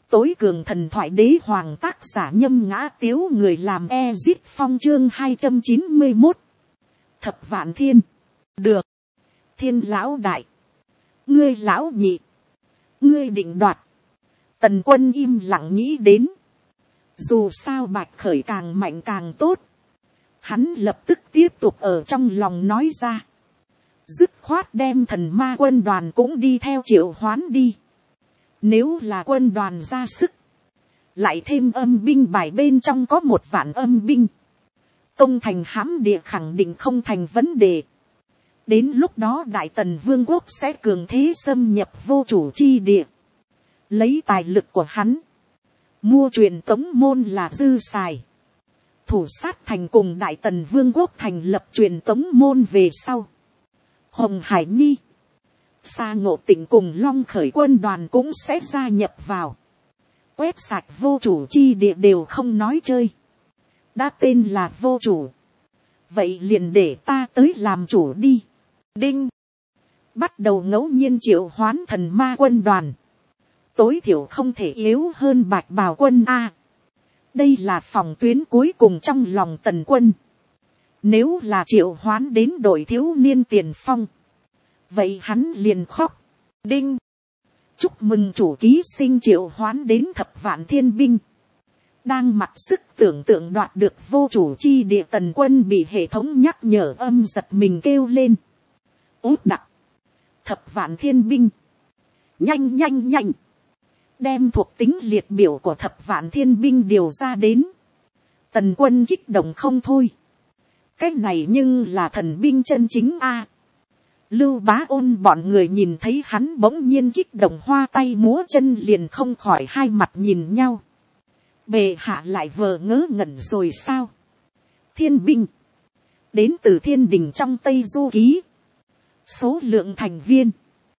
Tối cường thần thoại đế hoàng, tác giả Nhâm Ngã Tiếu, người làm Ezit Phong, chương 291. Thập vạn thiên. Được. Thiên lão đại. Ngươi lão nhị. Ngươi định đoạt. Tần Quân im lặng nghĩ đến. Dù sao Bạch Khởi càng mạnh càng tốt. Hắn lập tức tiếp tục ở trong lòng nói ra. Dứt khoát đem thần ma quân đoàn cũng đi theo triệu hoán đi. Nếu là quân đoàn ra sức. Lại thêm âm binh bài bên trong có 1.000.000 âm binh. Công thành hãm địa khẳng định không thành vấn đề. Đến lúc đó Đại Tần Vương quốc sẽ cường thế xâm nhập vô chủ chi địa. Lấy tài lực của hắn. Mua truyền tống môn là dư xài. Thủ sát thành cùng Đại Tần Vương quốc thành lập truyền tống môn về sau. Hồng Hải Nhi. Sa Ngộ Tịnh cùng Long Khởi quân đoàn cũng sẽ gia nhập vào. Quét sạch vô chủ chi địa đều không nói chơi. Đã tên là vô chủ. Vậy liền để ta tới làm chủ đi. Đinh. Bắt đầu ngẫu nhiên triệu hoán thần ma quân đoàn. Tối thiểu không thể yếu hơn Bạch Bào quân A. Đây là phòng tuyến cuối cùng trong lòng Tần Quân. Nếu là triệu hoán đến đội thiếu niên tiền phong. Vậy hắn liền khóc. Đinh. Chúc mừng chủ ký sinh triệu hoán đến thập vạn thiên binh. Đang mặc sức tưởng tượng đoạt được vô chủ chi địa, Tần Quân bị hệ thống nhắc nhở âm giật mình kêu lên. Út đặc. Thập vạn thiên binh. Nhanh nhanh nhanh. Đem thuộc tính liệt biểu của thập vạn thiên binh điều ra đến. Tần Quân kích động không thôi. Cái này nhưng là thần binh chân chính a. Lưu Bá Ôn bọn người nhìn thấy hắn bỗng nhiên kích động hoa tay múa chân, liền không khỏi hai mặt nhìn nhau. Bệ hạ lại vờ ngớ ngẩn rồi sao? Thiên binh. Đến từ thiên đình trong Tây Du Ký. Số lượng thành viên.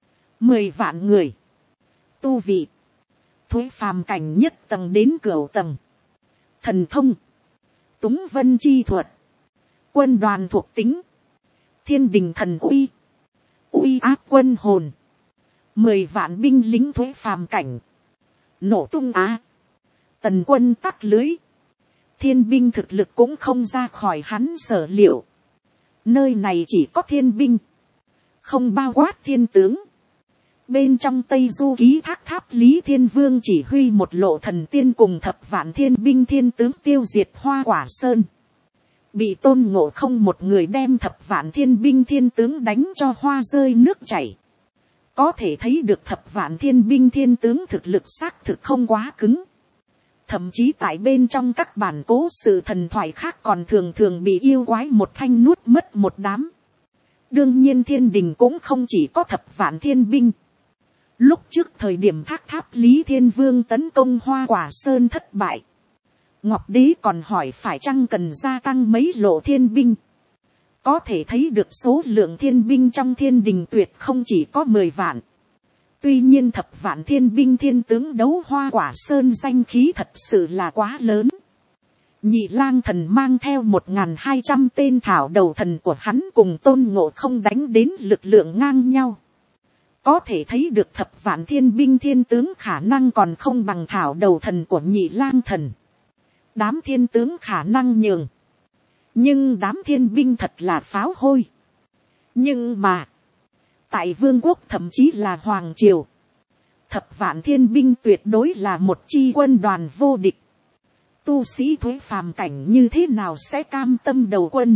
10 vạn người. Tu vị. Thuế phàm cảnh nhất tầng đến cửu tầng. Thần thông. Túng vân chi thuật. Quân đoàn thuộc tính. Thiên đình thần uy. Uy áp quân hồn. 10 vạn binh lính thuế phàm cảnh. Nổ tung á. Tần Quân tắt lưới. Thiên binh thực lực cũng không ra khỏi hắn sở liệu. Nơi này chỉ có thiên binh. Không bao quát thiên tướng. Bên trong Tây Du Ký Thác Tháp Lý Thiên Vương chỉ huy một lộ thần tiên cùng thập vạn thiên binh thiên tướng tiêu diệt Hoa Quả Sơn. Bị Tôn Ngộ Không một người đem thập vạn thiên binh thiên tướng đánh cho hoa rơi nước chảy. Có thể thấy được thập vạn thiên binh thiên tướng thực lực xác thực không quá cứng. Thậm chí tại bên trong các bản cố sự thần thoại khác còn thường thường bị yêu quái một thanh nuốt mất một đám. Đương nhiên thiên đình cũng không chỉ có thập vạn thiên binh. Lúc trước thời điểm Thác Tháp Lý Thiên Vương tấn công Hoa Quả Sơn thất bại. Ngọc Đế còn hỏi phải chăng cần gia tăng mấy lộ thiên binh. Có thể thấy được số lượng thiên binh trong thiên đình tuyệt không chỉ có 10 vạn. Tuy nhiên thập vạn thiên binh thiên tướng đấu Hoa Quả Sơn danh khí thật sự là quá lớn. Nhị Lang Thần mang theo 1.200 tên thảo đầu thần của hắn cùng Tôn Ngộ Không đánh đến lực lượng ngang nhau. Có thể thấy được thập vạn thiên binh thiên tướng khả năng còn không bằng thảo đầu thần của Nhị Lang Thần. Đám thiên tướng khả năng nhường. Nhưng đám thiên binh thật là pháo hôi. Nhưng mà. Tại vương quốc thậm chí là hoàng triều. Thập vạn thiên binh tuyệt đối là một chi quân đoàn vô địch. Tu sĩ thuế phàm cảnh như thế nào sẽ cam tâm đầu quân.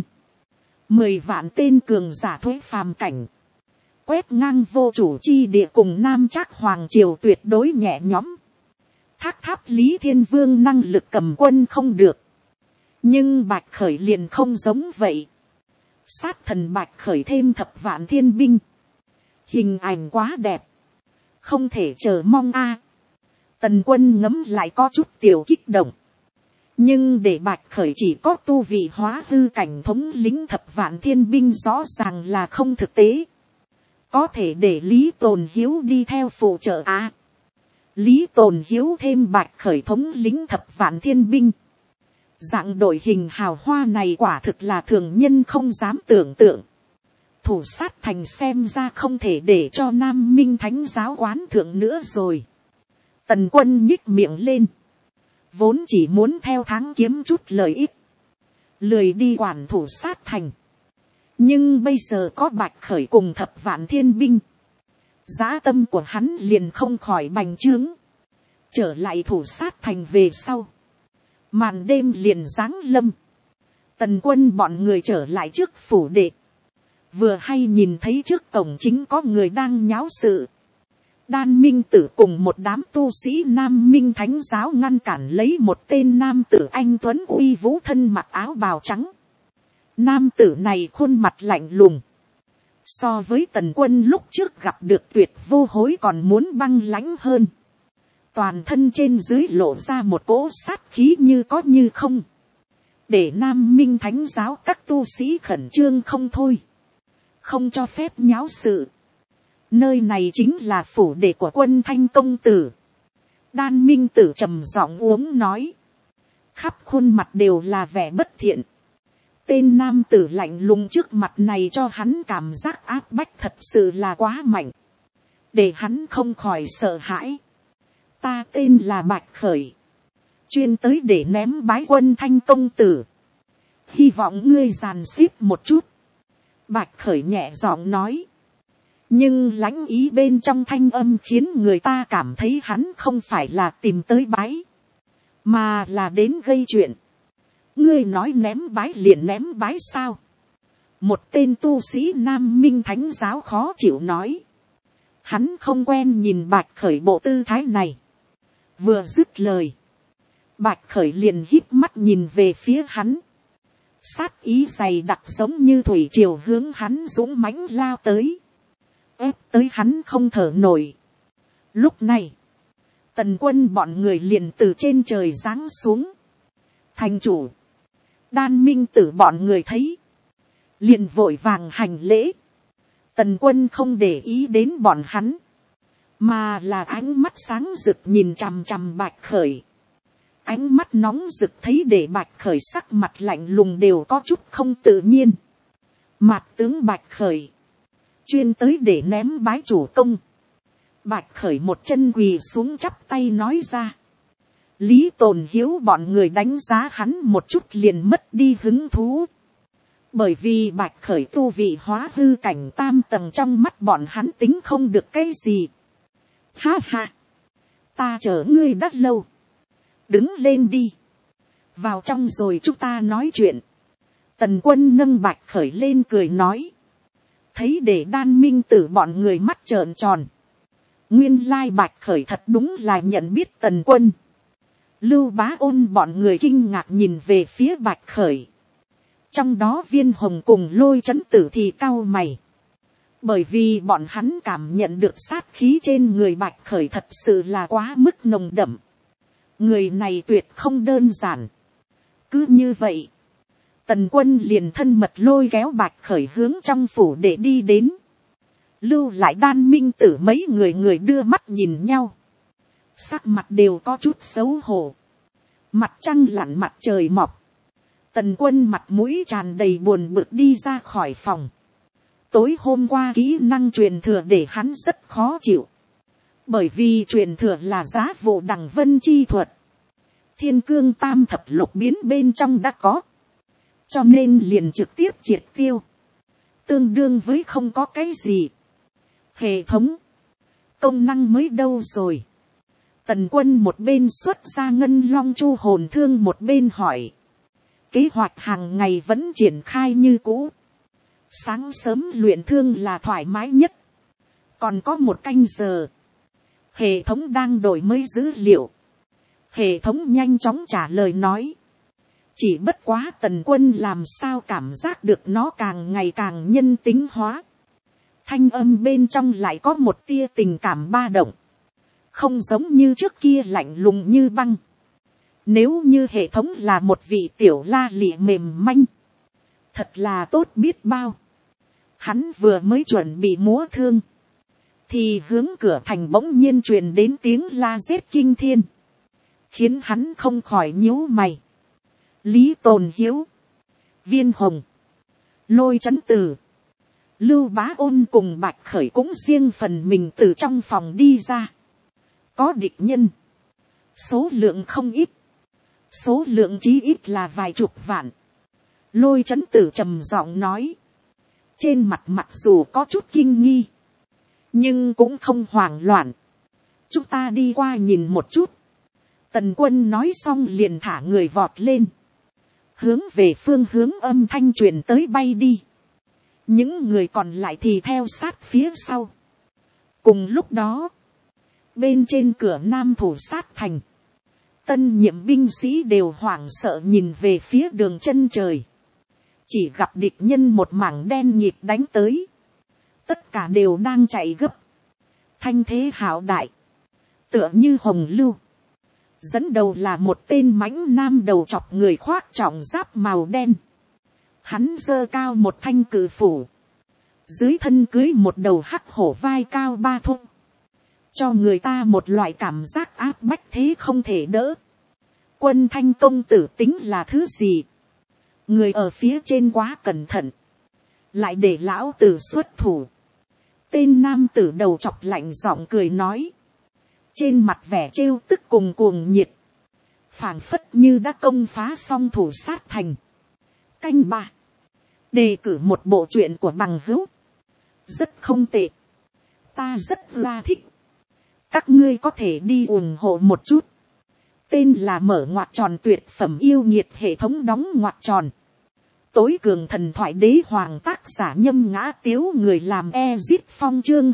10 vạn tên cường giả thuế phàm cảnh. Quét ngang vô chủ chi địa cùng Nam Trác hoàng triều tuyệt đối nhẹ nhõm. Thác Tháp Lý Thiên Vương năng lực cầm quân không được. Nhưng Bạch Khởi liền không giống vậy. Sát thần Bạch Khởi thêm thập vạn thiên binh. Hình ảnh quá đẹp. Không thể chờ mong a. Tần Quân ngấm lại có chút tiểu kích động. Nhưng để Bạch Khởi chỉ có tu vị hóa hư cảnh thống lĩnh thập vạn thiên binh rõ ràng là không thực tế. Có thể để Lý Tồn Hiếu đi theo phụ trợ a. Lý Tồn Hiếu thêm Bạch Khởi thống lĩnh thập vạn thiên binh. Dạng đội hình hào hoa này quả thực là thường nhân không dám tưởng tượng. Thủ sát thành xem ra không thể để cho Nam Minh Thánh giáo quán thượng nữa rồi. Tần Quân nhích miệng lên, vốn chỉ muốn theo tháng kiếm chút lợi ích, lười đi quản thủ sát thành. Nhưng bây giờ có Bạch Khởi cùng Thập Vạn Thiên binh, dã tâm của hắn liền không khỏi bành trướng. Trở lại thủ sát thành về sau, màn đêm liền giáng lâm. Tần Quân bọn người trở lại trước phủ đệ, vừa hay nhìn thấy trước cổng chính có người đang nháo sự. Đan Minh Tử cùng một đám tu sĩ Nam Minh Thánh giáo ngăn cản lấy một tên nam tử anh tuấn uy vũ, thân mặc áo bào trắng. Nam tử này khuôn mặt lạnh lùng, so với Tần Quân lúc trước gặp được Tuyệt Vô Hối còn muốn băng lãnh hơn. Toàn thân trên dưới lộ ra một cỗ sát khí như có như không, để Nam Minh Thánh giáo các tu sĩ khẩn trương không thôi, không cho phép nháo sự. Nơi này chính là phủ đệ của Quân Thanh công tử. Đan Minh Tử trầm giọng uống nói, khắp khuôn mặt đều là vẻ bất thiện. Tên nam tử lạnh lùng trước mặt này cho hắn cảm giác áp bách thật sự là quá mạnh, để hắn không khỏi sợ hãi. Ta tên là Bạch Khởi, chuyên tới để ném bái Quân Thanh công tử, hy vọng ngươi dàn xếp một chút. Bạch Khởi nhẹ giọng nói, nhưng lãnh ý bên trong thanh âm khiến người ta cảm thấy hắn không phải là tìm tới bái, mà là đến gây chuyện. Ngươi nói ném bái liền ném bái sao? Một tên tu sĩ Nam Minh Thánh giáo khó chịu nói. Hắn không quen nhìn Bạch Khởi bộ tư thái này. Vừa dứt lời, Bạch Khởi liền híp mắt nhìn về phía hắn. Sát ý dày đặc giống như thủy triều hướng hắn dũng mãnh lao tới, ép tới hắn không thở nổi. Lúc này, Tần Quân bọn người liền từ trên trời giáng xuống. Thành chủ, Đan Minh Tử bọn người thấy, liền vội vàng hành lễ. Tần Quân không để ý đến bọn hắn, mà là ánh mắt sáng rực nhìn chằm chằm Bạch Khởi. Ánh mắt nóng rực thấy để Bạch Khởi sắc mặt lạnh lùng đều có chút không tự nhiên. Mạt tướng Bạch Khởi, chuyên tới để ném bái chủ công. Bạch Khởi một chân quỳ xuống chắp tay nói ra. Lý Tồn Hiếu bọn người đánh giá hắn một chút liền mất đi hứng thú. Bởi vì Bạch Khởi tu vị hóa hư cảnh tam tầng trong mắt bọn hắn tính không được cái gì. Ha ha, ta chờ ngươi đã lâu. Đứng lên đi, vào trong rồi chúng ta nói chuyện. Tần Quân nâng Bạch Khởi lên cười nói. Thấy để Đan Minh Tử bọn người mắt trợn tròn. Nguyên lai Bạch Khởi thật đúng là nhận biết Tần Quân. Lưu Bá Ôn bọn người kinh ngạc nhìn về phía Bạch Khởi. Trong đó Viên Hồng cùng Lôi Chấn Tử thì cau mày. Bởi vì bọn hắn cảm nhận được sát khí trên người Bạch Khởi thật sự là quá mức nồng đậm. Người này tuyệt không đơn giản. Cứ như vậy, Tần Quân liền thân mật lôi kéo Bạch Khởi hướng trong phủ để đi đến. Lưu lại Đan Minh Tử mấy người đưa mắt nhìn nhau. Sắc mặt đều có chút xấu hổ. Mặt trăng lặn mặt trời mọc. Tần Quân mặt mũi tràn đầy buồn bực đi ra khỏi phòng. Tối hôm qua kỹ năng truyền thừa để hắn rất khó chịu. Bởi vì truyền thừa là giá vụ đằng vân chi thuật. Thiên cương tam thập lục biến bên trong đã có. Cho nên liền trực tiếp triệt tiêu. Tương đương với không có cái gì. Hệ thống. Công năng mới đâu rồi. Tần Quân một bên xuất ra ngân long chu hồn thương một bên hỏi. Kế hoạch hàng ngày vẫn triển khai như cũ. Sáng sớm luyện thương là thoải mái nhất. Còn có một canh giờ. Hệ thống đang đổi mới dữ liệu. Hệ thống nhanh chóng trả lời nói. Chỉ bất quá Tần Quân làm sao cảm giác được nó càng ngày càng nhân tính hóa. Thanh âm bên trong lại có một tia tình cảm ba động. Không giống như trước kia lạnh lùng như băng. Nếu như hệ thống là một vị tiểu la lị mềm manh. Thật là tốt biết bao. Hắn vừa mới chuẩn bị múa thương. Thì hướng cửa thành bỗng nhiên truyền đến tiếng la giết kinh thiên. Khiến hắn không khỏi nhíu mày. Lý Tồn Hiếu, Viên Hồng, Lôi Chấn Tử, Lưu Bá Ôn cùng Bạch Khởi cũng riêng phần mình từ trong phòng đi ra. Có địch nhân. số lượng không ít, số lượng chí ít là vài chục vạn. Lôi Chấn Tử trầm giọng nói, trên mặt mặc dù có chút kinh nghi, nhưng cũng không hoảng loạn. Chúng ta đi qua nhìn một chút. Tần Quân nói xong liền thả người vọt lên, hướng về phương hướng âm thanh truyền tới bay đi. Những người còn lại thì theo sát phía sau. Cùng lúc đó, bên trên cửa Nam Thủ Sát Thành, tân nhiệm binh sĩ đều hoảng sợ nhìn về phía đường chân trời. Chỉ gặp địch nhân một mảng đen nhịp đánh tới. Tất cả đều đang chạy gấp. Thanh thế hào đại, tựa như hồng lưu. Dẫn đầu là một tên mãnh nam đầu chọc người khoác trọng giáp màu đen. Hắn giơ cao một thanh cự phủ, dưới thân cưới một đầu hắc hổ vai cao 3 thúc, cho người ta một loại cảm giác áp bách thế không thể đỡ. Quân Thanh công tử tính là thứ gì? Người ở phía trên quá cẩn thận, lại để lão tử xuất thủ. Tên nam tử đầu chọc lạnh giọng cười nói, trên mặt vẻ trêu tức cùng cuồng nhiệt, phảng phất như đã công phá xong Thủ Sát Thành. Canh 3, đề cử một bộ truyện của bằng hữu, rất không tệ, ta rất là thích, các ngươi có thể đi ủng hộ một chút. Tên là mở ngoặc tròn tuyệt phẩm yêu nhiệt hệ thống đóng ngoặc tròn. Tối cường thần thoại đế hoàng, tác giả Nhâm Ngã Tiếu, người làm Ezit Phong, chương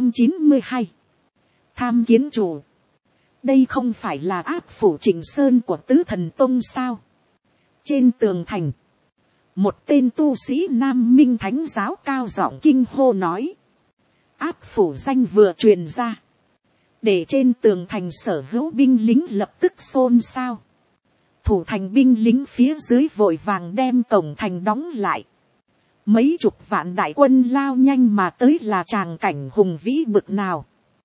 292. Tham kiến chủ, đây không phải là áp phủ Trịnh Sơn của Tứ Thần Tông sao? Trên tường thành, một tên tu sĩ Nam Minh Thánh giáo cao giọng kinh hô nói, áp phủ danh vừa truyền ra, để trên tường thành sở hữu binh lính lập tức xôn xao. Thủ thành binh lính phía dưới vội vàng đem cổng thành đóng lại. Mấy chục vạn đại quân lao nhanh mà tới là tràng cảnh hùng vĩ bực nào.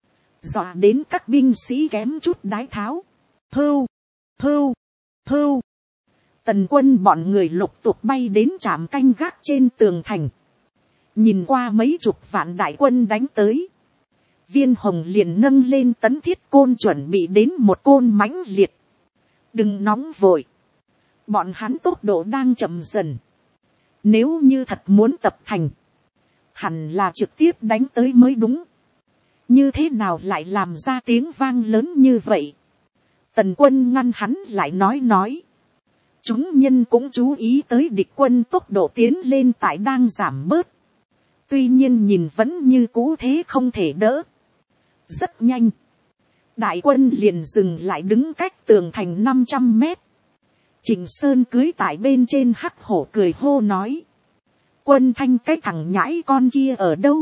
Dọa đến các binh sĩ kém chút đái tháo. Hưu, hưu, hưu. Tần Quân bọn người lục tục bay đến trạm canh gác trên tường thành. Nhìn qua mấy chục vạn đại quân đánh tới, Viên Hồng liền nâng lên tấn thiết côn chuẩn bị đến một côn mãnh liệt. Đừng nóng vội, bọn hắn tốc độ đang chậm dần. Nếu như thật muốn tập thành, hẳn là trực tiếp đánh tới mới đúng. Như thế nào lại làm ra tiếng vang lớn như vậy? Tần Quân ngăn hắn lại nói. Chúng nhân cũng chú ý tới địch quân tốc độ tiến lên tại đang giảm bớt. Tuy nhiên nhìn vẫn như cũ thế không thể đỡ. Rất nhanh, đại quân liền dừng lại đứng cách tường thành 500 mét. Trịnh Sơn cưới tại bên trên hắc hổ cười hô nói, Quân Thanh cái thằng nhãi con kia ở đâu?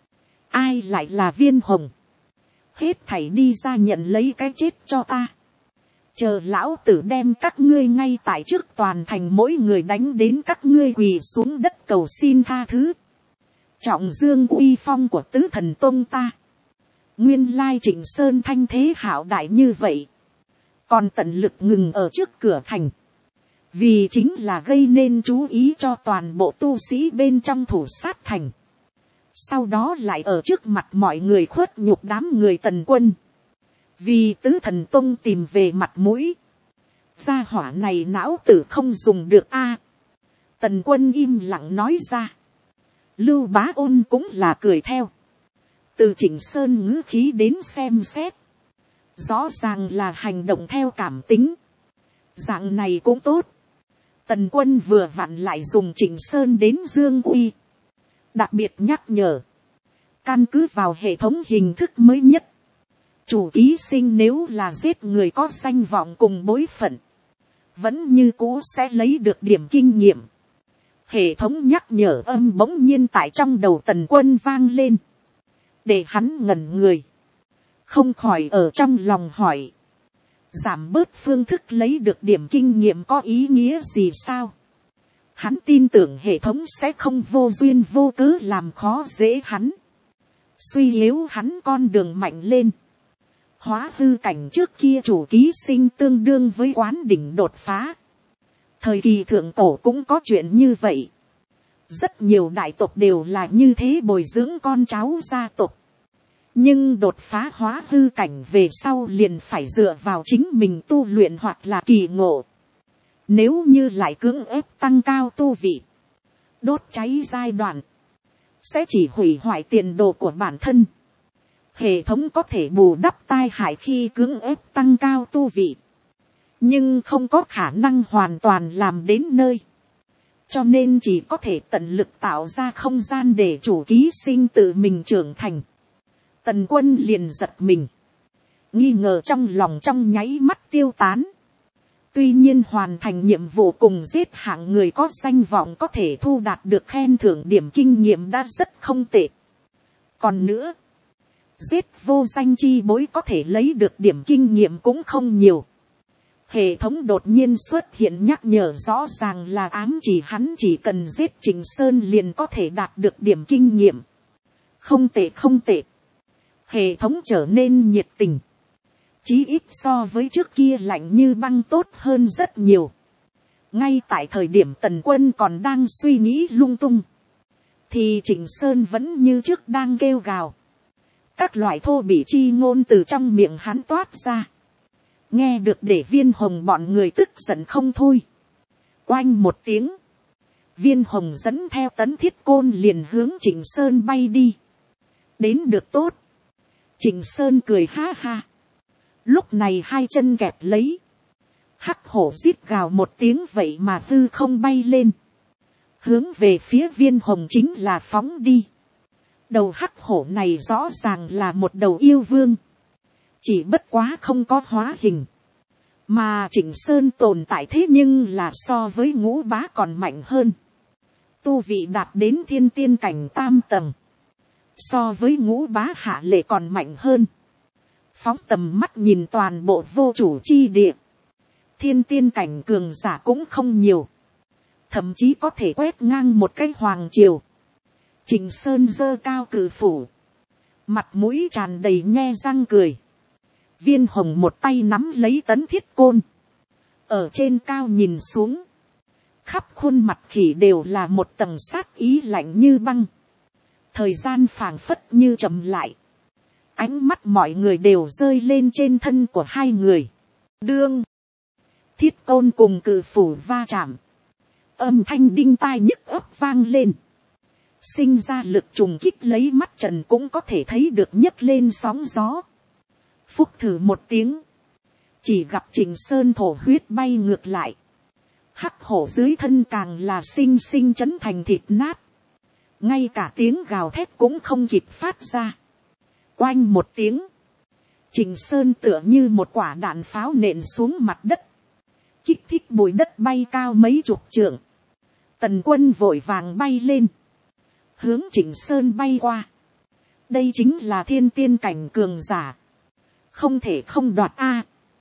Ai lại là Viên Hồng? Hết thảy đi ra nhận lấy cái chết cho ta. Chờ lão tử đem các ngươi ngay tại trước toàn thành, mỗi người đánh đến các ngươi quỳ xuống đất cầu xin tha thứ. Trọng dương uy phong của Tứ Thần Tông ta. Nguyên lai Trịnh Sơn thanh thế hảo đại như vậy, còn tận lực ngừng ở trước cửa thành, vì chính là gây nên chú ý cho toàn bộ tu sĩ bên trong Thủ Sát Thành. Sau đó lại ở trước mặt mọi người khuất nhục đám người Tần Quân, vì Tứ Thần Tông tìm về mặt mũi. Gia hỏa này não tử không dùng được a. Tần Quân im lặng nói ra. Lưu Bá Ôn cũng là cười theo. Từ Trịnh Sơn ngữ khí đến xem xét, rõ ràng là hành động theo cảm tính. Dạng này cũng tốt. Tần Quân vừa vặn lại dùng Trịnh Sơn đến dương uy. Đặc biệt nhắc nhở, căn cứ vào hệ thống hình thức mới nhất, chủ ký sinh nếu là giết người có danh vọng cùng bối phận, vẫn như cũ sẽ lấy được điểm kinh nghiệm. Hệ thống nhắc nhở âm bỗng nhiên tại trong đầu Tần Quân vang lên, để hắn ngẩn người, không khỏi ở trong lòng hỏi, giảm bớt phương thức lấy được điểm kinh nghiệm có ý nghĩa gì sao? Hắn tin tưởng hệ thống sẽ không vô duyên vô cớ làm khó dễ hắn, suy yếu hắn con đường mạnh lên. Hóa hư cảnh trước kia chủ ký sinh tương đương với quán đỉnh đột phá. Thời kỳ thượng cổ cũng có chuyện như vậy. Rất nhiều đại tộc đều là như thế bồi dưỡng con cháu gia tộc. nhưng đột phá hóa hư cảnh về sau liền phải dựa vào chính mình tu luyện hoặc là kỳ ngộ. Nếu như lại cưỡng ép tăng cao tu vị, đốt cháy giai đoạn, sẽ chỉ hủy hoại tiền đồ của bản thân. Hệ thống có thể bù đắp tai hại khi cưỡng ép tăng cao tu vị, nhưng không có khả năng hoàn toàn làm đến nơi. Cho nên chỉ có thể tận lực tạo ra không gian để chủ ký sinh tự mình trưởng thành. Tần Quân liền giật mình, nghi ngờ trong lòng trong nháy mắt tiêu tán. Tuy nhiên hoàn thành nhiệm vụ cùng giết hạng người có danh vọng có thể thu đạt được khen thưởng điểm kinh nghiệm đã rất không tệ. Còn nữa, giết vô danh chi bối có thể lấy được điểm kinh nghiệm cũng không nhiều. Hệ thống đột nhiên xuất hiện nhắc nhở rõ ràng là ám chỉ hắn chỉ cần giết Trịnh Sơn liền có thể đạt được điểm kinh nghiệm. Không tệ không tệ. Hệ thống trở nên nhiệt tình. Chí ít so với trước kia lạnh như băng tốt hơn rất nhiều. Ngay tại thời điểm Tần Quân còn đang suy nghĩ lung tung, thì Trịnh Sơn vẫn như trước đang kêu gào. Các loại thô bỉ chi ngôn từ trong miệng hắn toát ra. Nghe được để Viên Hồng bọn người tức giận không thôi. Oanh một tiếng, Viên Hồng dẫn theo Tấn Thiết Côn liền hướng Trịnh Sơn bay đi. Đến được tốt. Trịnh Sơn cười ha ha. Lúc này hai chân kẹp lấy. Hắc hổ rít gào một tiếng vậy mà hư không bay lên. Hướng về phía Viên Hồng chính là phóng đi. Đầu hắc hổ này rõ ràng là một đầu yêu vương. Chỉ bất quá không có hóa hình. Mà Trịnh Sơn tồn tại thế nhưng là so với Ngũ Bá còn mạnh hơn. Tu vị đạt đến thiên tiên cảnh tam tầng. So với Ngũ Bá hạ lệ còn mạnh hơn. Phóng tầm mắt nhìn toàn bộ vô chủ chi địa. Thiên tiên cảnh cường giả cũng không nhiều. Thậm chí có thể quét ngang một cái hoàng triều. Trịnh Sơn giơ cao cử phủ. Mặt mũi tràn đầy nhe răng cười. Viên Hồng một tay nắm lấy Tấn Thiết Côn. Ở trên cao nhìn xuống. Khắp khuôn mặt khỉ đều là một tầng sát ý lạnh như băng. Thời gian phảng phất như chậm lại. Ánh mắt mọi người đều rơi lên trên thân của hai người. Đương. Thiết Côn cùng cự phủ va chạm. Âm thanh đinh tai nhức óc vang lên. Sinh ra lực trùng kích lấy mắt trần cũng có thể thấy được nhấc lên sóng gió. Phúc thử một tiếng. Chỉ gặp Trịnh Sơn thổ huyết bay ngược lại. Hắc hổ dưới thân càng là sinh sinh chấn thành thịt nát. Ngay cả tiếng gào thét cũng không kịp phát ra. Oanh một tiếng. Trịnh Sơn tựa như một quả đạn pháo nện xuống mặt đất. Kích thích bụi đất bay cao mấy chục trượng. Tần Quân vội vàng bay lên. Hướng Trịnh Sơn bay qua. Đây chính là thiên tiên cảnh cường giả. Không thể không đoạt a.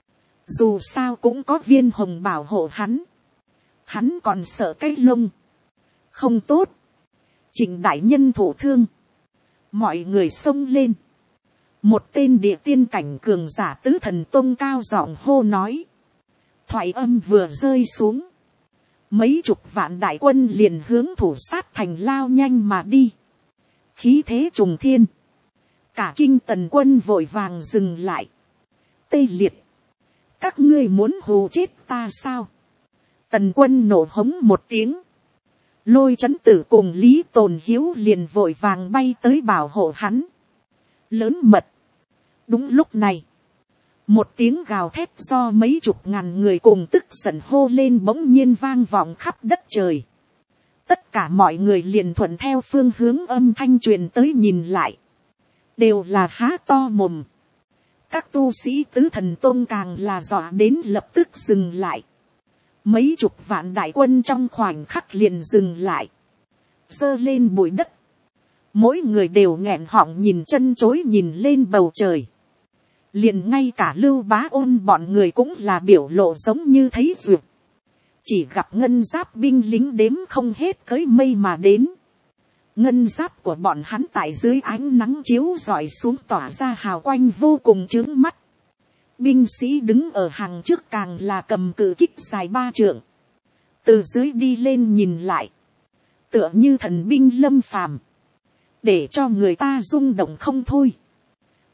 Dù sao cũng có Viên Hồng bảo hộ hắn. Hắn còn sợ cái lông. Không tốt. Trịnh đại nhân thổ thương. Mọi người xông lên. Một tên địa tiên cảnh cường giả tứ thần tôn cao giọng hô nói. Thoại âm vừa rơi xuống. Mấy chục vạn đại quân liền hướng thủ sát thành lao nhanh mà đi. Khí thế trùng thiên. Cả kinh Tần Quân vội vàng dừng lại. Tê liệt. Các ngươi muốn hù chết ta sao? Tần Quân nổ hống một tiếng. Lôi Chấn Tử cùng Lý Tồn Hiếu liền vội vàng bay tới bảo hộ hắn. Lớn mật. Đúng lúc này. Một tiếng gào thét do mấy chục ngàn người cùng tức giận hô lên bỗng nhiên vang vọng khắp đất trời. Tất cả mọi người liền thuận theo phương hướng âm thanh truyền tới nhìn lại. Đều là há to mồm. Các tu sĩ tứ thần tôn càng là dọa đến lập tức dừng lại. Mấy chục vạn đại quân trong khoảnh khắc liền dừng lại. Giơ lên bụi đất. Mỗi người đều nghẹn họng nhìn chân chối nhìn lên bầu trời. Liền ngay cả Lưu Bá Ôn bọn người cũng là biểu lộ giống như thấy duyệt. Chỉ gặp ngân giáp binh lính đếm không hết cưỡi mây mà đến. Ngân giáp của bọn hắn tại dưới ánh nắng chiếu rọi xuống tỏa ra hào quang vô cùng chướng mắt. Binh sĩ đứng ở hàng trước càng là cầm cự kích dài 3 trượng. Từ dưới đi lên nhìn lại. Tựa như thần binh lâm phàm. Để cho người ta rung động không thôi.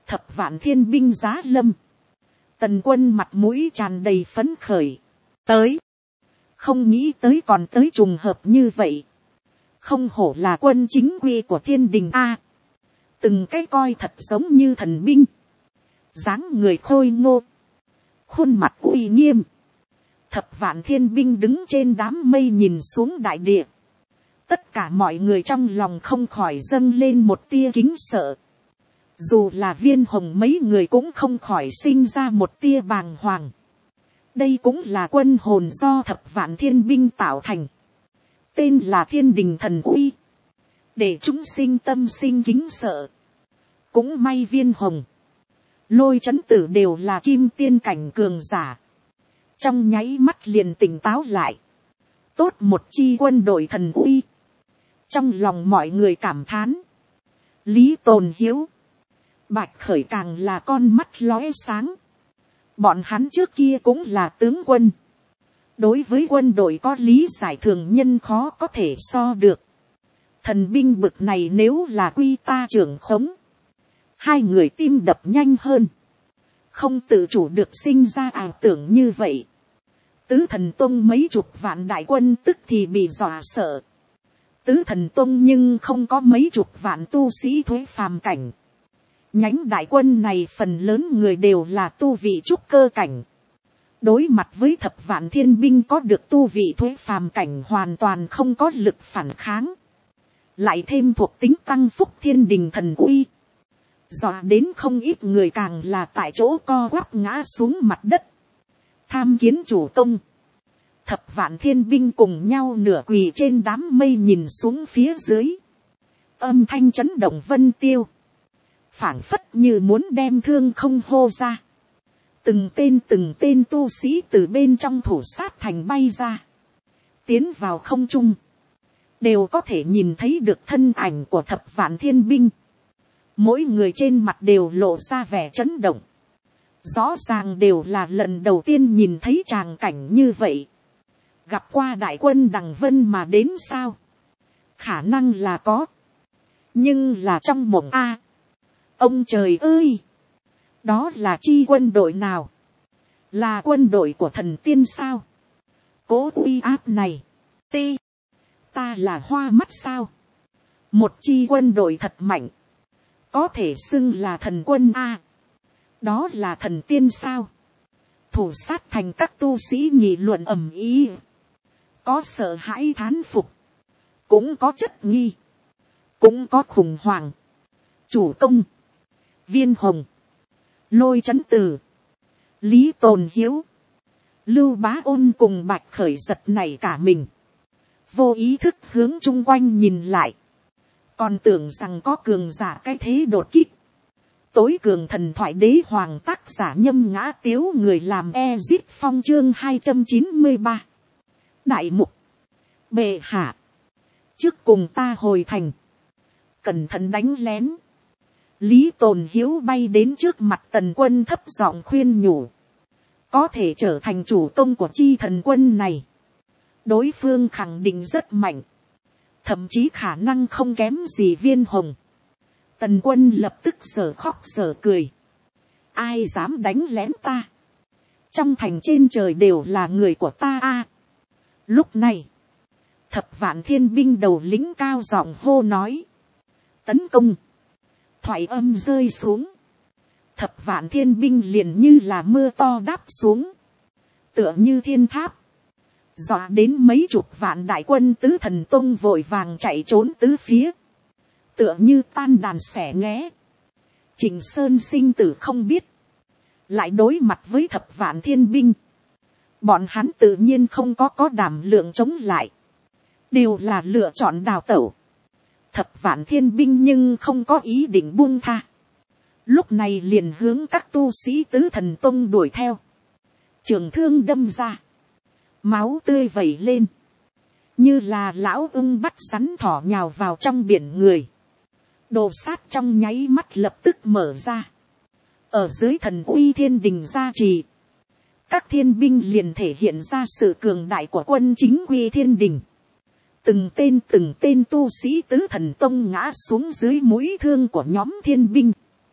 Thập vạn thiên binh giá lâm. Tần quân mặt mũi tràn đầy phấn khởi. Tới. Không nghĩ tới còn tới trùng hợp như vậy. Không hổ là quân chính quy của thiên đình A. Từng cái coi thật giống như thần binh. Dáng người khôi ngô. Khuôn mặt uy nghiêm. Thập vạn thiên binh đứng trên đám mây nhìn xuống đại địa. Tất cả mọi người trong lòng không khỏi dâng lên một tia kính sợ. Dù là Viên Hồng mấy người cũng không khỏi sinh ra một tia bàng hoàng. Đây cũng là quân hồn do thập vạn thiên binh tạo thành. Tên là Thiên Đình Thần Uy. Để chúng sinh tâm sinh kính sợ. Cũng may Viên Hồng, Lôi Chấn Tử đều là kim tiên cảnh cường giả. Trong nháy mắt liền tỉnh táo lại. Tốt một chi quân đội thần uy. Trong lòng mọi người cảm thán. Lý Tồn Hiếu, Bạch Khởi càng là con mắt lóe sáng. Bọn hắn trước kia cũng là tướng quân. Đối với quân đội có lý giải thường nhân khó có thể so được. Thần binh bực này nếu là quy ta trưởng khống. Hai người tim đập nhanh hơn. Không tự chủ được sinh ra ảo tưởng như vậy. Tứ Thần Tông mấy chục vạn đại quân tức thì bị dọa sợ. Tứ Thần Tông nhưng không có mấy chục vạn tu sĩ thuế phàm cảnh. Nhánh đại quân này phần lớn người đều là tu vị trúc cơ cảnh. Đối mặt với thập vạn thiên binh có được tu vị thuế phàm cảnh hoàn toàn không có lực phản kháng. Lại thêm thuộc tính tăng phúc Thiên Đình Thần Uy. Dọa đến không ít người càng là tại chỗ co quắp ngã xuống mặt đất. Tham kiến chủ tông. Thập vạn thiên binh cùng nhau nửa quỳ trên đám mây nhìn xuống phía dưới. Âm thanh chấn động vân tiêu. Phảng phất như muốn đem thương không hô ra. Từng tên tu sĩ từ bên trong thủ sát thành bay ra. Tiến vào không trung. Đều có thể nhìn thấy được thân ảnh của thập vạn thiên binh. Mỗi người trên mặt đều lộ ra vẻ chấn động. Rõ ràng đều là lần đầu tiên nhìn thấy tràng cảnh như vậy. Gặp qua đại quân Đằng Vân mà đến sao? Khả năng là có. Nhưng là trong mộng A. Ông trời ơi! Đó là chi quân đội nào? Là quân đội của thần tiên sao? Cố uy áp này. Ta là hoa mắt sao? Một chi quân đội thật mạnh. Có thể xưng là thần quân A. Đó là thần tiên sao? Thủ sát thành các tu sĩ nghị luận ầm ĩ. Có sợ hãi thán phục. Cũng có chất nghi. Cũng có khủng hoảng. Chủ công. Viên Hồng. Lôi Chấn Tử. Lý Tồn Hiếu. Lưu Bá Ôn cùng Bạch Khởi giật nảy cả mình. Vô ý thức hướng chung quanh nhìn lại. Còn tưởng rằng có cường giả cái thế đột kích. Tối cường thần thoại đế hoàng tác giả Nhâm Ngã Tiếu người làm Ezit Phong chương 293. Đại mục. Bệ hạ. Trước cùng ta hồi thành. Cẩn thận đánh lén. Lý Tồn Hiếu bay đến trước mặt Tần Quân thấp giọng khuyên nhủ. Có thể trở thành chủ tông của chi thần quân này. Đối phương khẳng định rất mạnh. Thậm chí khả năng không kém gì Viên Hồng. Tần Quân lập tức giở khóc giở cười. Ai dám đánh lén ta? Trong thành trên trời đều là người của ta a. Lúc này, thập vạn thiên binh đầu lĩnh cao giọng hô nói. Tấn công. Thoại âm rơi xuống. Thập vạn thiên binh liền như là mưa to đáp xuống. Tựa như thiên tháp. Dọa đến mấy chục vạn đại quân Tứ Thần Tông vội vàng chạy trốn tứ phía. Tựa như tan đàn xẻ nghé. Trịnh Sơn sinh tử không biết. Lại đối mặt với thập vạn thiên binh. Bọn hắn tự nhiên không có đảm lượng chống lại. Đều là lựa chọn đào tẩu. Thập vạn thiên binh nhưng không có ý định buông tha. Lúc này liền hướng các tu sĩ Tứ Thần Tông đuổi theo. Trường thương đâm ra. Máu tươi vẩy lên. Như là lão ưng bắt rắn thỏ nhào vào trong biển người. Đồ sát trong nháy mắt lập tức mở ra. Ở dưới thần uy thiên đình gia trì. Các thiên binh liền thể hiện ra sự cường đại của quân chính quy thiên đình. Từng tên tu sĩ Tứ Thần Tông ngã xuống dưới mũi thương của nhóm thiên binh.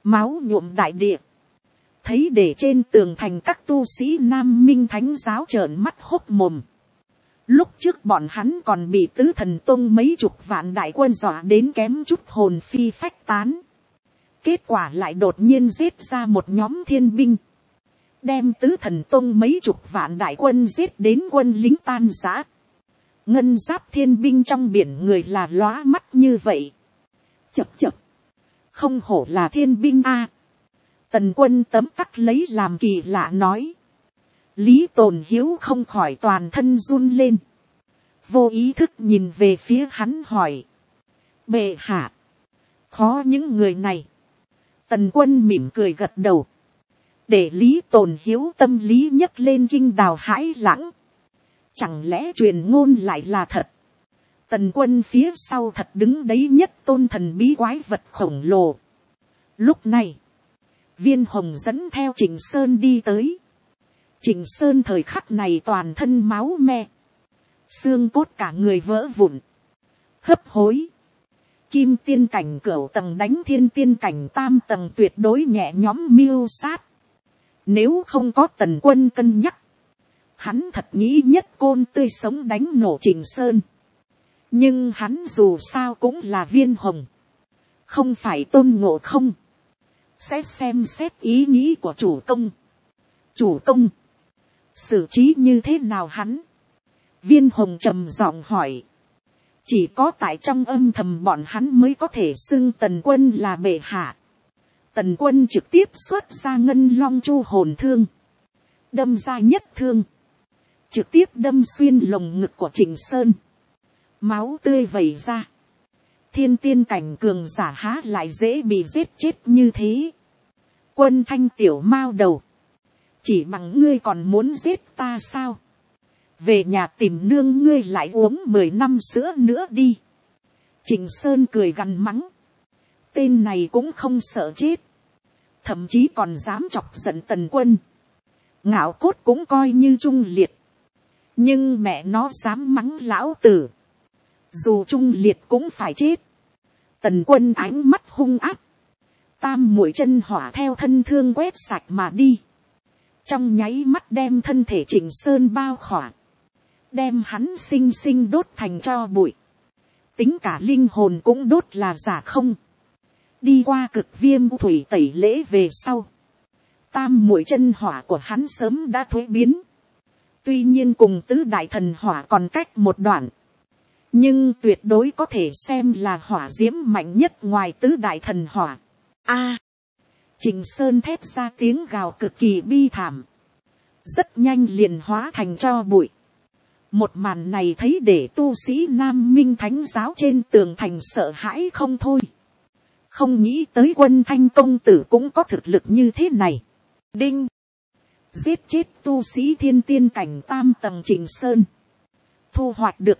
máu nhuộm đại địa, thấy để trên tường thành các tu sĩ Nam Minh Thánh giáo trợn mắt hốc mồm. Lúc trước bọn hắn còn bị Tứ Thần Tông mấy chục vạn đại quân dọa đến kém chút hồn phi phách tán. Kết quả lại đột nhiên giết ra một nhóm thiên binh, đem Tứ Thần Tông mấy chục vạn đại quân giết đến quân lính tan rã. Ngân giáp thiên binh trong biển người là lóa mắt như vậy. Chập chập, không hổ là thiên binh a. Tần Quân tấm tắc lấy làm kỳ lạ nói. Lý Tồn Hiếu không khỏi toàn thân run lên, vô ý thức nhìn về phía hắn hỏi. Bệ hạ, khó những người này. Tần Quân mỉm cười gật đầu, để Lý Tồn Hiếu tâm lý nhấc lên kinh đào hãi lãng. Chẳng lẽ truyền ngôn lại là thật? Tần Quân phía sau thật đứng đấy nhất tôn thần bí quái vật khổng lồ. Lúc này, Viên Hồng dẫn theo Trịnh Sơn đi tới. Trịnh Sơn thời khắc này toàn thân máu me, xương cốt cả người vỡ vụn, hấp hối. Kim tiên cảnh cửu tầng đánh thiên tiên cảnh tam tầng tuyệt đối nhẹ nhõm mưu sát. Nếu không có Tần Quân cân nhắc, hắn thật nghĩ nhất côn tươi sống đánh nổ Trịnh Sơn. Nhưng hắn dù sao cũng là Viên Hồng, không phải Tôn Ngộ Không, sẽ xem xét ý nghĩ của chủ công. Chủ công, xử trí như thế nào hắn? Viên Hồng trầm giọng hỏi. Chỉ có tại trong âm thầm bọn hắn mới có thể xưng Tần Quân là bệ hạ. Tần Quân trực tiếp xuất ra Ngân Long Chu hồn thương, đâm ra nhất thương, trực tiếp đâm xuyên lồng ngực của Trịnh Sơn. Máu tươi vẩy ra. Thiên tiên cảnh cường giả há lại dễ bị giết chết như thế. Quân Thanh tiểu mao đầu, chỉ bằng ngươi còn muốn giết ta sao? Về nhà tìm nương ngươi lại uống 10 năm sữa nữa đi. Trịnh Sơn cười gằn mắng. Tên này cũng không sợ chết, thậm chí còn dám chọc giận Tần Quân. Ngạo cốt cũng coi như trung liệt, nhưng mẹ nó dám mắng lão tử, dù trung liệt cũng phải chết. Tần Quân ánh mắt hung ác, tam muội chân hỏa theo thân thương quét sạch mà đi, trong nháy mắt đem thân thể Trịnh Sơn bao khỏa, đem hắn xinh xinh đốt thành tro bụi, tính cả linh hồn cũng đốt là giả không. Đi qua cực viêm thủy tẩy lễ về sau, tam muội chân hỏa của hắn sớm đã thuế biến. Tuy nhiên cùng tứ đại thần hỏa còn cách một đoạn, nhưng tuyệt đối có thể xem là hỏa diễm mạnh nhất ngoài tứ đại thần hỏa. A, Trịnh Sơn thét ra tiếng gào cực kỳ bi thảm, rất nhanh liền hóa thành tro bụi. Một màn này thấy để tu sĩ Nam Minh Thánh giáo trên tường thành sợ hãi không thôi. Không nghĩ tới Quân Thanh công tử cũng có thực lực như thế này. Đinh, giết chết tu sĩ thiên tiên cảnh tam tầng Trịnh Sơn, thu hoạch được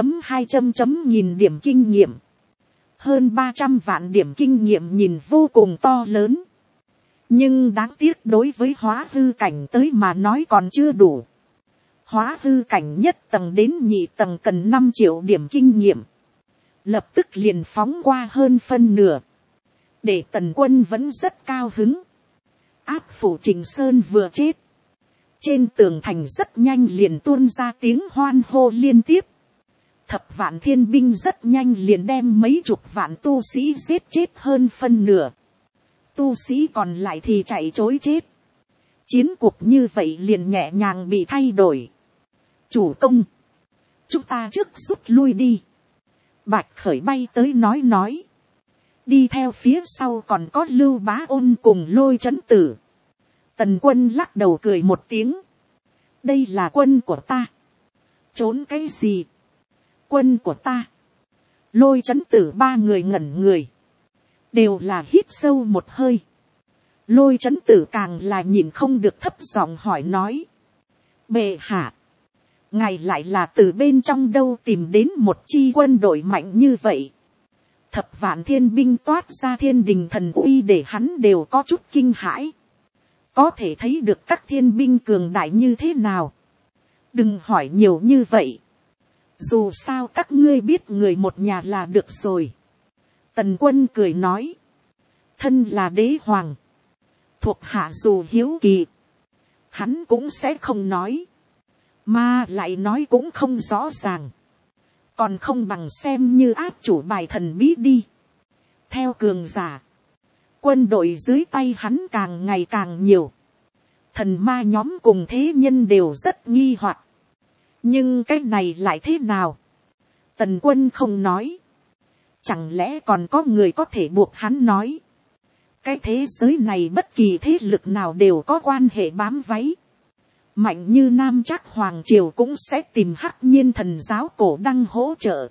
3.200 nghìn kinh nghiệm. Hơn 300 vạn điểm kinh nghiệm nhìn vô cùng to lớn. Nhưng đáng tiếc đối với hóa hư cảnh tới mà nói còn chưa đủ. Hóa hư cảnh nhất tầng đến nhị tầng cần 5 triệu điểm kinh nghiệm. Lập tức liền phóng qua hơn phân nửa. Để Tần Quân vẫn rất cao hứng. Áp phủ Trịnh Sơn vừa chết, trên tường thành rất nhanh liền tuôn ra tiếng hoan hô liên tiếp. Thập vạn thiên binh rất nhanh liền đem mấy chục vạn tu sĩ giết chết hơn phân nửa. Tu sĩ còn lại thì chạy trối chết. Chiến cuộc như vậy liền nhẹ nhàng bị thay đổi. Chủ công, chúng ta trước rút lui đi. Bạch Khởi bay tới nói. Đi theo phía sau còn có Lưu Bá Ôn cùng Lôi Trấn Tử. Tần Quân lắc đầu cười một tiếng. Đây là quân của ta. Trốn cái gì? Quân của ta. Lôi Trấn Tử ba người ngẩn người, đều là hít sâu một hơi. Lôi Trấn Tử càng là nhìn không được thấp giọng hỏi nói. Bệ hạ, ngài lại là từ bên trong đâu tìm đến một chi quân đội mạnh như vậy? Thập vạn thiên binh toát ra thiên đình thần uy để hắn đều có chút kinh hãi. Có thể thấy được các thiên binh cường đại như thế nào. Đừng hỏi nhiều như vậy. Dù sao các ngươi biết người một nhà là được rồi. Tần Quân cười nói. Thân là đế hoàng. Thuộc hạ dù hiếu kỳ. Hắn cũng sẽ không nói. Mà lại nói cũng không rõ ràng. Còn không bằng xem như áp chủ bài thần bí đi. Theo cường giả. Quân đội dưới tay hắn càng ngày càng nhiều. Thần ma nhóm cùng thế nhân đều rất nghi hoặc. Nhưng cái này lại thế nào? Tần Quân không nói. Chẳng lẽ còn có người có thể buộc hắn nói? Cái thế giới này bất kỳ thế lực nào đều có quan hệ bám váy. Mạnh như Nam Trác Hoàng Triều cũng sẽ tìm Hắc Nhiên Thần giáo cổ đăng hỗ trợ.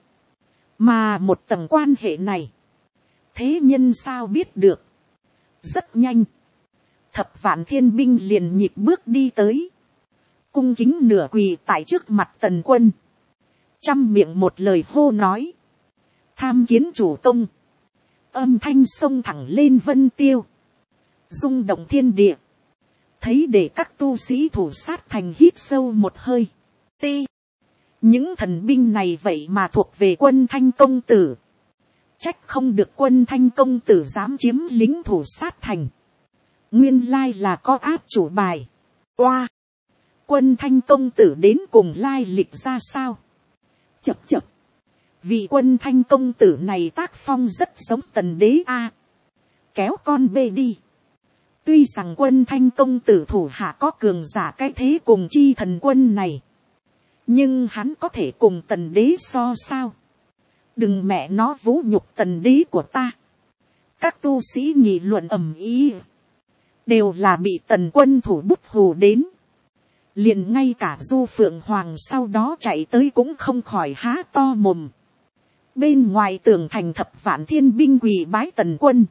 Mà một tầng quan hệ này. Thế nhân sao biết được? Rất nhanh. Thập vạn thiên binh liền nhịp bước đi tới. Cung kính nửa quỳ tại trước mặt Tần Quân. Trăm miệng một lời hô nói. Tham kiến chủ tông. Âm thanh sông thẳng lên vân tiêu. Rung động thiên địa. Thấy để các tu sĩ thủ sát thành hít sâu một hơi. Ti. Những thần binh này vậy mà thuộc về Quân Thanh công tử. Trách không được Quân Thanh công tử dám chiếm lính thủ sát thành. Nguyên lai là có áp chủ bài. Oa. Quân Thanh công tử đến cùng lai lịch ra sao? Chập chập. Vị Quân Thanh công tử này tác phong rất giống Tần đế a. Kéo con bê đi. Tuy rằng Quân Thanh công tử thủ hạ có cường giả cái thế cùng chi thần quân này. Nhưng hắn có thể cùng Tần đế so sao? Đừng mẹ nó vũ nhục Tần đế của ta. Các tu sĩ nghị luận ầm ĩ. Đều là bị Tần Quân thủ bút hù đến. Liền ngay cả Du Phượng Hoàng sau đó chạy tới cũng không khỏi há to mồm. Bên ngoài tường thành thập vạn thiên binh quỳ bái Tần Quân.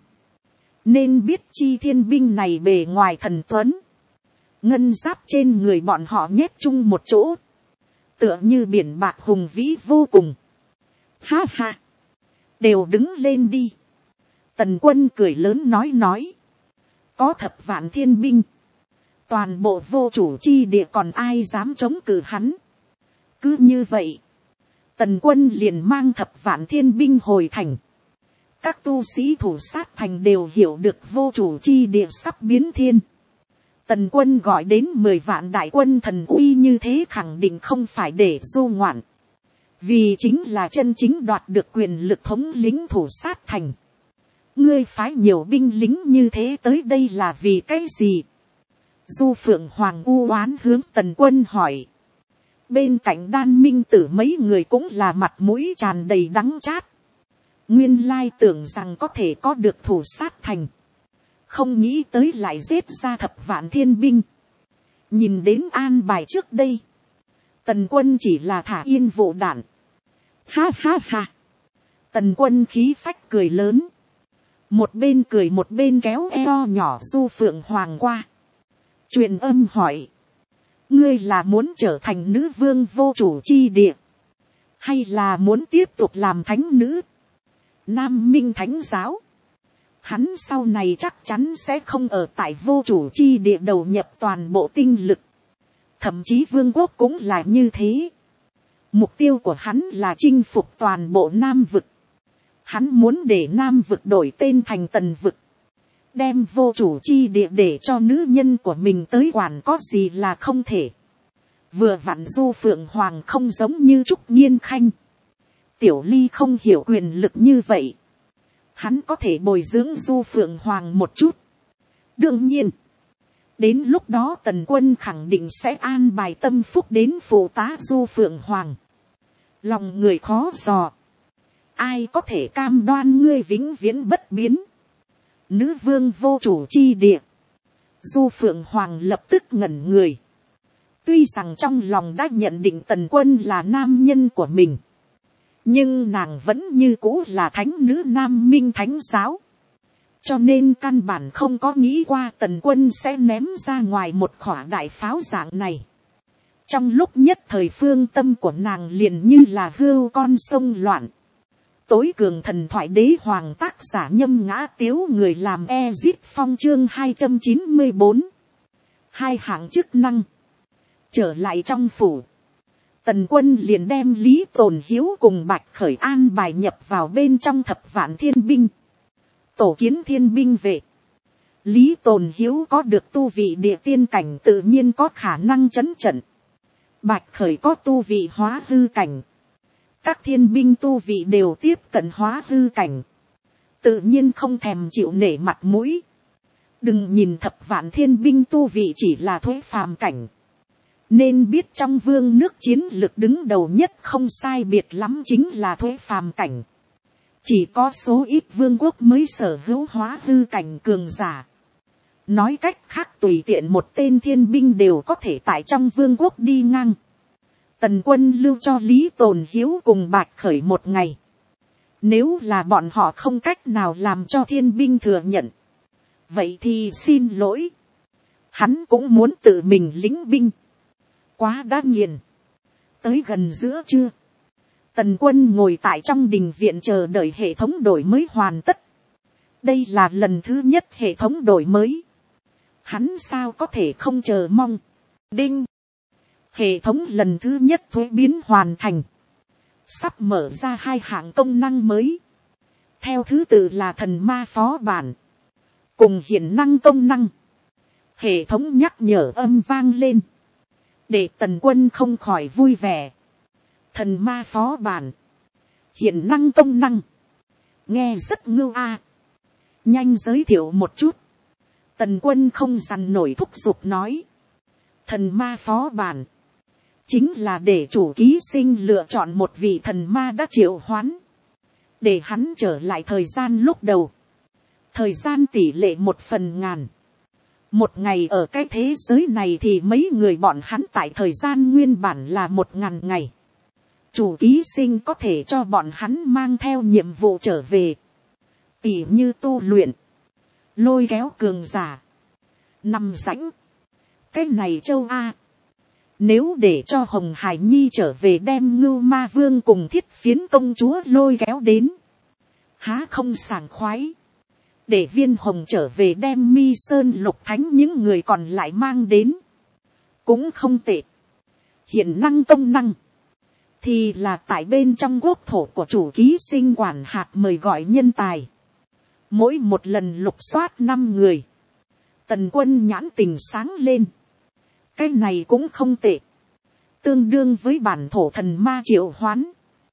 Nên biết chi thiên binh này bề ngoài thần tuấn. Ngân giáp trên người bọn họ nhét chung một chỗ. Tựa như biển bạc hùng vĩ vô cùng. Ha ha. Đều đứng lên đi. Tần Quân cười lớn nói. Có thập vạn thiên binh. Toàn bộ vô chủ chi địa còn ai dám chống cự hắn. Cứ như vậy. Tần Quân liền mang thập vạn thiên binh hồi thành. Các tu sĩ thủ sát thành đều hiểu được vô chủ chi địa sắp biến thiên. Tần Quân gọi đến 10 vạn đại quân thần uy như thế khẳng định không phải để du ngoạn. Vì chính là chân chính đoạt được quyền lực thống lĩnh thủ sát thành. Ngươi phái nhiều binh lính như thế tới đây là vì cái gì? Du Phượng Hoàng u oán hướng Tần Quân hỏi. Bên cạnh Đan Minh Tử mấy người cũng là mặt mũi tràn đầy đắng chát. Nguyên lai tưởng rằng có thể có được thủ sát thành. Không nghĩ tới lại giết ra thập vạn thiên binh. Nhìn đến an bài trước đây. Tần Quân chỉ là thả yên vụ đạn. Ha ha ha. Tần Quân khí phách cười lớn. Một bên cười một bên kéo eo nhỏ Du Phượng Hoàng qua. Truyền âm hỏi. Ngươi là muốn trở thành nữ vương vô chủ chi địa. Hay là muốn tiếp tục làm thánh nữ. Nam Minh Thánh giáo. Hắn sau này chắc chắn sẽ không ở tại vô chủ chi địa đầu nhập toàn bộ tinh lực. Thậm chí vương quốc cũng là như thế. Mục tiêu của hắn là chinh phục toàn bộ Nam vực. Hắn muốn để Nam vực đổi tên thành Tần vực. Đem vô chủ chi địa để cho nữ nhân của mình tới quản có gì là không thể. Vừa vặn Du Phượng Hoàng không giống như Trúc Nhiên Khanh. Tiểu Ly không hiểu quyền lực như vậy. Hắn có thể bồi dưỡng Du Phượng Hoàng một chút. Đương nhiên. Đến lúc đó Tần Quân khẳng định sẽ an bài tâm phúc đến phụ tá Du Phượng Hoàng. Lòng người khó dò. Ai có thể cam đoan ngươi vĩnh viễn bất biến. Nữ vương vô chủ chi địa. Du Phượng Hoàng lập tức ngẩn người. Tuy rằng trong lòng đã nhận định Tần Quân là nam nhân của mình. Nhưng nàng vẫn như cũ là thánh nữ Nam Minh Thánh giáo. Cho nên căn bản không có nghĩ qua Tần Quân sẽ ném ra ngoài một khỏa đại pháo dạng này. Trong lúc nhất thời phương tâm của nàng liền như là hươu con sông loạn. Tối cường thần thoại đế hoàng tác giả Nhâm Ngã Tiếu người làm Ezit Phong chương 294. Hai hạng chức năng. Trở lại trong phủ. Tần Quân liền đem Lý Tồn Hiếu cùng Bạch Khởi an bài nhập vào bên trong thập vạn thiên binh. tổ kiến thiên binh vệ. Lý Tồn Hiếu có được tu vị địa tiên cảnh tự nhiên có khả năng trấn trận. Bạch Khởi có tu vị hóa hư cảnh. Các thiên binh tu vị đều tiếp cận hóa hư cảnh. Tự nhiên không thèm chịu nể mặt mũi. Đừng nhìn thập vạn thiên binh tu vị chỉ là thuế phàm cảnh. Nên biết trong vương nước chiến lực đứng đầu nhất không sai biệt lắm chính là thuế phàm cảnh. Chỉ có số ít vương quốc mới sở hữu hóa hư cảnh cường giả. Nói cách khác tùy tiện một tên thiên binh đều có thể tại trong vương quốc đi ngang. Tần quân lưu cho Lý Tồn Hiếu cùng Bạch Khởi một ngày. Nếu là bọn họ không cách nào làm cho thiên binh thừa nhận. Vậy thì xin lỗi. Hắn cũng muốn tự mình lĩnh binh. Quá đã nghiền. Tới gần giữa trưa. Tần quân ngồi tại trong đình viện chờ đợi hệ thống đổi mới hoàn tất. Đây là lần thứ nhất hệ thống đổi mới. Hắn sao có thể không chờ mong. Đinh. Hệ thống lần thứ nhất thuế biến hoàn thành. Sắp mở ra 2 hạng công năng mới. Theo thứ tự là thần ma phó bản. Cùng hiện năng công năng. Hệ thống nhắc nhở âm vang lên. Để tần quân không khỏi vui vẻ. Thần ma phó bản. Hiện năng công năng. Nghe rất ngưu a. Nhanh giới thiệu một chút. Tần quân không dằn nổi thúc giục nói. Thần ma phó bản. Chính là để chủ ký sinh lựa chọn một vị thần ma đã triệu hoán. Để hắn trở lại thời gian lúc đầu. Thời gian tỷ lệ 1/1000. Một ngày ở cái thế giới này thì mấy người bọn hắn tại thời gian nguyên bản là 1000 ngày. Chủ ký sinh có thể cho bọn hắn mang theo nhiệm vụ trở về. Tỉ như tu luyện. Lôi kéo cường giả. Nằm rãnh. Cái này châu A. Nếu để cho Hồng Hải Nhi trở về đem Ngưu Ma Vương cùng Thiết Phiến công chúa lôi kéo đến. Há không sảng khoái. Để Viên Hồng trở về đem Mi Sơn Lục Thánh những người còn lại mang đến. Cũng không tệ. Hiện năng công năng. Thì là tại bên trong quốc thổ của chủ ký sinh quản hạt mời gọi nhân tài. Mỗi một lần lục soát 5 người. Tần quân nhãn tình sáng lên. Cái này cũng không tệ. Tương đương với bản thổ thần ma triệu hoán.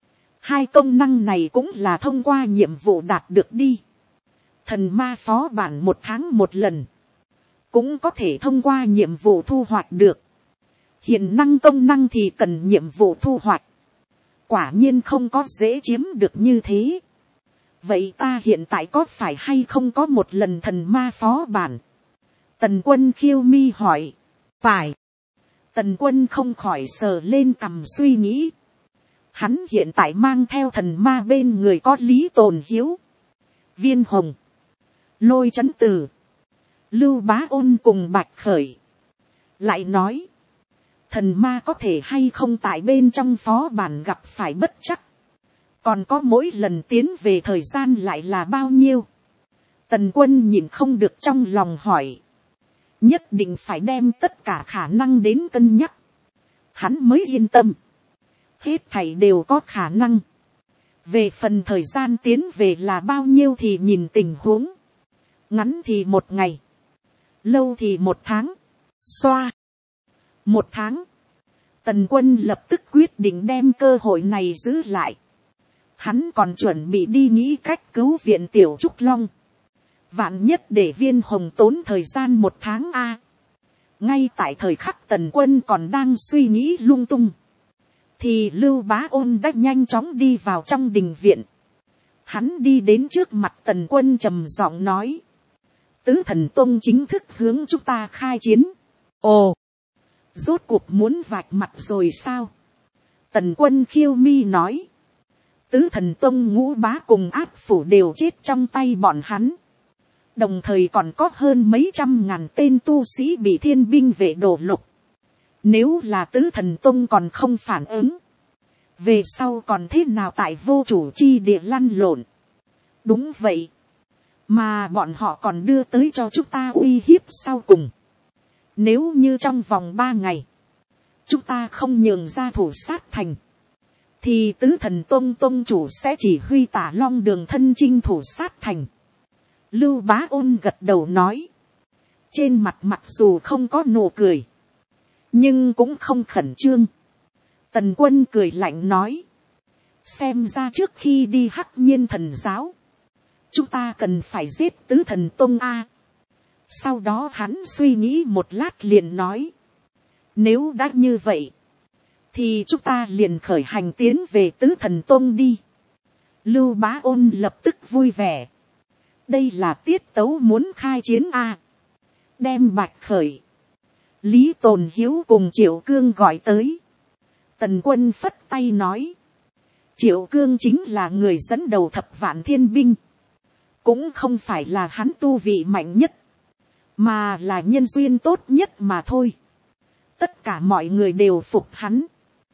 2 công năng này cũng là thông qua nhiệm vụ đạt được đi. Thần ma phó bản 1 tháng 1 lần. Cũng có thể thông qua nhiệm vụ thu hoạch được. Hiện năng công năng thì cần nhiệm vụ thu hoạch. Quả nhiên không có dễ chiếm được như thế. Vậy ta hiện tại có phải hay không có một lần thần ma phó bản? Tần quân khiêu mi hỏi. Phải. Tần quân không khỏi sờ lên cằm suy nghĩ. Hắn hiện tại mang theo thần ma bên người có Lý Tồn Hiếu. Viên Hồng. Lôi Chấn Từ. Lưu Bá Ôn cùng Bạch Khởi. Lại nói. Thần ma có thể hay không tại bên trong phó bản gặp phải bất chắc. Còn có mỗi lần tiến về thời gian lại là bao nhiêu. Tần quân nhìn không được trong lòng hỏi. Nhất định phải đem tất cả khả năng đến cân nhắc. Hắn mới yên tâm. Hết thảy đều có khả năng. Về phần thời gian tiến về là bao nhiêu thì nhìn tình huống. Ngắn thì 1 ngày. Lâu thì 1 tháng. Xoa. 1 tháng. Tần quân lập tức quyết định đem cơ hội này giữ lại. Hắn còn chuẩn bị đi nghĩ cách cứu viện Tiểu Trúc Long. Vạn nhất để Viên Hồng tốn thời gian 1 tháng a. Ngay tại thời khắc tần quân còn đang suy nghĩ lung tung. Thì Lưu Bá Ôn đã nhanh chóng đi vào trong đình viện. Hắn đi đến trước mặt tần quân trầm giọng nói. Tứ Thần Tông chính thức hướng chúng ta khai chiến. Ồ! Rốt cuộc muốn vạch mặt rồi sao? Tần quân khiêu mi nói. Tứ Thần Tông Ngũ Bá cùng Áp Phủ đều chết trong tay bọn hắn. Đồng thời còn có hơn mấy trăm ngàn tên tu sĩ bị thiên binh vệ đổ lục. Nếu là Tứ Thần Tông còn không phản ứng. Về sau còn thế nào tại vô chủ chi địa lăn lộn. Đúng vậy. Mà bọn họ còn đưa tới cho chúng ta uy hiếp sau cùng. Nếu như trong vòng 3 ngày. Chúng ta không nhường ra thủ sát thành. Thì Tứ Thần Tông Tông chủ sẽ chỉ huy Tả Long Đường thân chinh thủ sát thành. Lưu Bá Ôn gật đầu nói. Trên mặt mặc dù không có nụ cười. Nhưng cũng không khẩn trương. Tần Quân cười lạnh nói. Xem ra trước khi đi Hắc Nhiên thần giáo. Chúng ta cần phải giết Tứ Thần Tông A. Sau đó hắn suy nghĩ một lát liền nói. Nếu đã như vậy. Thì chúng ta liền khởi hành tiến về Tứ Thần Tông đi. Lưu Bá Ôn lập tức vui vẻ. Đây là tiết tấu muốn khai chiến A. Đem Bạch Khởi, Lý Tồn Hiếu cùng Triệu Cương gọi tới. Tần Quân phất tay nói. Triệu Cương chính là người dẫn đầu Thập Vạn Thiên binh. Cũng không phải là hắn tu vị mạnh nhất. Mà là nhân duyên tốt nhất mà thôi. Tất cả mọi người đều phục hắn.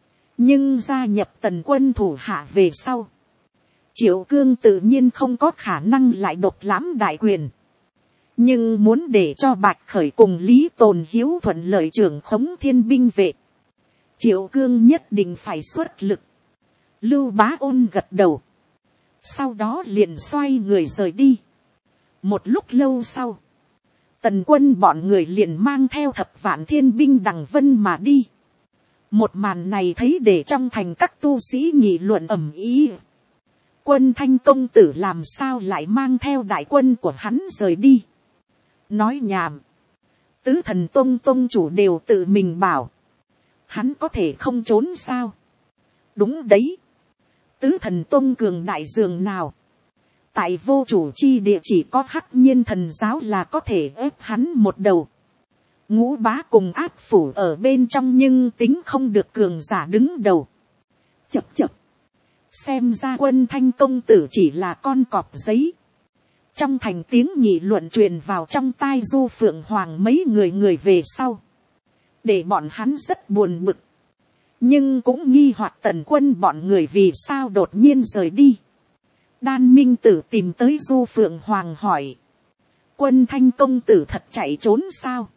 Nhưng gia nhập Tần Quân thủ hạ về sau. Triệu Cương tự nhiên không có khả năng lại độc lãm đại quyền. Nhưng muốn để cho Bạch Khởi cùng Lý Tồn Hiếu thuận lợi trưởng khống thiên binh vệ. Triệu Cương nhất định phải xuất lực. Lưu Bá Ôn gật đầu. Sau đó liền xoay người rời đi. Một lúc lâu sau. Tần Quân bọn người liền mang theo Thập Vạn Thiên binh đằng vân mà đi. Một màn này thấy để trong thành các tu sĩ nghị luận ầm ĩ. Quân Thanh công tử làm sao lại mang theo đại quân của hắn rời đi. Nói nhảm. Tứ Thần Tông tông chủ đều tự mình bảo. Hắn có thể không trốn sao. Đúng đấy. Tứ Thần Tông cường đại dường nào. Tại vô chủ chi địa chỉ có Hắc Nhiên thần giáo là có thể ép hắn một đầu. Ngũ Bá cùng Áp Phủ ở bên trong nhưng tính không được cường giả đứng đầu. Chập chập. Xem ra Quân Thanh công tử chỉ là con cọp giấy. Trong thành tiếng nghị luận truyền vào trong tai Du Phượng Hoàng mấy người về sau. Để bọn hắn rất buồn bực. Nhưng cũng nghi hoặc Tần Quân bọn người vì sao đột nhiên rời đi. Đan Minh Tử tìm tới Du Phượng Hoàng hỏi. Quân Thanh công tử thật chạy trốn sao?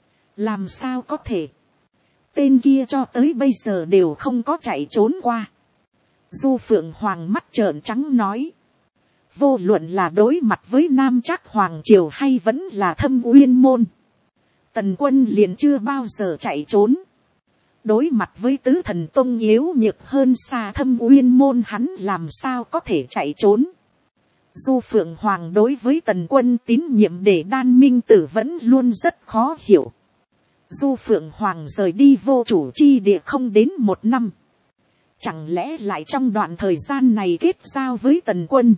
Làm sao có thể? Tên kia cho tới bây giờ đều không có chạy trốn qua. Du Phượng Hoàng mắt trợn trắng nói. Vô luận là đối mặt với Nam Trác Hoàng Triều hay vẫn là Thâm Uyên Môn. Tần Quân liền chưa bao giờ chạy trốn. Đối mặt với Tứ Thần Tông yếu nhược hơn xa Thâm Uyên Môn hắn làm sao có thể chạy trốn. Du Phượng Hoàng đối với Tần Quân tín nhiệm để Đan Minh Tử vẫn luôn rất khó hiểu. Du Phượng Hoàng rời đi vô chủ chi địa không đến 1 năm. Chẳng lẽ lại trong đoạn thời gian này kết giao với Tần Quân.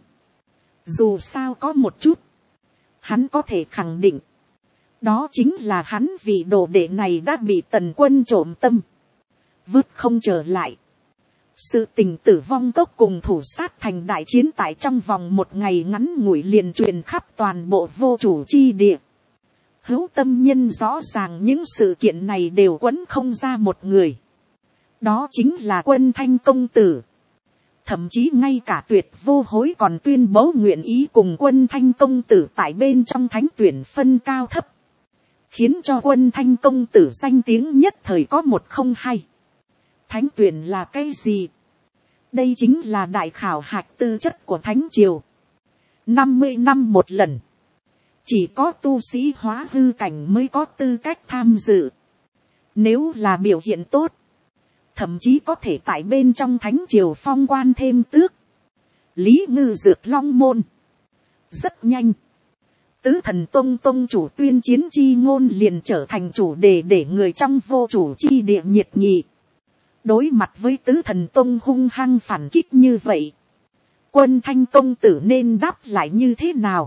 Dù sao có một chút. Hắn có thể khẳng định. Đó chính là hắn vì đồ đệ này đã bị Tần Quân trộm tâm. Vứt không trở lại. Sự tình Tử Vong Cốc cùng Thủ Sát Thành đại chiến tại trong vòng 1 ngày ngắn ngủi liền truyền khắp toàn bộ vô chủ chi địa. Hữu tâm nhân rõ ràng những sự kiện này đều quấn không ra một người. Đó chính là Quân Thanh công tử. Thậm chí ngay cả Tuyệt Vô Hối còn tuyên bố nguyện ý cùng Quân Thanh công tử tại bên trong thánh tuyển phân cao thấp. Khiến cho Quân Thanh công tử danh tiếng nhất thời có 102. Thánh tuyển là cái gì? Đây chính là đại khảo hạch tư chất của Thánh Triều. 50 năm một lần. Chỉ có tu sĩ hóa hư cảnh mới có tư cách tham dự. Nếu là biểu hiện tốt. Thậm chí có thể tại bên trong Thánh Triều phong quan thêm tước. Lý Ngư Dược Long Môn. Rất nhanh. Tứ Thần Tông Tông chủ tuyên chiến chi ngôn liền trở thành chủ đề để người trong vô chủ chi địa nhiệt nghị. Đối mặt với Tứ Thần Tông hung hăng phản kích như vậy. Quân Thanh công tử nên đáp lại như thế nào?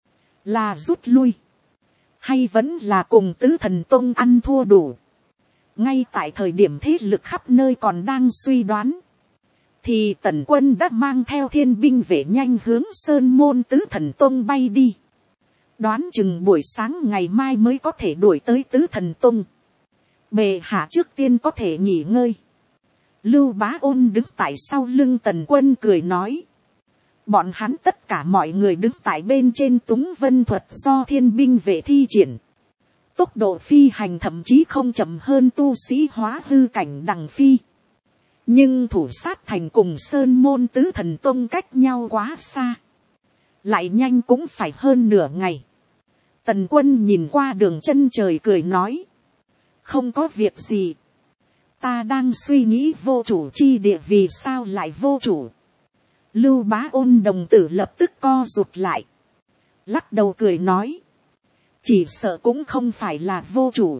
Là rút lui. Hay vẫn là cùng Tứ Thần Tông ăn thua đủ? Ngay tại thời điểm thế lực khắp nơi còn đang suy đoán. Thì Tần Quân đã mang theo thiên binh vệ nhanh hướng Sơn Môn Tứ Thần Tông bay đi. Đoán chừng buổi sáng ngày mai mới có thể đuổi tới Tứ Thần Tông. Bệ hạ trước tiên có thể nghỉ ngơi. Lưu Bá Ôn đứng tại sau lưng Tần Quân cười nói. Bọn hắn tất cả mọi người đứng tại bên trên túng vân thuật do thiên binh vệ thi triển. Tốc độ phi hành thậm chí không chậm hơn tu sĩ hóa hư cảnh đằng phi. Nhưng Thủ Sát Thành cùng Sơn Môn Tứ Thần Tông cách nhau quá xa. lại nhanh cũng phải hơn nửa ngày. Tần Quân nhìn qua đường chân trời cười nói, không có việc gì, ta đang suy nghĩ vô chủ chi địa vì sao lại vô chủ. Lưu Bá Ôn đồng tử lập tức co rụt lại, lắc đầu cười nói, chỉ sợ cũng không phải là vô chủ,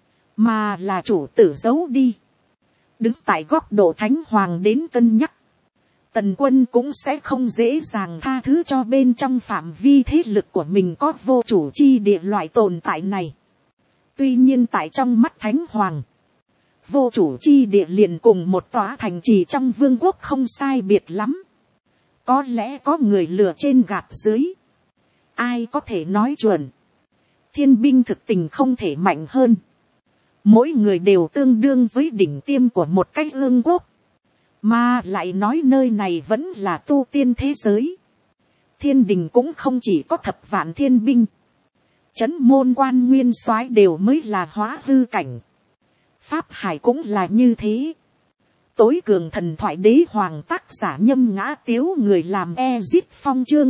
mà là chủ tử giấu đi. Đứng tại góc độ thánh hoàng đến cân nhắc, Tần Quân cũng sẽ không dễ dàng tha thứ cho bên trong phạm vi thế lực của mình có vô chủ chi địa loại tồn tại này. Tuy nhiên tại trong mắt thánh hoàng, vô chủ chi địa liền cùng một tòa thành trì trong vương quốc không sai biệt lắm. Có lẽ có người lừa trên gạt dưới, ai có thể nói chuẩn. Thiên binh thực tình không thể mạnh hơn, mỗi người đều tương đương với đỉnh tiêm của một cái vương quốc, mà lại nói nơi này vẫn là tu tiên thế giới. Thiên đình cũng không chỉ có thập vạn thiên binh, trấn môn quan nguyên soái đều mới là hóa hư cảnh, pháp hải cũng là như thế. Tối cường thần thoại đế hoàng tác giả Nhâm Ngã Tiếu, người làm Ezit Phong chương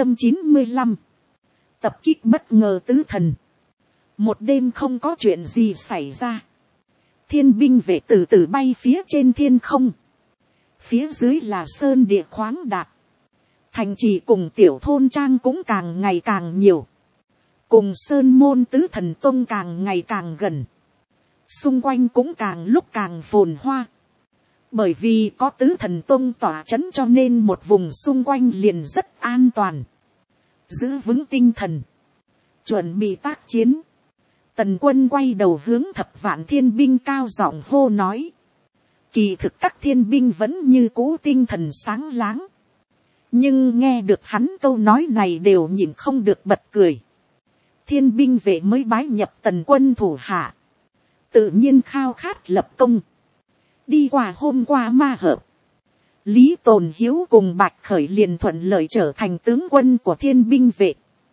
295. Tập kích bất ngờ tứ thần. Một đêm không có chuyện gì xảy ra, thiên binh vệ từ từ bay phía trên thiên không. Phía dưới là sơn địa khoáng đạt, thành trì cùng tiểu thôn trang cũng càng ngày càng nhiều, cùng sơn môn tứ thần tông càng ngày càng gần, xung quanh cũng càng lúc càng phồn hoa. Bởi vì có tứ thần tông tỏa chấn cho nên một vùng xung quanh liền rất an toàn, giữ vững tinh thần, chuẩn bị tác chiến. Tần Quân quay đầu hướng thập vạn thiên binh cao giọng hô nói, kỳ thực các thiên binh vẫn như cũ tinh thần sáng láng, nhưng nghe được hắn câu nói này đều nhìn không được bật cười. Thiên binh vệ mới bái nhập Tần Quân thủ hạ, tự nhiên khao khát lập công. Đi qua hôm qua ma hợp, Lý Tồn Hiếu cùng Bạch Khởi liền thuận lợi trở thành tướng quân của thiên binh vệ.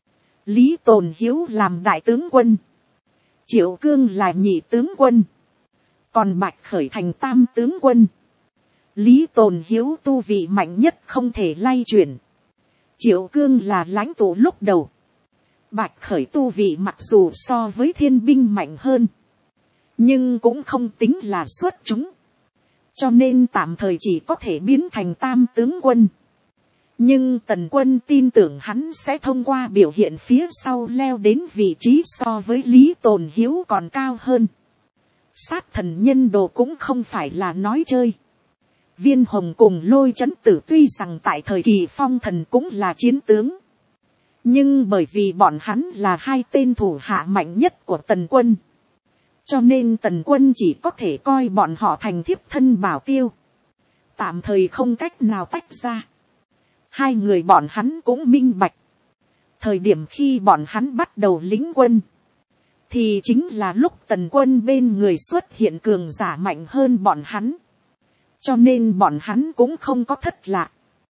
Lý Tồn Hiếu làm đại tướng quân, Triệu Cương là nhị tướng quân, còn Bạch Khởi thành tam tướng quân. Lý Tồn Hiếu tu vị mạnh nhất không thể lay chuyển, Triệu Cương là lãnh tụ lúc đầu. Bạch Khởi tu vị mặc dù so với thiên binh mạnh hơn, nhưng cũng không tính là xuất chúng, cho nên tạm thời chỉ có thể biến thành tam tướng quân. Nhưng Tần Quân tin tưởng hắn sẽ thông qua biểu hiện phía sau leo đến vị trí so với Lý Tồn Hiếu còn cao hơn. Sát thần nhân đồ cũng không phải là nói chơi. Viên Hồng cùng Lôi Chấn Tử tuy rằng tại thời kỳ phong thần cũng là chiến tướng, nhưng bởi vì bọn hắn là hai tên thủ hạ mạnh nhất của Tần Quân, cho nên Tần Quân chỉ có thể coi bọn họ thành thiếp thân bảo tiêu, tạm thời không cách nào tách ra. Hai người bọn hắn cũng minh bạch, thời điểm khi bọn hắn bắt đầu lĩnh quân, thì chính là lúc Tần Quân bên người xuất hiện cường giả mạnh hơn bọn hắn, cho nên bọn hắn cũng không có thất lạc.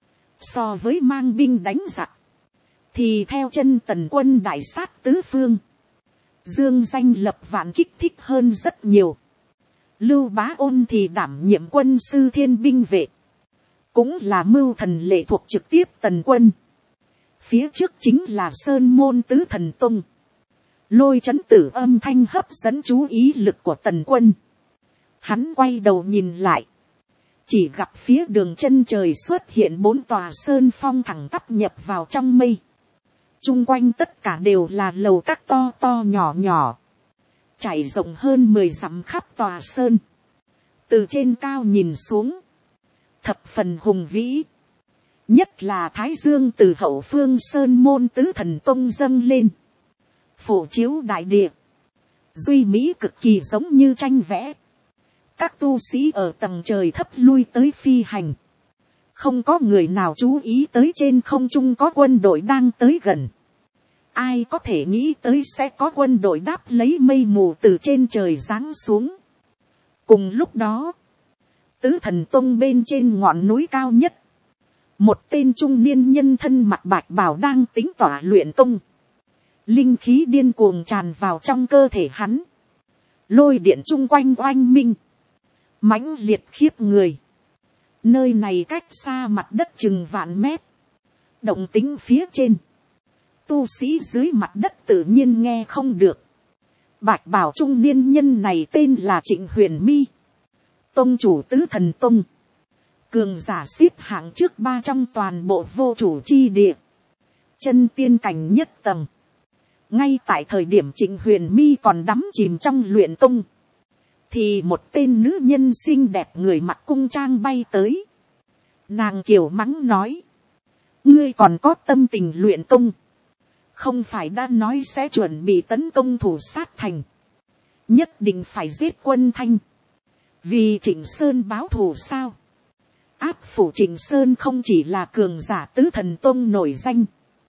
So với mang binh đánh giặc, thì theo chân Tần Quân đại sát tứ phương, dương danh lập vạn kích thích hơn rất nhiều. Lưu Bá Ôn thì đảm nhiệm quân sư thiên binh vệ, cũng là mưu thần lệ thuộc trực tiếp Tần Quân. Phía trước chính là sơn môn tứ thần tông. Lôi Chấn Tử âm thanh hấp dẫn chú ý lực của Tần Quân. Hắn quay đầu nhìn lại, chỉ gặp phía đường chân trời xuất hiện 4 tòa sơn phong thẳng tắp nhập vào trong mây. Trung quanh tất cả đều là lầu các to to nhỏ nhỏ, trải rộng hơn 10 dặm khắp tòa sơn. Từ trên cao nhìn xuống, thập phần hùng vĩ. Nhất là Thái Dương từ hậu phương sơn môn tứ thần tông dâng lên, phổ chiếu đại địa, duy mỹ cực kỳ giống như tranh vẽ. Các tu sĩ ở tầng trời thấp lui tới phi hành, không có người nào chú ý tới trên không trung có quân đội đang tới gần. Ai có thể nghĩ tới sẽ có quân đội đáp lấy mây mù từ trên trời giáng xuống. Cùng lúc đó, tứ thần tông bên trên ngọn núi cao nhất, một tên trung niên nhân thân mặc bạch bào đang tính tỏa luyện công. Linh khí điên cuồng tràn vào trong cơ thể hắn, lôi điện chung quanh oanh minh, mãnh liệt khiếp người. Nơi này cách xa mặt đất chừng vạn mét, động tính phía trên, tu sĩ dưới mặt đất tự nhiên nghe không được. Bạch bào trung niên nhân này tên là Trịnh Huyền My, tông chủ Tứ Thần Tông, cường giả xếp hạng trước 3 trong toàn bộ vô chủ chi địa, chân tiên cảnh nhất tầng. Ngay tại thời điểm Trịnh Huyền My còn đắm chìm trong luyện tông, thì một tên nữ nhân xinh đẹp người mặc cung trang bay tới. Nàng kiều mắng nói, ngươi còn có tâm tình luyện tông, không phải đã nói sẽ chuẩn bị tấn công thủ sát thành, nhất định phải giết Quân Thanh, vì Trịnh Sơn báo thù sao? Áp phủ Trịnh Sơn không chỉ là cường giả Tứ Thần Tông nổi danh,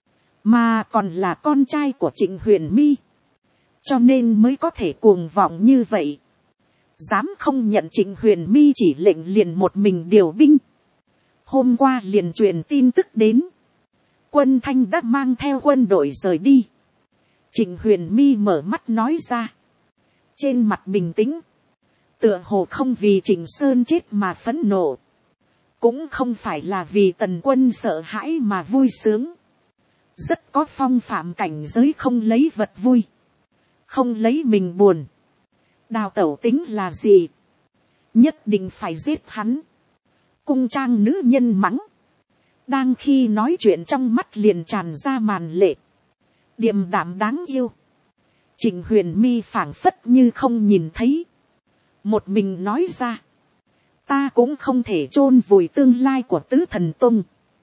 mà còn là con trai của Trịnh Huyền My, cho nên mới có thể cuồng vọng như vậy, dám không nhận Trịnh Huyền My chỉ lệnh liền một mình điều binh. Hôm qua liền truyền tin tức đến, Quân Thanh đã mang theo quân đội rời đi. Trịnh Huyền My mở mắt nói ra, trên mặt bình tĩnh, tựa hồ không vì Trịnh Sơn chết mà phẫn nộ, cũng không phải là vì Tần Quân sợ hãi mà vui sướng. Rất có phong phạm cảnh giới, không lấy vật vui, không lấy mình buồn. Đào tẩu tính là gì? Nhất định phải giết hắn. Cung trang nữ nhân mắng. Đang khi nói chuyện trong mắt liền tràn ra màn lệ, điềm đạm đáng yêu. Trịnh Huyền My phảng phất như không nhìn thấy, một mình nói ra, ta cũng không thể chôn vùi tương lai của Tứ Thần Tông.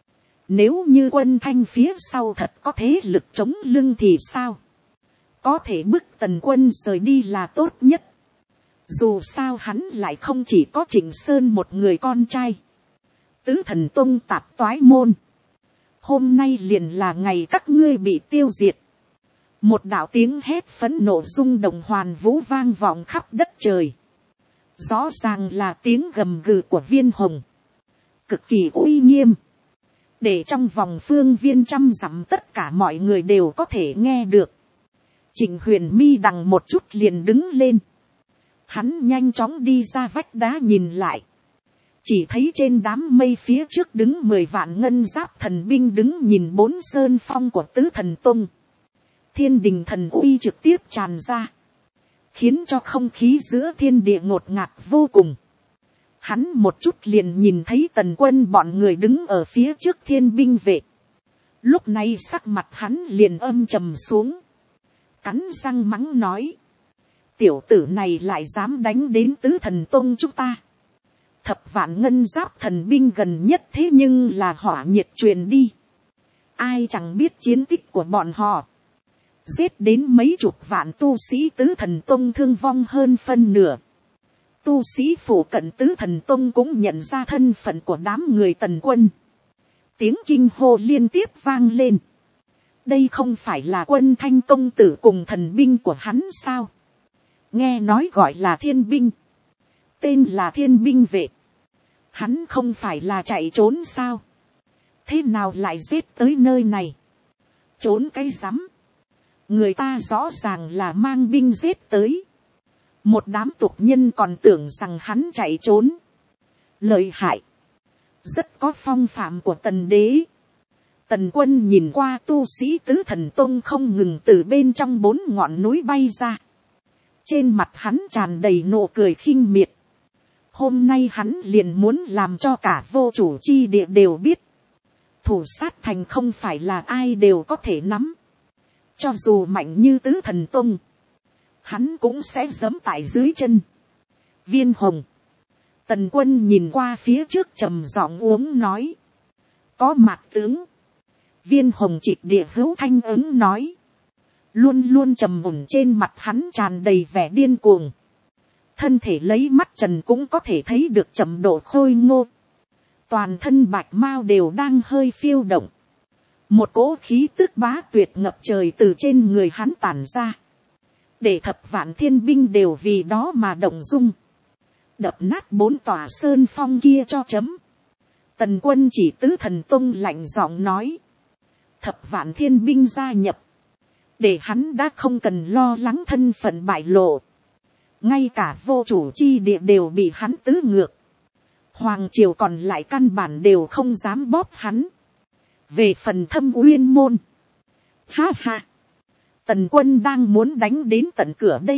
Nếu như Quân Thanh phía sau thật có thế lực chống lưng thì sao? Có thể bức Tần Quân rời đi là tốt nhất. Dù sao hắn lại không chỉ có Trịnh Sơn một người con trai. Tứ Thần Tông tạp toái môn, hôm nay liền là ngày các ngươi bị tiêu diệt. Một đạo tiếng hét phẫn nộ rung động hoàn vũ vang vọng khắp đất trời. Rõ ràng là tiếng gầm gừ của Viên Hồng, cực kỳ uy nghiêm, để trong vòng phương viên 100 dặm tất cả mọi người đều có thể nghe được. Trịnh Huyền My đằng một chút liền đứng lên, hắn nhanh chóng đi ra vách đá nhìn lại, chỉ thấy trên đám mây phía trước đứng 10 vạn ngân giáp thần binh đứng nhìn 4 sơn phong của Tứ Thần Tông. Thiên đình thần uy trực tiếp tràn ra, khiến cho không khí giữa thiên địa ngột ngạt vô cùng. Hắn một chút liền nhìn thấy Tần Quân bọn người đứng ở phía trước thiên binh vệ. Lúc này sắc mặt hắn liền âm trầm xuống, cắn răng mắng nói, tiểu tử này lại dám đánh đến Tứ Thần Tông chúng ta. Thập vạn ngân giáp thần binh gần nhất thế nhưng là hỏa nhiệt truyền đi, ai chẳng biết chiến tích của bọn họ. Giết đến mấy chục vạn tu sĩ Tứ Thần Tông thương vong hơn phân nửa. Tu sĩ phủ cận Tứ Thần Tông cũng nhận ra thân phận của đám người Tần Quân. Tiếng kinh hô liên tiếp vang lên. Đây không phải là Quân Thanh công tử cùng thần binh của hắn sao? Nghe nói gọi là thiên binh, tên là thiên binh vệ. Hắn không phải là chạy trốn sao? Thế nào lại giết tới nơi này? Trốn cái rắm. Người ta rõ ràng là mang binh giết tới. Một đám tục nhân còn tưởng rằng hắn chạy trốn. Lợi hại. Rất có phong phạm của Tần đế. Tần Quân nhìn qua tu sĩ Tứ Thần Tông không ngừng từ bên trong 4 ngọn núi bay ra. Trên mặt hắn tràn đầy nụ cười khinh miệt. Hôm nay hắn liền muốn làm cho cả vô chủ chi địa đều biết. Thủ sát thành không phải là ai đều có thể nắm. Cho dù mạnh như Tứ Thần Tông, hắn cũng sẽ giẫm tại dưới chân. Viên Hồng. Tần Quân nhìn qua phía trước trầm giọng uống nói, có mạc tướng. Viên Hồng trịch địa hữu thanh ứng nói, luôn luôn trầm ổn trên mặt hắn tràn đầy vẻ điên cuồng. Thân thể lấy mắt trần cũng có thể thấy được trầm độ khôi ngô. Toàn thân bạch mao đều đang hơi phiêu động. Một cỗ khí tức bá tuyệt ngập trời từ trên người hắn tản ra. Để thập vạn thiên binh đều vì đó mà động dung. Đập nát 4 tòa sơn phong kia cho chấm. Tần Quân chỉ Tứ Thần Tông lạnh giọng nói. Thập vạn thiên binh gia nhập. Để hắn đã không cần lo lắng thân phận bại lộ. Ngay cả vô chủ chi địa đều bị hắn tứ ngược. Hoàng triều còn lại căn bản đều không dám bóp hắn. Về phần Thâm Uyên môn, ha ha, Tần Quân đang muốn đánh đến tận cửa đây,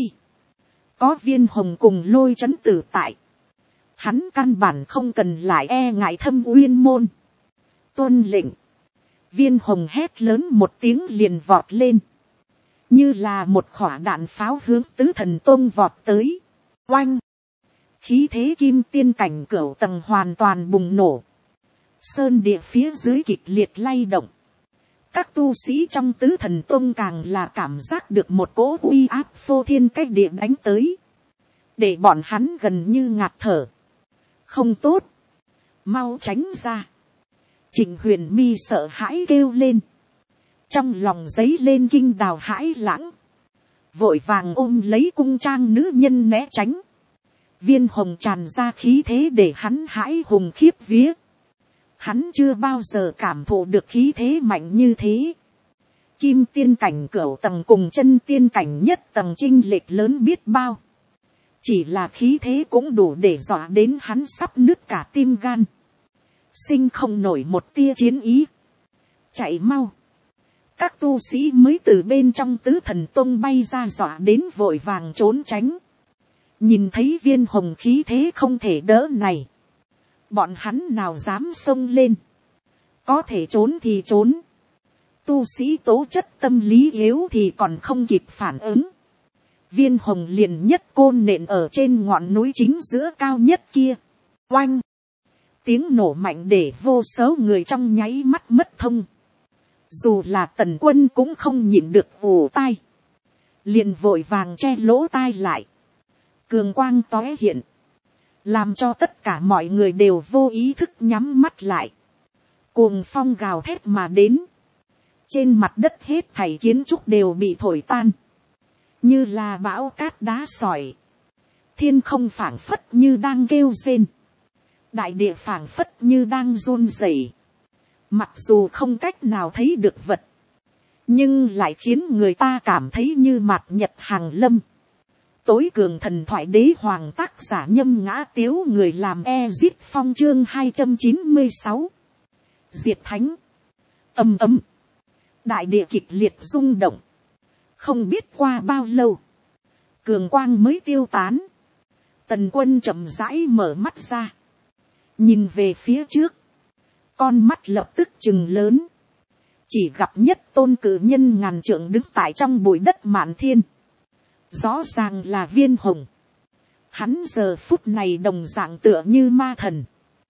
có Viên Hồng cùng Lôi Trấn Tử tại, hắn căn bản không cần lại e ngại Thâm Uyên môn. Tuân lệnh. Viên Hồng hét lớn một tiếng liền vọt lên, như là một quả đạn pháo hướng Tứ Thần Tông vọt tới. Oanh, khí thế kim tiên cảnh cửu tầng hoàn toàn bùng nổ, sơn địa phía dưới kịch liệt lay động. Các tu sĩ trong Tứ Thần Tông càng là cảm giác được một cỗ uy áp phô thiên cách địa đánh tới, để bọn hắn gần như ngạt thở. Không tốt, mau tránh ra. Trịnh Huyền Mi sợ hãi kêu lên, trong lòng dấy lên kinh đào hãi lãng, vội vàng ôm lấy cung trang nữ nhân né tránh. Viên Hồng tràn ra khí thế để hắn hãi hùng khiếp vía. Hắn chưa bao giờ cảm thụ được khí thế mạnh như thế. Kim tiên cảnh cửu tầng cùng chân tiên cảnh nhất tầng chênh lệch lớn biết bao. Chỉ là khí thế cũng đủ để dọa đến hắn sắp nứt cả tim gan. Sinh không nổi một tia chiến ý. Chạy mau. Các tu sĩ mới từ bên trong Tứ Thần Tông bay ra dọa đến vội vàng trốn tránh. Nhìn thấy Viên Hồng khí thế không thể đỡ này, bọn hắn nào dám xông lên. Có thể trốn thì trốn. Tu sĩ tố chất tâm lý yếu thì còn không kịp phản ứng. Viên Hồng liền nhất côn nện ở trên ngọn núi chính giữa cao nhất kia. Oanh! Tiếng nổ mạnh để vô số người trong nháy mắt mất thông. Dù là Tần Quân cũng không nhịn được ù tai, liền vội vàng che lỗ tai lại. Cường quang tóe hiện, làm cho tất cả mọi người đều vô ý thức nhắm mắt lại. Cuồng phong gào thét mà đến, trên mặt đất hết thảy kiến trúc đều bị thổi tan, như là bão cát đá sỏi. Thiên không phảng phất như đang kêu rên, đại địa phảng phất như đang run rẩy. Mặc dù không cách nào thấy được vật, nhưng lại khiến người ta cảm thấy như mạt nhật hàng lâm. Tối cường thần thoại đế hoàng tác giả Nhâm Ngã Tiếu, người làm Ezit Phong chương 296. Diệt thánh. Ầm ầm. Đại địa kịch liệt rung động. Không biết qua bao lâu, cường quang mới tiêu tán. Tần Quân chậm rãi mở mắt ra, nhìn về phía trước, con mắt lập tức trừng lớn. Chỉ gặp nhất tôn cử nhân ngàn trượng đứng tại trong bụi đất mạn thiên. Rõ ràng là Viên Hồng. Hắn giờ phút này đồng dạng tựa như ma thần.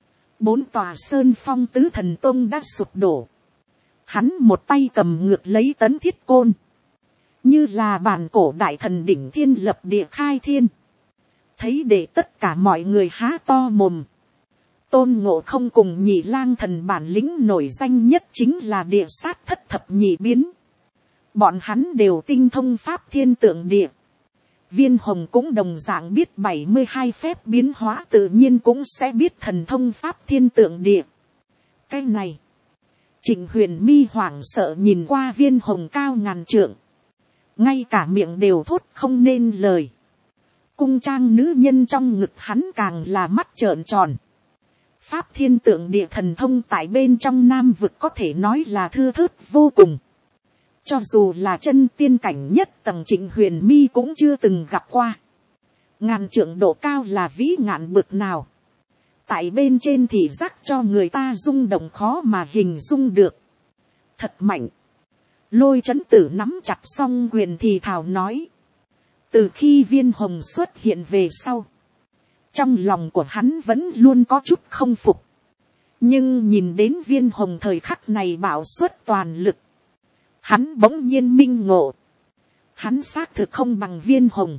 4 tòa sơn phong Tứ Thần Tông đã sụp đổ. Hắn một tay cầm ngược lấy tấn thiết côn, như là bản cổ đại thần đỉnh thiên lập địa khai thiên. Thấy để tất cả mọi người há to mồm. Tôn Ngộ Không cùng Nhị Lang Thần bản lĩnh nổi danh nhất chính là địa sát thất thập nhị biến. Bọn hắn đều tinh thông pháp thiên tượng địa. Viên Hồng cũng đồng dạng biết 72 phép biến hóa, tự nhiên cũng sẽ biết thần thông pháp thiên tượng địa. Cái này, Trịnh Huyền Mi hoảng sợ nhìn qua Viên Hồng cao ngàn trượng, ngay cả miệng đều thốt không nên lời. Cung trang nữ nhân trong ngực hắn càng là mắt trợn tròn. Pháp thiên tượng địa thần thông tại bên trong Nam vực có thể nói là thưa thớt vô cùng. Cho dù là chân tiên cảnh nhất tầng Trịnh Huyền Mi cũng chưa từng gặp qua. Ngàn trượng độ cao là vĩ ngạn bực nào. Tại bên trên thì giác cho người ta rung động khó mà hình dung được. Thật mạnh. Lôi Trấn Tử nắm chặt song quyền thì thào nói. Từ khi Viên Hồng xuất hiện về sau, trong lòng của hắn vẫn luôn có chút không phục. Nhưng nhìn đến Viên Hồng thời khắc này bạo xuất toàn lực, hắn bỗng nhiên minh ngộ. Hắn xác thực không bằng Viên Hồng.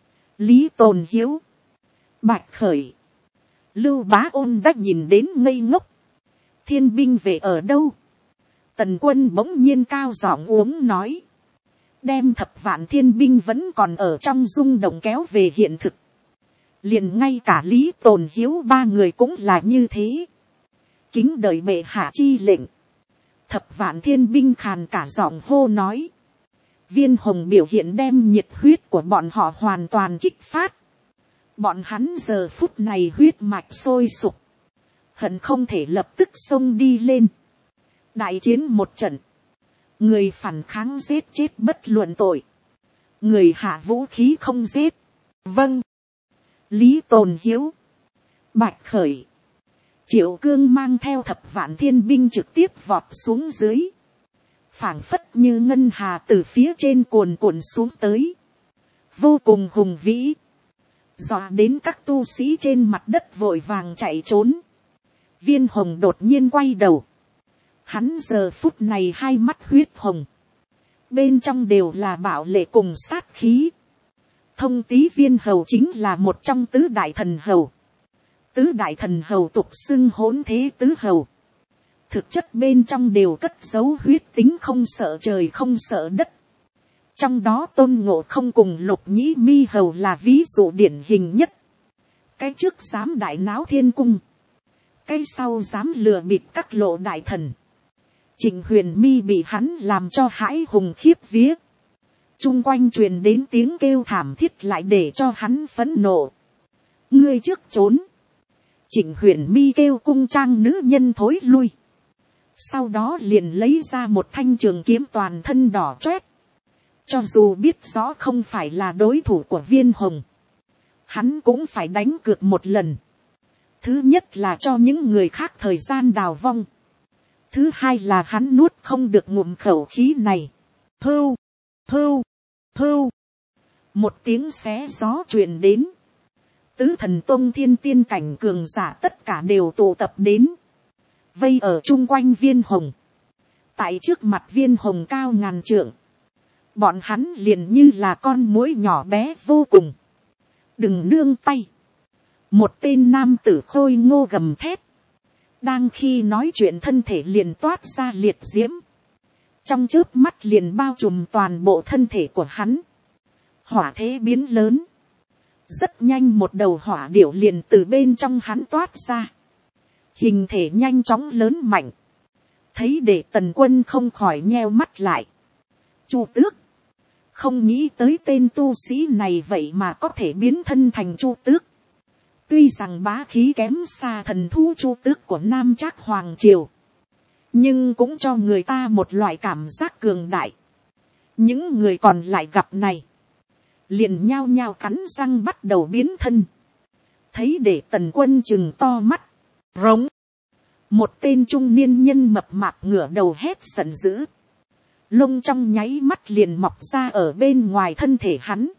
Lý Tồn Hiếu, Bạch Khởi, Lưu Bá Ôn đã nhìn đến ngây ngốc. Thiên binh về ở đâu? Tần Quân bỗng nhiên cao giọng uống nói. Đem thập vạn thiên binh vẫn còn ở trong rung động kéo về hiện thực. Liền ngay cả Lý Tồn Hiếu 3 người cũng là như thế. Kính đợi bệ hạ chi lệnh. Thập vạn thiên binh khàn cả giọng hô nói. Viên Hồng biểu hiện đem nhiệt huyết của bọn họ hoàn toàn kích phát. Bọn hắn giờ phút này huyết mạch sôi sục, hận không thể lập tức xông đi lên, đại chiến một trận, người phản kháng giết chết bất luận tội, người hạ vũ khí không giết. Vâng, Lý Tồn Hiếu, Bạch Khởi, Triệu Cương mang theo thập vạn thiên binh trực tiếp vọt xuống dưới, phảng phất như ngân hà từ phía trên cuồn cuộn xuống tới, vô cùng hùng vĩ, dọa đến các tu sĩ trên mặt đất vội vàng chạy trốn. Viên Hồng đột nhiên quay đầu, hắn giờ phút này hai mắt huyết hồng, bên trong đều là bạo lệ cùng sát khí. Thông Tý Viên Hầu chính là một trong tứ đại thần hầu. Tứ đại thần hầu tục xưng hỗn thế tứ hầu, thực chất bên trong đều cất giấu huyết tính, không sợ trời không sợ đất. Trong đó Tôn Ngộ Không cùng Lục Nhĩ Mi Hầu là ví dụ điển hình nhất. Cái trước dám đại náo thiên cung, cái sau dám lừa bịp các lộ đại thần. Trịnh Huyền Mi bị hắn làm cho hãi hùng khiếp vía. Chung quanh truyền đến tiếng kêu thảm thiết lại để cho hắn phẫn nộ. Ngươi trước trốn. Trịnh Huyền Mi kêu cung trang nữ nhân thối lui. Sau đó liền lấy ra một thanh trường kiếm toàn thân đỏ chót. Cho dù biết rõ không phải là đối thủ của Viên Hồng, hắn cũng phải đánh cược một lần. Thứ nhất là cho những người khác thời gian đào vong. Thứ hai là hắn nuốt không được ngụm khẩu khí này. Hưu, hưu, hưu. Một tiếng xé gió truyền đến. Tứ thần tông thiên tiên cảnh cường giả tất cả đều tụ tập đến. Vây ở chung quanh Viên Hồng. Tại trước mặt Viên Hồng cao ngàn trượng. Bọn hắn liền như là con muỗi nhỏ bé vô cùng. Đừng nương tay. Một tên nam tử khôi ngô gầm thét. Đang khi nói chuyện thân thể liền toát ra liệt diễm. Trong chớp mắt liền bao trùm toàn bộ thân thể của hắn. Hỏa thế biến lớn. Rất nhanh một đầu hỏa điểu liền từ bên trong hắn toát ra. Hình thể nhanh chóng lớn mạnh. Thấy để Tần Quân không khỏi nheo mắt lại. Chu Tước. Không nghĩ tới tên tu sĩ này vậy mà có thể biến thân thành Chu Tước. Tuy rằng bá khí kém xa thần thú Chu Tước của Nam Trác Hoàng Triều, nhưng cũng cho người ta một loại cảm giác cường đại. Những người còn lại gặp này, liền nhao nhao cắn răng bắt đầu biến thân. Thấy để Tần Quân chừng to mắt, rống. Một tên trung niên nhân mập mạp ngửa đầu hét giận dữ. Lông trong nháy mắt liền mọc ra ở bên ngoài thân thể hắn.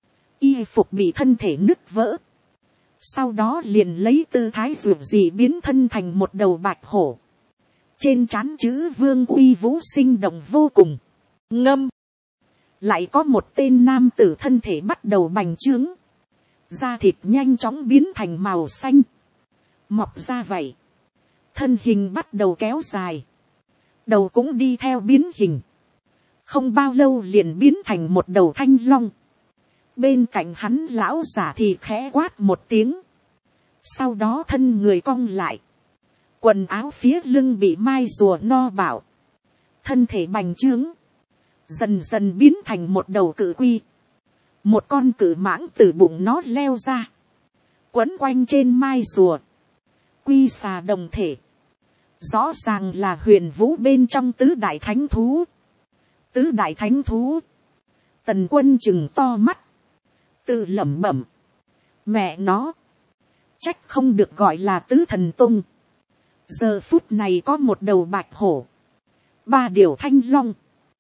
Y phục bị thân thể nứt vỡ. Sau đó liền lấy tư thái ruột gì biến thân thành một đầu bạch hổ. Trên trán chữ Vương uy vũ sinh động vô cùng. Ngâm. Lại có một tên nam tử thân thể bắt đầu bành trướng. Da thịt nhanh chóng biến thành màu xanh. Mọc ra vậy. Thân hình bắt đầu kéo dài. Đầu cũng đi theo biến hình. Không bao lâu liền biến thành một đầu thanh long. Bên cạnh hắn lão giả thì khẽ quát một tiếng. Sau đó thân người cong lại. Quần áo phía lưng bị mai rùa no bảo. Thân thể bành trướng. Dần dần biến thành một đầu cự quy. Một con cự mãng từ bụng nó leo ra. Quấn quanh trên mai rùa. Quy xà đồng thể. Rõ ràng là Huyền Vũ bên trong tứ đại thánh thú. Tứ đại thánh thú. Tần Quân chừng to mắt. Tự lẩm bẩm. Mẹ nó. Trách không được gọi là tứ thần tung. Giờ phút này có một đầu bạch hổ. 3 điều thanh long.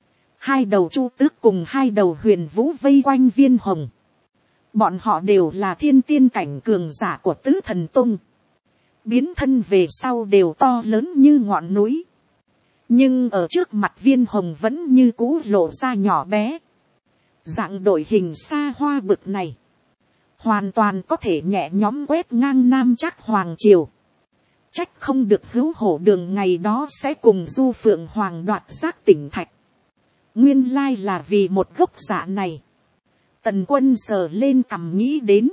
2 đầu Chu Tước cùng 2 đầu Huyền Vũ vây quanh Viên Hồng. Bọn họ đều là thiên tiên cảnh cường giả của tứ thần tung. Biến thân về sau đều to lớn như ngọn núi. Nhưng ở trước mặt Viên Hồng vẫn như cũ lộ ra nhỏ bé. Dạng đội hình xa hoa bực này. Hoàn toàn có thể nhẹ nhõm quét ngang Nam Trác Hoàng Triều. Trách không được Hữu Hổ Đường ngày đó sẽ cùng Du Phượng Hoàng đoạt giác tỉnh thạch. Nguyên lai là vì một gốc dạ này. Tần Quân sờ lên cằm nghĩ đến.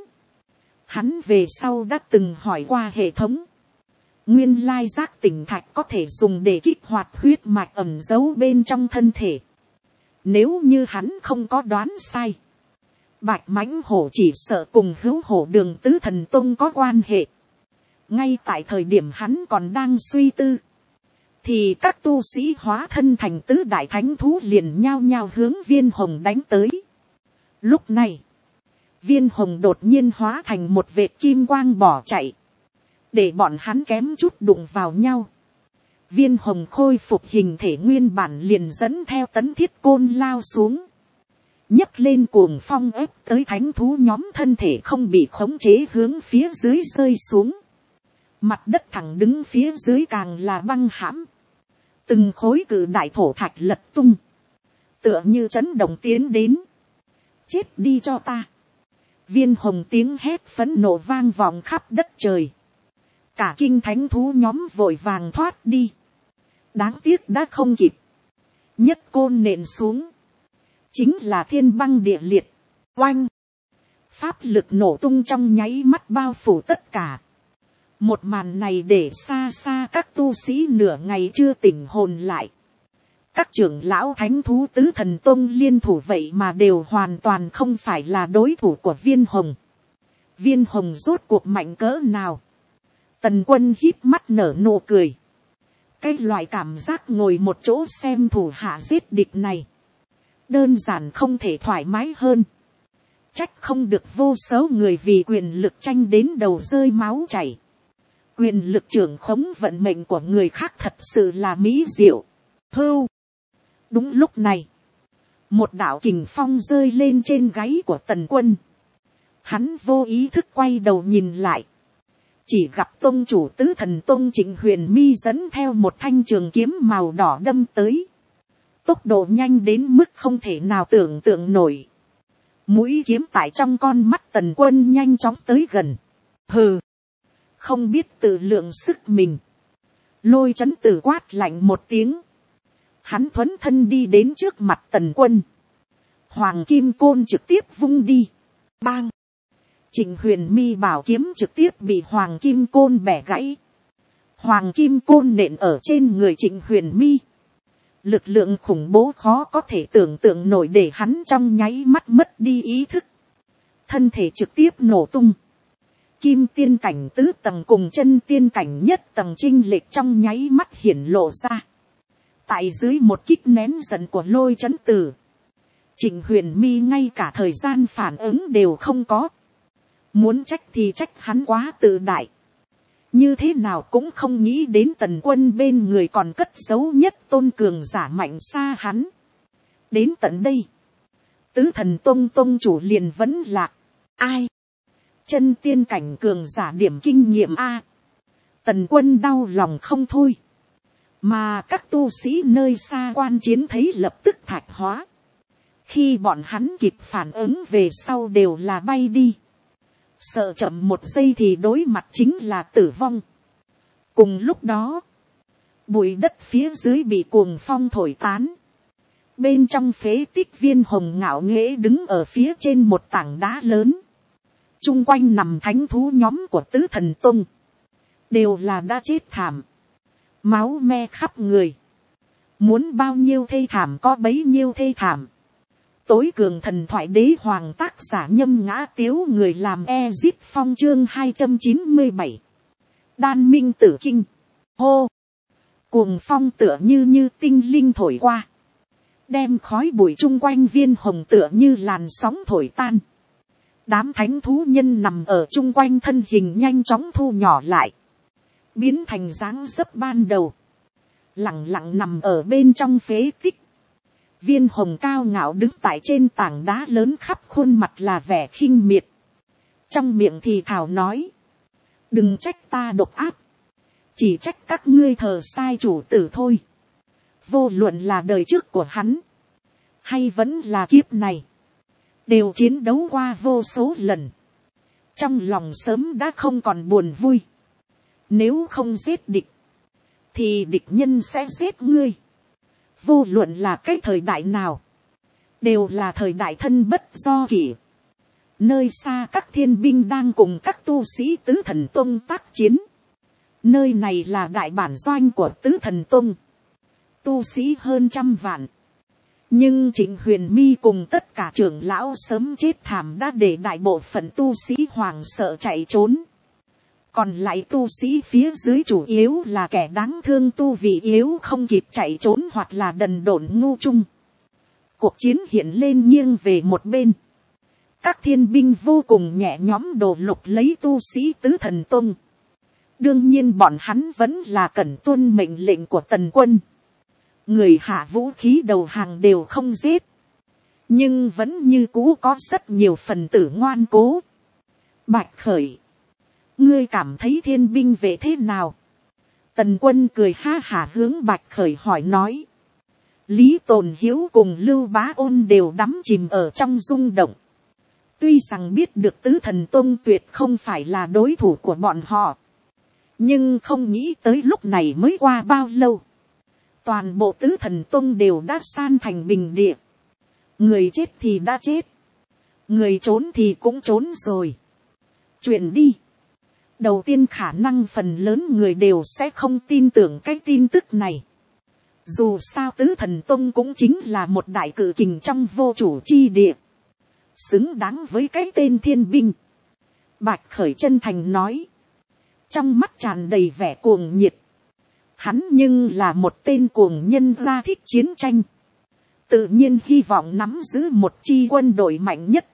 Hắn về sau đã từng hỏi qua hệ thống. Nguyên lai giác tỉnh thạch có thể dùng để kích hoạt huyết mạch ẩn giấu bên trong thân thể. Nếu như hắn không có đoán sai. Bạch mãnh hổ chỉ sợ cùng Hữu Hổ Đường tứ thần tông có quan hệ. Ngay tại thời điểm hắn còn đang suy tư. thì các tu sĩ hóa thân thành tứ đại thánh thú liền nhao nhao hướng Viên Hồng đánh tới. Lúc này, Viên Hồng đột nhiên hóa thành một vệt kim quang bỏ chạy, để bọn hắn kém chút đụng vào nhau. Viên Hồng khôi phục hình thể nguyên bản liền dẫn theo Tấn Thiết Côn lao xuống, nhấc lên cuồng phong ép tới thánh thú nhóm, thân thể không bị khống chế hướng phía dưới rơi xuống. Mặt đất thẳng đứng phía dưới càng là băng hãm, từng khối cự đại thổ thạch lật tung, tựa như chấn động tiến đến. Chết đi cho ta. Viên Hồng tiếng hét phẫn nộ vang vọng khắp đất trời. Cả kinh thánh thú nhóm vội vàng thoát đi. Đáng tiếc đã không kịp. Nhất côn nện xuống, chính là thiên băng địa liệt. Oanh! Pháp lực nổ tung trong nháy mắt bao phủ tất cả. Một màn này để xa xa các tu sĩ nửa ngày chưa tỉnh hồn lại. Các trưởng lão thánh thú tứ thần tông liên thủ vậy mà đều hoàn toàn không phải là đối thủ của Viên Hồng. Viên Hồng rốt cuộc mạnh cỡ nào? Tần Quân híp mắt nở nụ cười. Cái loại cảm giác ngồi một chỗ xem thủ hạ giết địch này, đơn giản không thể thoải mái hơn. Trách không được vô số người vì quyền lực tranh đến đầu rơi máu chảy. Quyền lực trưởng khống vận mệnh của người khác thật sự là mỹ diệu. Hưu. Đúng lúc này, một đạo kình phong rơi lên trên gáy của Tần Quân. Hắn vô ý thức quay đầu nhìn lại, chỉ gặp tông chủ tứ thần tông Trịnh Huyền Mi dẫn theo một thanh trường kiếm màu đỏ đâm tới. Tốc độ nhanh đến mức không thể nào tưởng tượng nổi. Mũi kiếm tại trong con mắt Tần Quân nhanh chóng tới gần. Hừ, không biết tự lượng sức mình. Lôi Chấn Tử quát lạnh một tiếng. Hắn thuấn thân đi đến trước mặt Tần Quân. Hoàng kim côn trực tiếp vung đi. Bang! Trịnh Huyền Mi bảo kiếm trực tiếp bị Hoàng kim côn bẻ gãy. Hoàng kim côn nện ở trên người Trịnh Huyền Mi. Lực lượng khủng bố khó có thể tưởng tượng nổi, để hắn trong nháy mắt mất đi ý thức. Thân thể trực tiếp nổ tung. Kim tiên cảnh tứ tầng cùng chân tiên cảnh nhất tầng chênh lệch trong nháy mắt hiển lộ ra. Tại dưới một kích nén giận của Lôi Chấn Tử, Trịnh Huyền Mi ngay cả thời gian phản ứng đều không có. Muốn trách thì trách hắn quá tự đại. Như thế nào cũng không nghĩ đến Tần Quân bên người còn cất giấu nhất tôn cường giả mạnh xa hắn. Đến tận đây, tứ thần tông tông chủ liền vẫn lạc. Ai? Chân tiên cảnh cường giả điểm kinh nghiệm A. Tần Quân đau lòng không thôi. Mà các tu sĩ nơi xa quan chiến thấy lập tức thạch hóa. Khi bọn hắn kịp phản ứng về sau đều là bay đi. Sợ chậm một giây thì đối mặt chính là tử vong. Cùng lúc đó, bụi đất phía dưới bị cuồng phong thổi tán. Bên trong phế tích Viên Hồng ngạo nghễ đứng ở phía trên một tảng đá lớn. Trung quanh nằm thánh thú nhóm của tứ thần tông. Đều là đã chết thảm. Máu me khắp người. Muốn bao nhiêu thê thảm có bấy nhiêu thê thảm. Tối cường thần thoại đế hoàng tác giả Nhâm Ngã Tiếu, người làm Ezit Phong chương 297. Đan minh tử kinh. Hô. Cuồng phong tựa như tinh linh thổi qua. Đem khói bụi chung quanh Viên Hồng tựa như làn sóng thổi tan. Đám thánh thú nhân nằm ở chung quanh thân hình nhanh chóng thu nhỏ lại. Biến thành dáng dấp ban đầu. Lặng lặng nằm ở bên trong phế tích. Viên Hồng cao ngạo đứng tại trên tảng đá lớn, khắp khuôn mặt là vẻ khinh miệt. Trong miệng thì thào nói. Đừng trách ta độc ác. Chỉ trách các ngươi thờ sai chủ tử thôi. Vô luận là đời trước của hắn, hay vẫn là kiếp này, đều chiến đấu qua vô số lần. Trong lòng sớm đã không còn buồn vui. Nếu không giết địch, thì địch nhân sẽ giết ngươi. Vô luận là cái thời đại nào, đều là thời đại thân bất do kỷ. Nơi xa các thiên binh đang cùng các tu sĩ tứ thần tông tác chiến. Nơi này là đại bản doanh của tứ thần tông. Tu sĩ hơn 100 vạn. Nhưng Trịnh Huyền Mi cùng tất cả trưởng lão sớm chết thảm đã để đại bộ phận tu sĩ hoảng sợ chạy trốn. Còn lại tu sĩ phía dưới chủ yếu là kẻ đáng thương tu vì yếu không kịp chạy trốn hoặc là đần độn ngu chung. Cuộc chiến hiện lên nghiêng về một bên. Các thiên binh vô cùng nhẹ nhõm đổ lục lấy tu sĩ tứ thần tông. Đương nhiên bọn hắn vẫn là cần tuân mệnh lệnh của Tần Quân. Người hạ vũ khí đầu hàng đều không giết. Nhưng vẫn như cũ có rất nhiều phần tử ngoan cố. Bạch Khởi, ngươi cảm thấy thiên binh vệ thế nào? Tần Quân cười ha hả hướng Bạch Khởi hỏi nói. Lý Tồn Hiếu cùng Lưu Bá Ôn đều đắm chìm ở trong rung động. Tuy rằng biết được tứ thần tôn tuyệt không phải là đối thủ của bọn họ. Nhưng không nghĩ tới lúc này mới qua bao lâu. Toàn bộ tứ thần tôn đều đã san thành bình địa. Người chết thì đã chết. Người trốn thì cũng trốn rồi. Chuyện đi. Đầu tiên khả năng phần lớn người đều sẽ không tin tưởng cái tin tức này. Dù sao tứ thần tôn cũng chính là một đại cự kình trong vô chủ chi địa. Xứng đáng với cái tên thiên binh. Bạch Khởi chân thành nói. Trong mắt tràn đầy vẻ cuồng nhiệt. Hắn nhưng là một tên cuồng nhân ra thích chiến tranh. Tự nhiên hy vọng nắm giữ một chi quân đội mạnh nhất.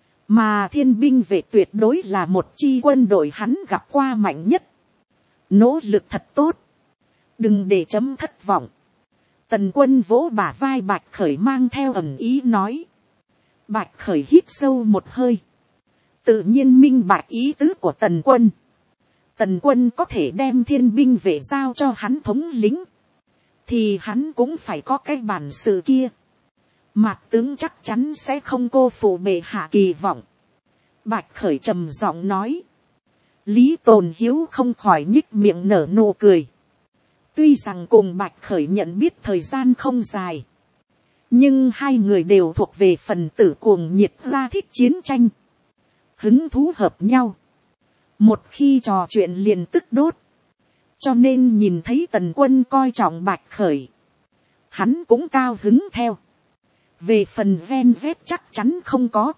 Mà thiên binh vệ tuyệt đối là một chi quân đội hắn gặp qua mạnh nhất. Nỗ lực thật tốt. Đừng để chấm thất vọng. Tần Quân vỗ bả vai Bạch Khởi mang theo ẩn ý nói. Bạch Khởi hít sâu một hơi. Tự nhiên minh bạch ý tứ của Tần Quân. Tần Quân có thể đem thiên binh vệ giao cho hắn thống lĩnh. Thì hắn cũng phải có cái bản sự kia. Mạc tướng chắc chắn sẽ không cô phụ bệ hạ kỳ vọng. Bạch Khởi trầm giọng nói. Lý Tồn Hiếu không khỏi nhích miệng nở nụ cười. Tuy rằng cùng Bạch Khởi nhận biết thời gian không dài. Nhưng hai người đều thuộc về phần tử cuồng nhiệt ra thích chiến tranh. Hứng thú hợp nhau. Một khi trò chuyện liền tức đốt. Cho nên nhìn thấy Tần Quân coi trọng Bạch Khởi. Hắn cũng cao hứng theo. Về phần ven vét chắc chắn không có.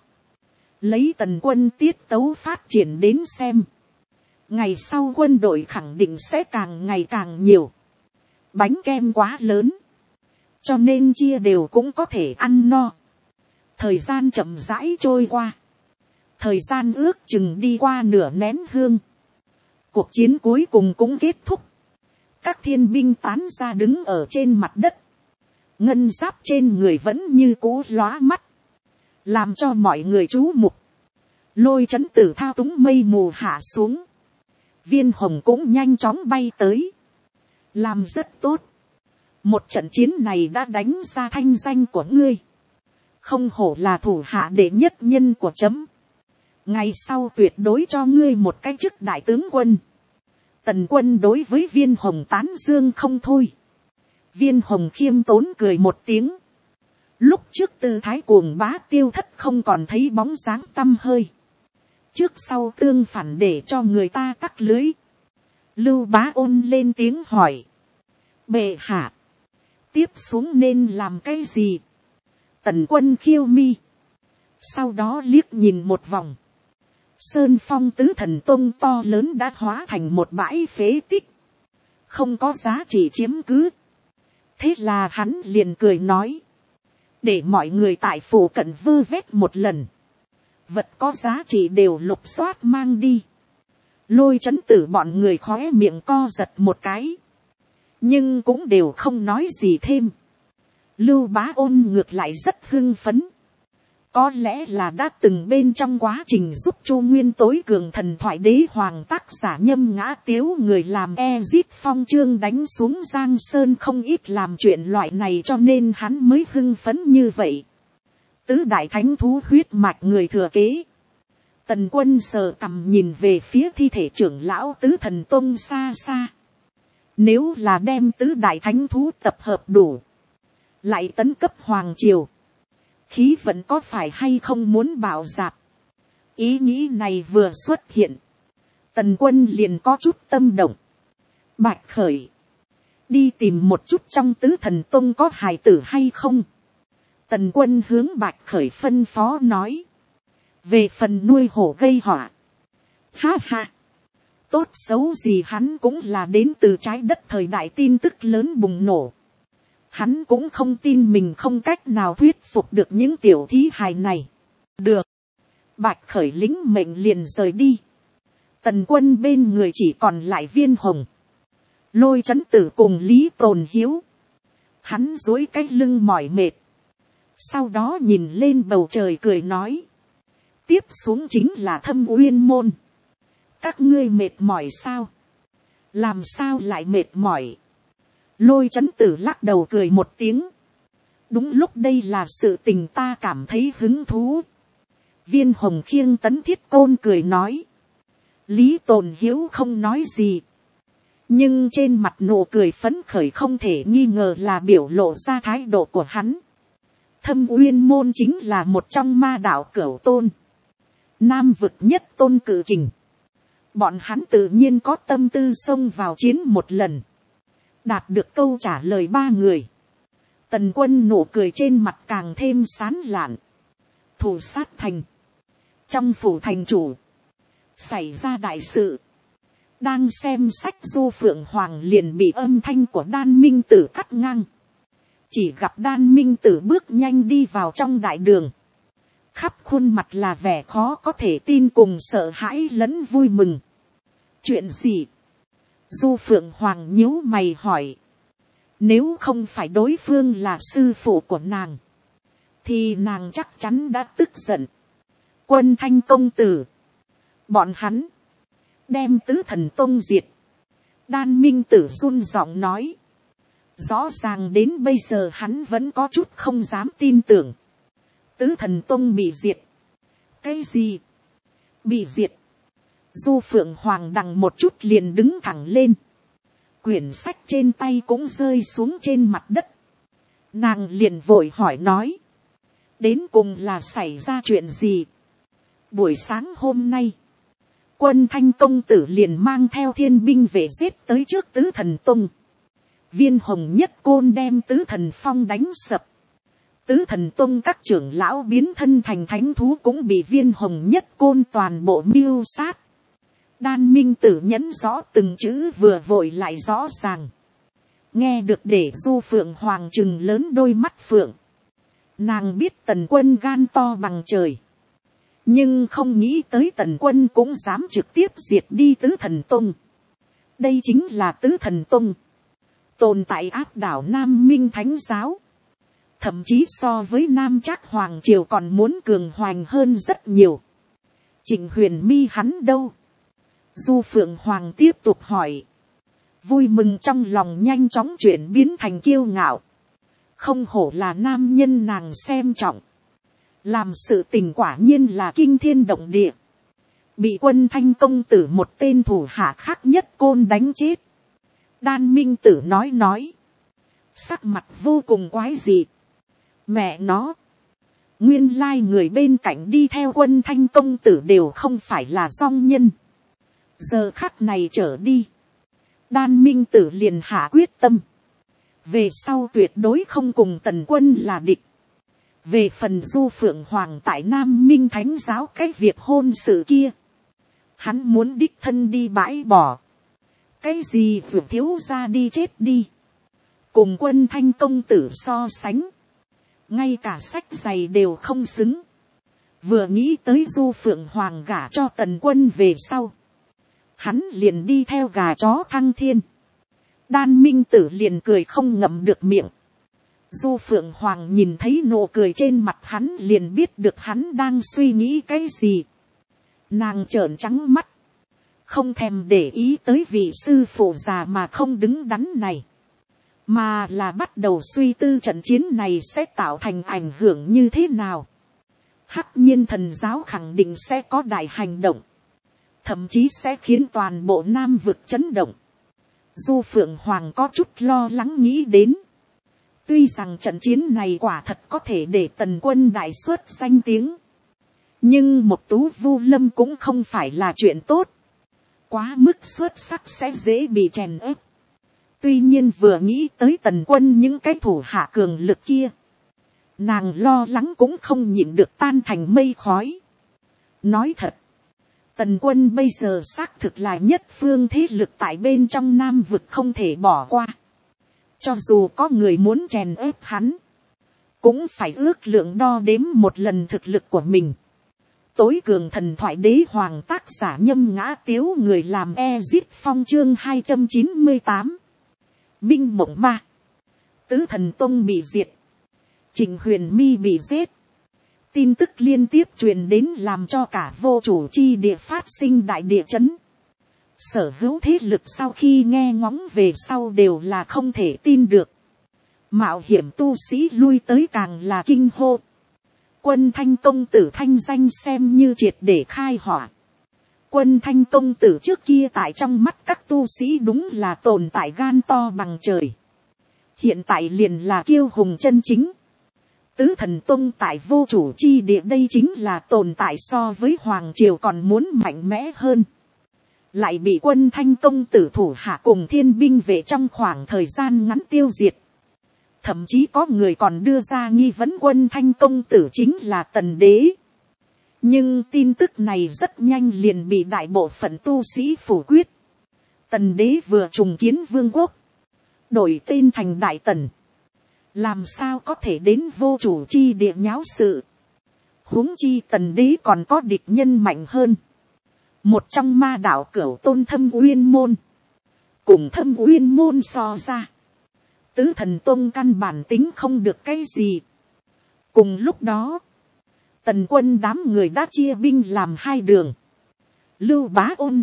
Lấy Tần Quân tiết tấu phát triển đến xem. Ngày sau quân đội khẳng định sẽ càng ngày càng nhiều. Bánh kem quá lớn. Cho nên chia đều cũng có thể ăn no. Thời gian chậm rãi trôi qua. Thời gian ước chừng đi qua nửa nén hương. Cuộc chiến cuối cùng cũng kết thúc. Các thiên binh tán ra đứng ở trên mặt đất. Ngân giáp trên người vẫn như cũ lóa mắt. Làm cho mọi người chú mục. Lôi chấn tử thao túng mây mù hạ xuống. Viên hồng cũng nhanh chóng bay tới. Làm rất tốt. Một trận chiến này đã đánh ra thanh danh của ngươi. Không hổ là thủ hạ đệ nhất nhân của chấm. Ngày sau tuyệt đối cho ngươi một cái chức đại tướng quân. Tần Quân đối với Viên hồng tán dương không thôi. Viên hồng khiêm tốn cười một tiếng. Lúc trước tư thái cuồng bá tiêu thất không còn thấy bóng dáng tăm hơi. Trước sau tương phản để cho người ta cắt lưới. Lưu Bá Ôn lên tiếng hỏi. Bệ hạ. Tiếp xuống nên làm cái gì? Tần Quân khiêu mi. Sau đó liếc nhìn một vòng. Sơn Phong tứ thần tông to lớn đã hóa thành một bãi phế tích. Không có giá trị chiếm cứ. Thế là hắn liền cười nói. Để mọi người tại phủ cận vơ vét một lần. Vật có giá trị đều lục soát mang đi. Lôi chấn tử bọn người khóe miệng co giật một cái. Nhưng cũng đều không nói gì thêm. Lưu Bá Ôn ngược lại rất hưng phấn. Có lẽ là đã từng bên trong quá trình giúp Chu Nguyên tối cường thần thoại đế hoàng tác giả Nhâm Ngã Tiếu người làm Ezit Phong chương đánh xuống Giang Sơn không ít làm chuyện loại này cho nên hắn mới hưng phấn như vậy. Tứ đại thánh thú huyết mạch người thừa kế. Tần Quân sờ cằm nhìn về phía thi thể trưởng lão tứ thần tông xa xa. Nếu là đem tứ đại thánh thú tập hợp đủ. Lại tấn cấp hoàng triều. Khí vận có phải hay không muốn bảo dạp. Ý nghĩ này vừa xuất hiện. Tần Quân liền có chút tâm động. Bạch Khởi. Đi tìm một chút trong tứ thần tông có hài tử hay không. Tần Quân hướng Bạch Khởi phân phó nói. Về phần nuôi hổ gây họa. Ha ha. tốt xấu gì hắn cũng là đến từ trái đất thời đại tin tức lớn bùng nổ. Hắn cũng không tin mình không cách nào thuyết phục được những tiểu thí hài này. Được. Bạch Khởi lính mệnh liền rời đi. Tần Quân bên người chỉ còn lại Viên Hồng, Lôi Chấn Tử cùng Lý Tồn Hiếu. Hắn duỗi cái lưng mỏi mệt. Sau đó nhìn lên bầu trời cười nói. Tiếp xuống chính là Thâm Uyên Môn. Các ngươi mệt mỏi sao? Làm sao lại mệt mỏi? Lôi Chấn Tử lắc đầu cười một tiếng. Đúng lúc đây là sự tình ta cảm thấy hứng thú. Viên Hồng khiêng Tấn Thiết Côn cười nói. Lý Tồn Hiếu không nói gì. Nhưng trên mặt nụ cười phấn khởi không thể nghi ngờ là biểu lộ ra thái độ của hắn. Thâm Uyên Môn chính là một trong ma đạo Cửu Tôn. Nam vực nhất tôn cử kình. Bọn hắn tự nhiên có tâm tư xông vào chiến một lần. Đạt được câu trả lời 3 người. Tần Quân nụ cười trên mặt càng thêm sán lạn. Thủ sát thành. Trong phủ thành chủ. Xảy ra đại sự. Đang xem sách Du Phượng Hoàng liền bị âm thanh của Đan Minh Tử cắt ngang. Chỉ gặp Đan Minh Tử bước nhanh đi vào trong đại đường. Khắp khuôn mặt là vẻ khó có thể tin cùng sợ hãi lẫn vui mừng. Chuyện gì? Du Phượng Hoàng nhíu mày hỏi. Nếu không phải đối phương là sư phụ của nàng, thì nàng chắc chắn đã tức giận. Quân Thanh công tử. Bọn hắn đem Tứ Thần Tông diệt. Đan Minh Tử run giọng nói. Rõ ràng đến bây giờ hắn vẫn có chút không dám tin tưởng. Tứ Thần Tông bị diệt. Cái gì? Bị diệt. Du Phượng Hoàng đằng một chút liền đứng thẳng lên. Quyển sách trên tay cũng rơi xuống trên mặt đất. Nàng liền vội hỏi nói. Đến cùng là xảy ra chuyện gì? Buổi sáng hôm nay, Quân Thanh công tử liền mang theo thiên binh vệ giết tới trước Tứ Thần Tông. Viên Hồng nhất côn đem Tứ Thần Phong đánh sập. Tứ Thần Tông các trưởng lão biến thân thành thánh thú cũng bị Viên Hồng nhất côn toàn bộ mưu sát. Đan Minh Tử nhẫn rõ từng chữ vừa vội lại rõ ràng. Nghe được để Du Phượng Hoàng trừng lớn đôi mắt phượng. Nàng biết Tần Quân gan to bằng trời. Nhưng không nghĩ tới Tần Quân cũng dám trực tiếp diệt đi Tứ Thần Tông. Đây chính là Tứ Thần Tông. Tồn tại áp đảo Nam Minh Thánh Giáo. Thậm chí so với Nam Trác Hoàng Triều còn muốn cường hoành hơn rất nhiều. Trịnh Huyền Mi hắn đâu? Du Phượng Hoàng tiếp tục hỏi. Vui mừng trong lòng nhanh chóng chuyển biến thành kiêu ngạo. Không hổ là nam nhân nàng xem trọng. Làm sự tình quả nhiên là kinh thiên động địa. Bị Quân Thanh công tử một tên thủ hạ khác nhất côn đánh chết. Đan Minh Tử nói. Sắc mặt vô cùng quái dị. Mẹ nó. Nguyên lai người bên cạnh đi theo Quân Thanh công tử đều không phải là dong nhân. Giờ khắc này trở đi. Đan Minh Tử liền hạ quyết tâm. Về sau tuyệt đối không cùng Tần Quân là địch. Về phần Du Phượng Hoàng tại Nam Minh Thánh Giáo cái việc hôn sự kia. Hắn muốn đích thân đi bãi bỏ. Cái gì Phượng thiếu ra đi chết đi. Cùng Quân Thanh công tử so sánh. Ngay cả sách giày đều không xứng. Vừa nghĩ tới Du Phượng Hoàng gả cho Tần Quân về sau. Hắn liền đi theo gà chó thăng thiên. Đan Minh Tử liền cười không ngậm được miệng. Du Phượng Hoàng nhìn thấy nụ cười trên mặt hắn liền biết được hắn đang suy nghĩ cái gì. Nàng trợn trắng mắt. Không thèm để ý tới vị sư phụ già mà không đứng đắn này. Mà là bắt đầu suy tư trận chiến này sẽ tạo thành ảnh hưởng như thế nào. Hắc Nhiên Thần Giáo khẳng định sẽ có đại hành động. Thậm chí sẽ khiến toàn bộ Nam vực chấn động. Du Phượng Hoàng có chút lo lắng nghĩ đến. Tuy rằng trận chiến này quả thật có thể để Tần Quân đại xuất danh tiếng. Nhưng một Tú Vu Lâm cũng không phải là chuyện tốt. Quá mức xuất sắc sẽ dễ bị chèn ép. Tuy nhiên vừa nghĩ tới Tần Quân những cái thủ hạ cường lực kia. Nàng lo lắng cũng không nhịn được tan thành mây khói. Nói thật. Tần quân bây giờ xác thực là nhất phương thế lực tại bên trong Nam vực không thể bỏ qua. Cho dù có người muốn chèn ép hắn, cũng phải ước lượng đo đếm một lần thực lực của mình. Tối cường thần thoại đế hoàng tác giả Nhâm Ngã Tiếu, người làm Ezit Phong chương 298. Minh Mộng Ma. Tứ Thần Tông bị diệt. Trịnh Huyền My bị giết. Tin tức liên tiếp truyền đến làm cho cả vô chủ chi địa phát sinh đại địa chấn. Sở hữu thế lực sau khi nghe ngóng về sau đều là không thể tin được. Mạo hiểm tu sĩ lui tới càng là kinh hô. Quân Thanh công tử thanh danh xem như triệt để khai hỏa. Quân Thanh công tử trước kia tại trong mắt các tu sĩ đúng là tồn tại gan to bằng trời. Hiện tại liền là kiêu hùng chân chính. Tứ Thần Tông tại vô chủ chi địa đây chính là tồn tại so với Hoàng Triều còn muốn mạnh mẽ hơn. Lại bị Quân Thanh công tử thủ hạ cùng thiên binh vệ trong khoảng thời gian ngắn tiêu diệt. Thậm chí có người còn đưa ra nghi vấn Quân Thanh công tử chính là Tần Đế. Nhưng tin tức này rất nhanh liền bị đại bộ phận tu sĩ phủ quyết. Tần Đế vừa trùng kiến vương quốc, đổi tên thành Đại Tần. Làm sao có thể đến vô chủ chi địa nháo sự. Huống chi Tần Đế còn có địch nhân mạnh hơn. Một trong ma đạo Cửu Tôn Thâm Uyên Môn. Cùng Thâm Uyên Môn so ra, Tứ Thần Tông căn bản tính không được cái gì. Cùng lúc đó, Tần quân đám người đã chia binh làm hai đường. Lưu Bá Ôn,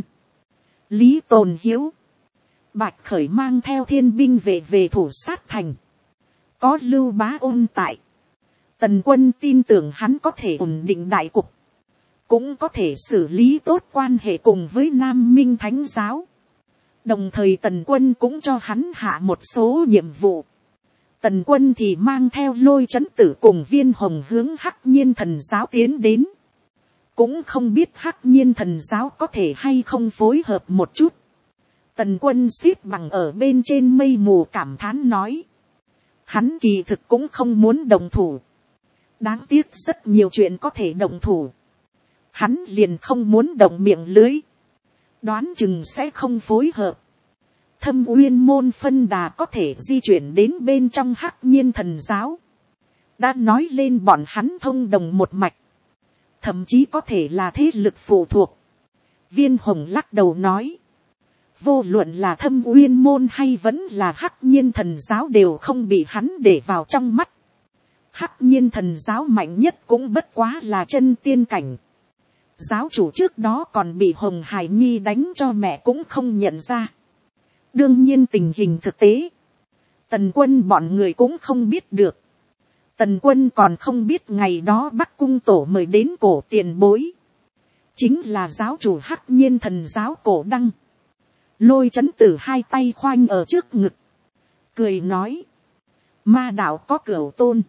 Lý Tồn Hiếu, Bạch Khởi mang theo thiên binh về thủ sát thành. Có Lưu Bá Ôn tại, Tần quân tin tưởng hắn có thể ổn định đại cục. Cũng có thể xử lý tốt quan hệ cùng với Nam Minh Thánh Giáo. Đồng thời Tần quân cũng cho hắn hạ một số nhiệm vụ. Tần quân thì mang theo Lôi Chấn Tử cùng Viên Hồng hướng Hắc Nhiên Thần Giáo tiến đến. Cũng không biết Hắc Nhiên Thần Giáo có thể hay không phối hợp một chút. Tần quân xếp bằng ở bên trên mây mù cảm thán nói. Hắn kỳ thực cũng không muốn đồng thủ. Đáng tiếc rất nhiều chuyện có thể đồng thủ. Hắn liền không muốn động miệng lưới. Đoán chừng sẽ không phối hợp. Thâm Uyên Môn phân đà có thể di chuyển đến bên trong Hắc Nhiên Thần Giáo. Đã nói lên bọn hắn thông đồng một mạch. Thậm chí có thể là thế lực phụ thuộc. Viên Hồng lắc đầu nói. Vô luận là Thâm Uyên Môn hay vẫn là Hắc Nhiên Thần Giáo đều không bị hắn để vào trong mắt. Hắc Nhiên Thần Giáo mạnh nhất cũng bất quá là chân tiên cảnh. Giáo chủ trước đó còn bị Hồng Hải Nhi đánh cho mẹ cũng không nhận ra. Đương nhiên tình hình thực tế, Tần quân bọn người cũng không biết được. Tần quân còn không biết ngày đó Bắc Cung Tổ mời đến cổ tiền bối. Chính là giáo chủ Hắc Nhiên Thần Giáo Cổ Đăng. Lôi Chấn Tử hai tay khoanh ở trước ngực. Cười nói. Ma đạo có Cửu Tôn.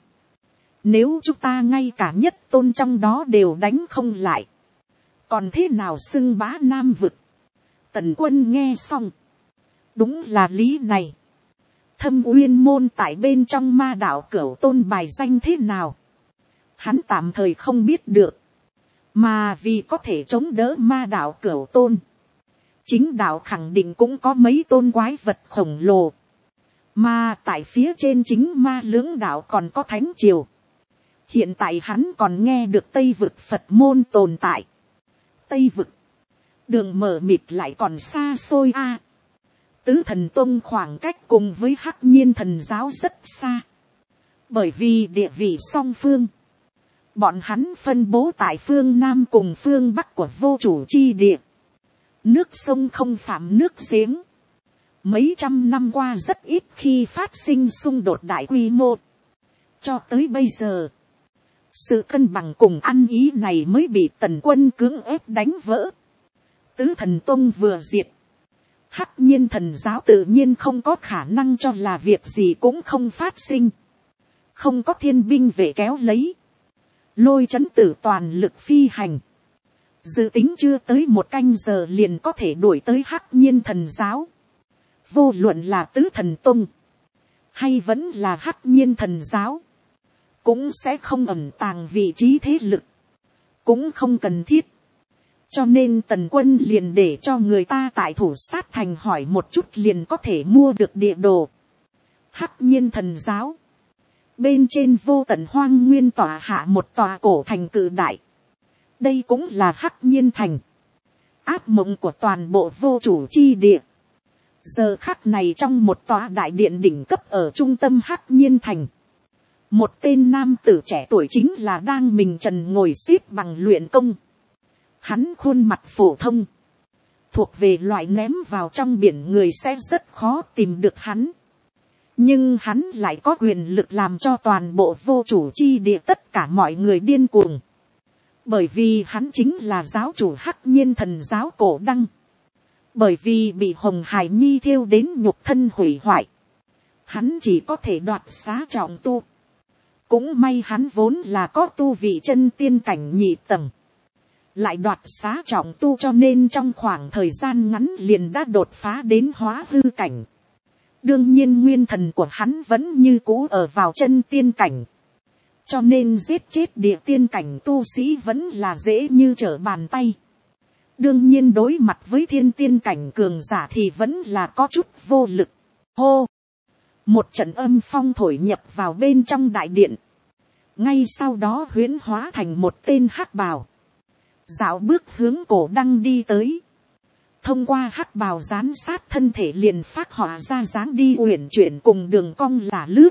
Nếu chúng ta ngay cả nhất tôn trong đó đều đánh không lại. Còn thế nào xưng bá Nam vực? Tần quân nghe xong. Đúng là lý này. Thâm Uyên Môn tại bên trong ma đạo Cửu Tôn bài danh thế nào? Hắn tạm thời không biết được. Mà vì có thể chống đỡ ma đạo Cửu Tôn. Chính đạo khẳng định cũng có mấy tôn quái vật khổng lồ. Mà tại phía trên chính ma lưỡng đạo còn có Thánh Triều. Hiện tại hắn còn nghe được Tây vực Phật môn tồn tại. Tây vực. Đường mở mịt lại còn xa xôi a. Tứ Thần Tông khoảng cách cùng với Hắc Nhiên Thần Giáo rất xa. Bởi vì địa vị song phương. Bọn hắn phân bố tại phương Nam cùng phương Bắc của vô chủ chi địa. Nước sông không phạm nước giếng. Mấy trăm năm qua rất ít khi phát sinh xung đột đại quy mô. Cho tới bây giờ, sự cân bằng cùng ăn ý này mới bị Tần quân cưỡng ép đánh vỡ. Tứ Thần Tông vừa diệt. Hắc Nhiên Thần Giáo tự nhiên không có khả năng cho là việc gì cũng không phát sinh. Không có thiên binh vệ kéo lấy. Lôi Chấn Tử toàn lực phi hành. Dự tính chưa tới một canh giờ liền có thể đuổi tới Hắc Nhiên Thần Giáo. Vô luận là Tứ Thần Tông. Hay vẫn là Hắc Nhiên Thần Giáo. Cũng sẽ không ẩn tàng vị trí thế lực. Cũng không cần thiết. Cho nên tần quân liền để cho người ta tại thủ sát thành hỏi một chút liền có thể mua được địa đồ. Hắc Nhiên Thần Giáo. Bên trên vô tận hoang nguyên tỏa hạ một tòa cổ thành cự đại. Đây cũng là Hắc Nhiên Thành. Áp mộng của toàn bộ vô chủ chi địa. Giờ khắc này trong một tòa đại điện đỉnh cấp ở trung tâm Hắc Nhiên Thành. Một tên nam tử trẻ tuổi chính là đang mình trần ngồi xếp bằng luyện công. Hắn khuôn mặt phổ thông. Thuộc về loại ném vào trong biển người sẽ rất khó tìm được hắn. Nhưng hắn lại có quyền lực làm cho toàn bộ vô chủ chi địa tất cả mọi người điên cuồng. Bởi vì hắn chính là giáo chủ Hắc Nhiên Thần Giáo Cổ Đăng. Bởi vì bị Hồng Hải Nhi thiêu đến nhục thân hủy hoại. Hắn chỉ có thể đoạt xá trọng tu. Cũng may hắn vốn là có tu vị chân tiên cảnh nhị tầng. Lại đoạt xá trọng tu cho nên trong khoảng thời gian ngắn liền đã đột phá đến hóa hư cảnh. Đương nhiên nguyên thần của hắn vẫn như cũ ở vào chân tiên cảnh. Cho nên giết chết địa tiên cảnh tu sĩ vẫn là dễ như trở bàn tay. Đương nhiên đối mặt với thiên tiên cảnh cường giả thì vẫn là có chút vô lực. Hô! Một trận âm phong thổi nhập vào bên trong đại điện. Ngay sau đó huyễn hóa thành một tên hắc bào. Dạo bước hướng Cổ Đăng đi tới. Thông qua hắc bào gián sát thân thể liền phát họa ra dáng đi uyển chuyển cùng đường cong lả lướt.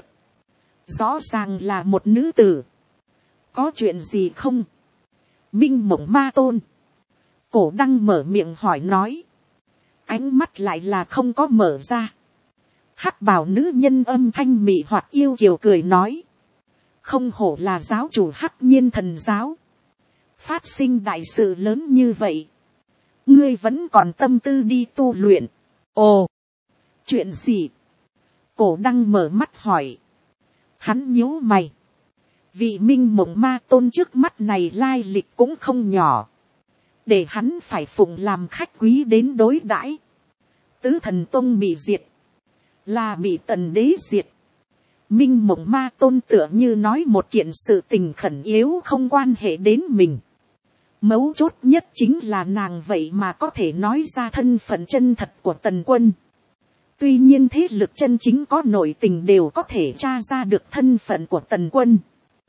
Rõ ràng là một nữ tử. Có chuyện gì không? Minh Mộng Ma Tôn. Cổ Đăng mở miệng hỏi nói. Ánh mắt lại là không có mở ra. Hắc bào nữ nhân âm thanh mị hoặc yêu kiều cười nói. Không hổ là giáo chủ Hắc Nhiên Thần Giáo. Phát sinh đại sự lớn như vậy. Ngươi vẫn còn tâm tư đi tu luyện. Ồ! Chuyện gì? Cổ Đăng mở mắt hỏi. Hắn nhíu mày. Vị Minh Mộng Ma Tôn trước mắt này lai lịch cũng không nhỏ. Để hắn phải phụng làm khách quý đến đối đãi. Tứ Thần Tông bị diệt. Là bị Tần Đế diệt. Minh Mộng Ma Tôn tựa như nói một kiện sự tình khẩn yếu không quan hệ đến mình. Mấu chốt nhất chính là nàng vậy mà có thể nói ra thân phận chân thật của Tần Quân. Tuy nhiên thế lực chân chính có nội tình đều có thể tra ra được thân phận của Tần Quân.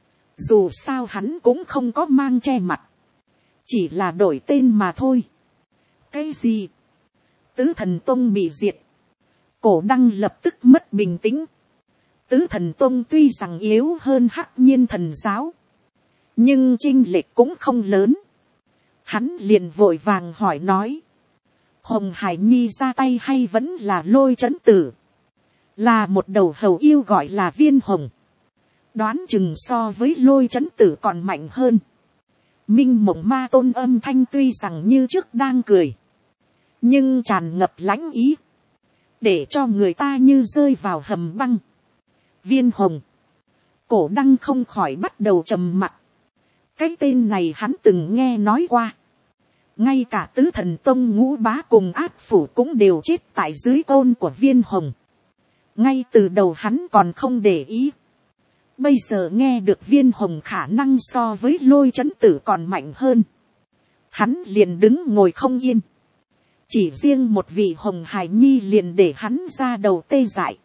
Dù sao hắn cũng không có mang che mặt. Chỉ là đổi tên mà thôi. Cái gì? Tứ Thần Tông bị diệt. Cổ Đăng lập tức mất bình tĩnh. Tứ Thần Tông tuy rằng yếu hơn Hắc Nhiên Thần Giáo. Nhưng chênh lệch cũng không lớn. Hắn liền vội vàng hỏi nói. Hồng Hải Nhi ra tay hay vẫn là Lôi Trấn Tử? Là một đầu hầu yêu gọi là Viên Hồng. Đoán chừng so với Lôi Trấn Tử còn mạnh hơn. Minh Mộng Ma Tôn âm thanh tuy rằng như trước đang cười. Nhưng tràn ngập lãnh ý. Để cho người ta như rơi vào hầm băng. Viên Hồng. Cổ Đăng không khỏi bắt đầu trầm mặc. Cái tên này hắn từng nghe nói qua. Ngay cả Tứ Thần Tông Ngũ Bá cùng Át Phủ cũng đều chết tại dưới côn của Viên Hồng. Ngay từ đầu hắn còn không để ý. Bây giờ nghe được Viên Hồng khả năng so với Lôi Trấn Tử còn mạnh hơn. Hắn liền đứng ngồi không yên. Chỉ riêng một vị Hồng Hải Nhi liền để hắn ra đầu tê dại.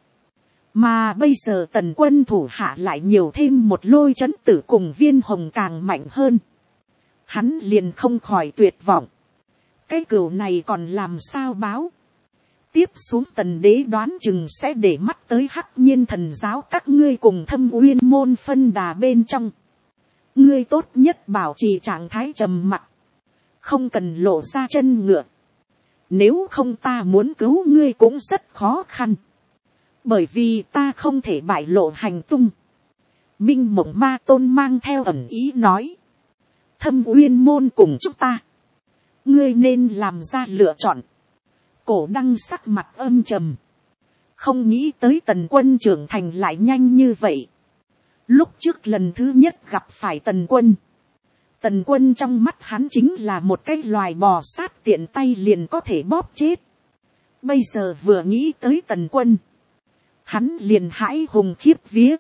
Mà bây giờ Tần Quân thủ hạ lại nhiều thêm một Lôi Trấn Tử cùng Viên Hồng càng mạnh hơn. Hắn liền không khỏi tuyệt vọng. Cái cửu này còn làm sao báo? Tiếp xuống Tần Đế đoán chừng sẽ để mắt tới Hắc Nhiên Thần Giáo các ngươi cùng Thâm Uyên môn phân đà bên trong. Ngươi tốt nhất bảo trì trạng thái trầm mặc. Không cần lộ ra chân ngựa. Nếu không ta muốn cứu ngươi cũng rất khó khăn. Bởi vì ta không thể bại lộ hành tung. Minh Mộng Ma Tôn mang theo ẩn ý nói. Thâm Uyên môn cùng chúng ta. Ngươi nên làm ra lựa chọn. Cổ Đăng sắc mặt âm trầm. Không nghĩ tới Tần Quân trưởng thành lại nhanh như vậy. Lúc trước lần thứ nhất gặp phải Tần Quân. Tần Quân trong mắt hắn chính là một cái loài bò sát tiện tay liền có thể bóp chết. Bây giờ vừa nghĩ tới Tần Quân. Hắn liền hãi hùng khiếp vía.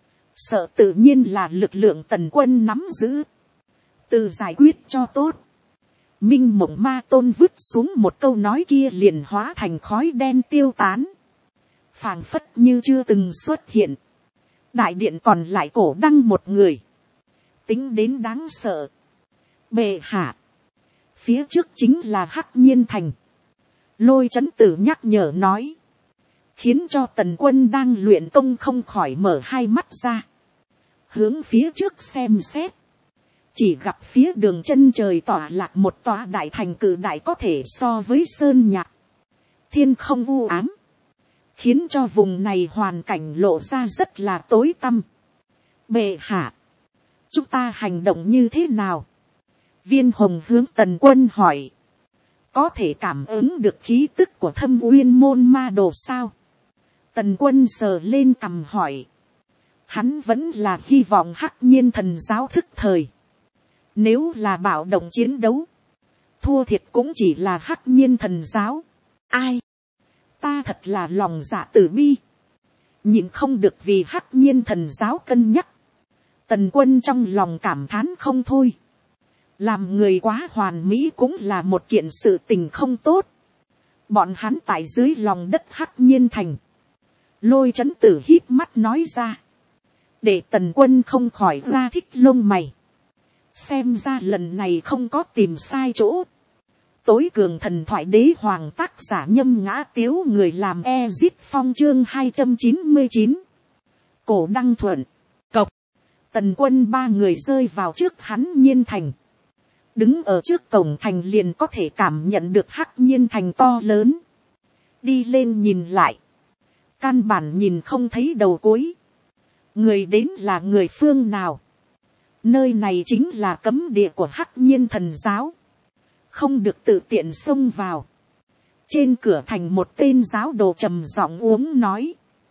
Sợ tự nhiên là lực lượng Tần Quân nắm giữ. Tự giải quyết cho tốt. Minh mộng ma tôn vứt xuống một câu nói kia liền hóa thành khói đen tiêu tán. Phảng phất như chưa từng xuất hiện. Đại điện còn lại Cổ Đăng một người. Tính đến đáng sợ. Bệ hạ. Phía trước chính là Hắc Nhiên Thành. Lôi Chấn Tử nhắc nhở nói. Khiến cho Tần Quân đang luyện công không khỏi mở hai mắt ra. Hướng phía trước xem xét. Chỉ gặp phía đường chân trời tỏa lạc một tòa đại thành cử đại có thể so với sơn nhạc. Thiên không u ám. Khiến cho vùng này hoàn cảnh lộ ra rất là tối tăm. Bệ hạ. Chúng ta hành động như thế nào? Viên Hồng hướng Tần Quân hỏi. Có thể cảm ứng được khí tức của Thâm Uyên môn ma đồ sao? Tần Quân sờ lên cằm hỏi. Hắn vẫn là hy vọng Hắc Nhiên thần giáo thức thời. Nếu là bạo động chiến đấu. Thua thiệt cũng chỉ là Hắc Nhiên thần giáo. Ai? Ta thật là lòng dạ tử bi. Nhịn không được vì Hắc Nhiên thần giáo cân nhắc. Tần Quân trong lòng cảm thán không thôi. Làm người quá hoàn mỹ cũng là một kiện sự tình không tốt. Bọn hắn tại dưới lòng đất Hắc Nhiên thành. Lôi Chấn Tử híp mắt nói ra. Để Tần Quân không khỏi ra thích lông mày. Xem ra lần này không có tìm sai chỗ. Tối cường thần thoại đế hoàng tác giả Nhâm Ngã Tiếu, người làm Ezit Phong chương 299. Cổ Đăng Thuận. Cộc. Tần Quân ba người rơi vào trước hắn Nhiên thành. Đứng ở trước cổng thành liền có thể cảm nhận được Hắc Nhiên thành to lớn. Đi lên nhìn lại. Căn bản nhìn không thấy đầu cuối. Người đến là người phương nào? Nơi này chính là cấm địa của Hắc Nhiên thần giáo. Không được tự tiện xông vào. Trên cửa thành một tên giáo đồ trầm giọng uống nói.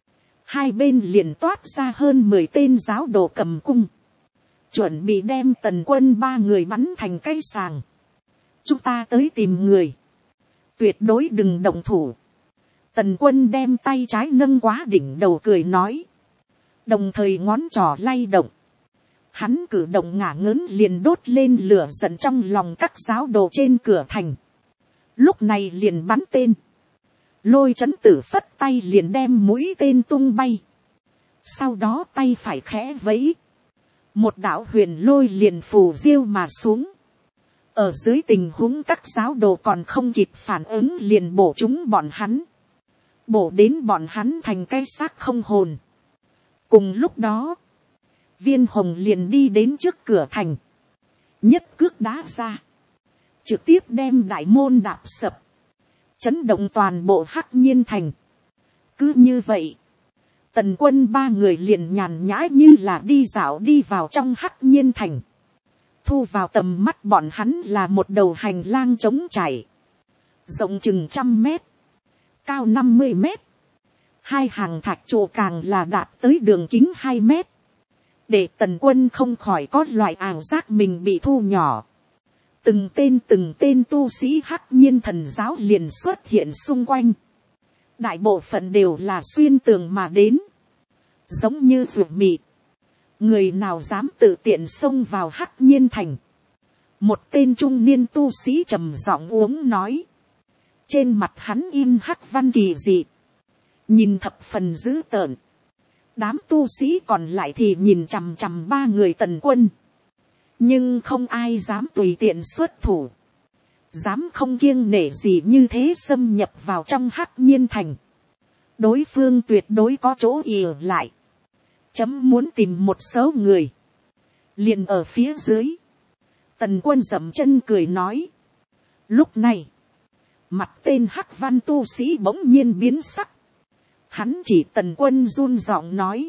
Hai bên liền toát ra hơn 10 tên giáo đồ cầm cung. Chuẩn bị đem Tần Quân ba người bắn thành cây sàng. Chúng ta tới tìm người. Tuyệt đối đừng động thủ. Tần Quân đem tay trái nâng quá đỉnh đầu cười nói. Đồng thời ngón trỏ lay động. Hắn cử động ngả ngớn liền đốt lên lửa giận trong lòng các giáo đồ trên cửa thành. Lúc này liền bắn tên. Lôi Chấn Tử phất tay liền đem mũi tên tung bay. Sau đó tay phải khẽ vẫy. Một đạo huyền lôi liền phù diêu mà xuống. Ở dưới tình huống các giáo đồ còn không kịp phản ứng liền bổ chúng bọn hắn. Bổ đến bọn hắn thành cái xác không hồn. Cùng lúc đó. Viên Hồng liền đi đến trước cửa thành. Nhất cước đá ra. Trực tiếp đem đại môn đạp sập. Chấn động toàn bộ Hắc Nhiên thành. Cứ như vậy. Tần Quân ba người liền nhàn nhã như là đi dạo đi vào trong Hắc Nhiên thành. Thu vào tầm mắt bọn hắn là một đầu hành lang trống trải. Rộng chừng 100 mét. Cao 50 mét. Hai hàng thạch trụ càng là đạt tới đường kính 2 mét. Để Tần Quân không khỏi có loại ảo giác mình bị thu nhỏ. Từng tên tu sĩ Hắc Nhiên thần giáo liền xuất hiện xung quanh. Đại bộ phận đều là xuyên tường mà đến. Giống như ruột mị. Người nào dám tự tiện xông vào Hắc Nhiên thành. Một tên trung niên tu sĩ trầm giọng uống nói. Trên mặt hắn in hắc văn kỳ dị. Nhìn thập phần dữ tợn. Đám tu sĩ còn lại thì nhìn chằm chằm ba người Tần Quân. Nhưng không ai dám tùy tiện xuất thủ. Dám không kiêng nể gì như thế xâm nhập vào trong Hắc Nhiên thành. Đối phương tuyệt đối có chỗ ỉa lại. Chấm muốn tìm một số người. Liền ở phía dưới. Tần Quân dậm chân cười nói. Lúc này. Mặt tên hắc văn tu sĩ bỗng nhiên biến sắc. Hắn chỉ Tần Quân run giọng nói.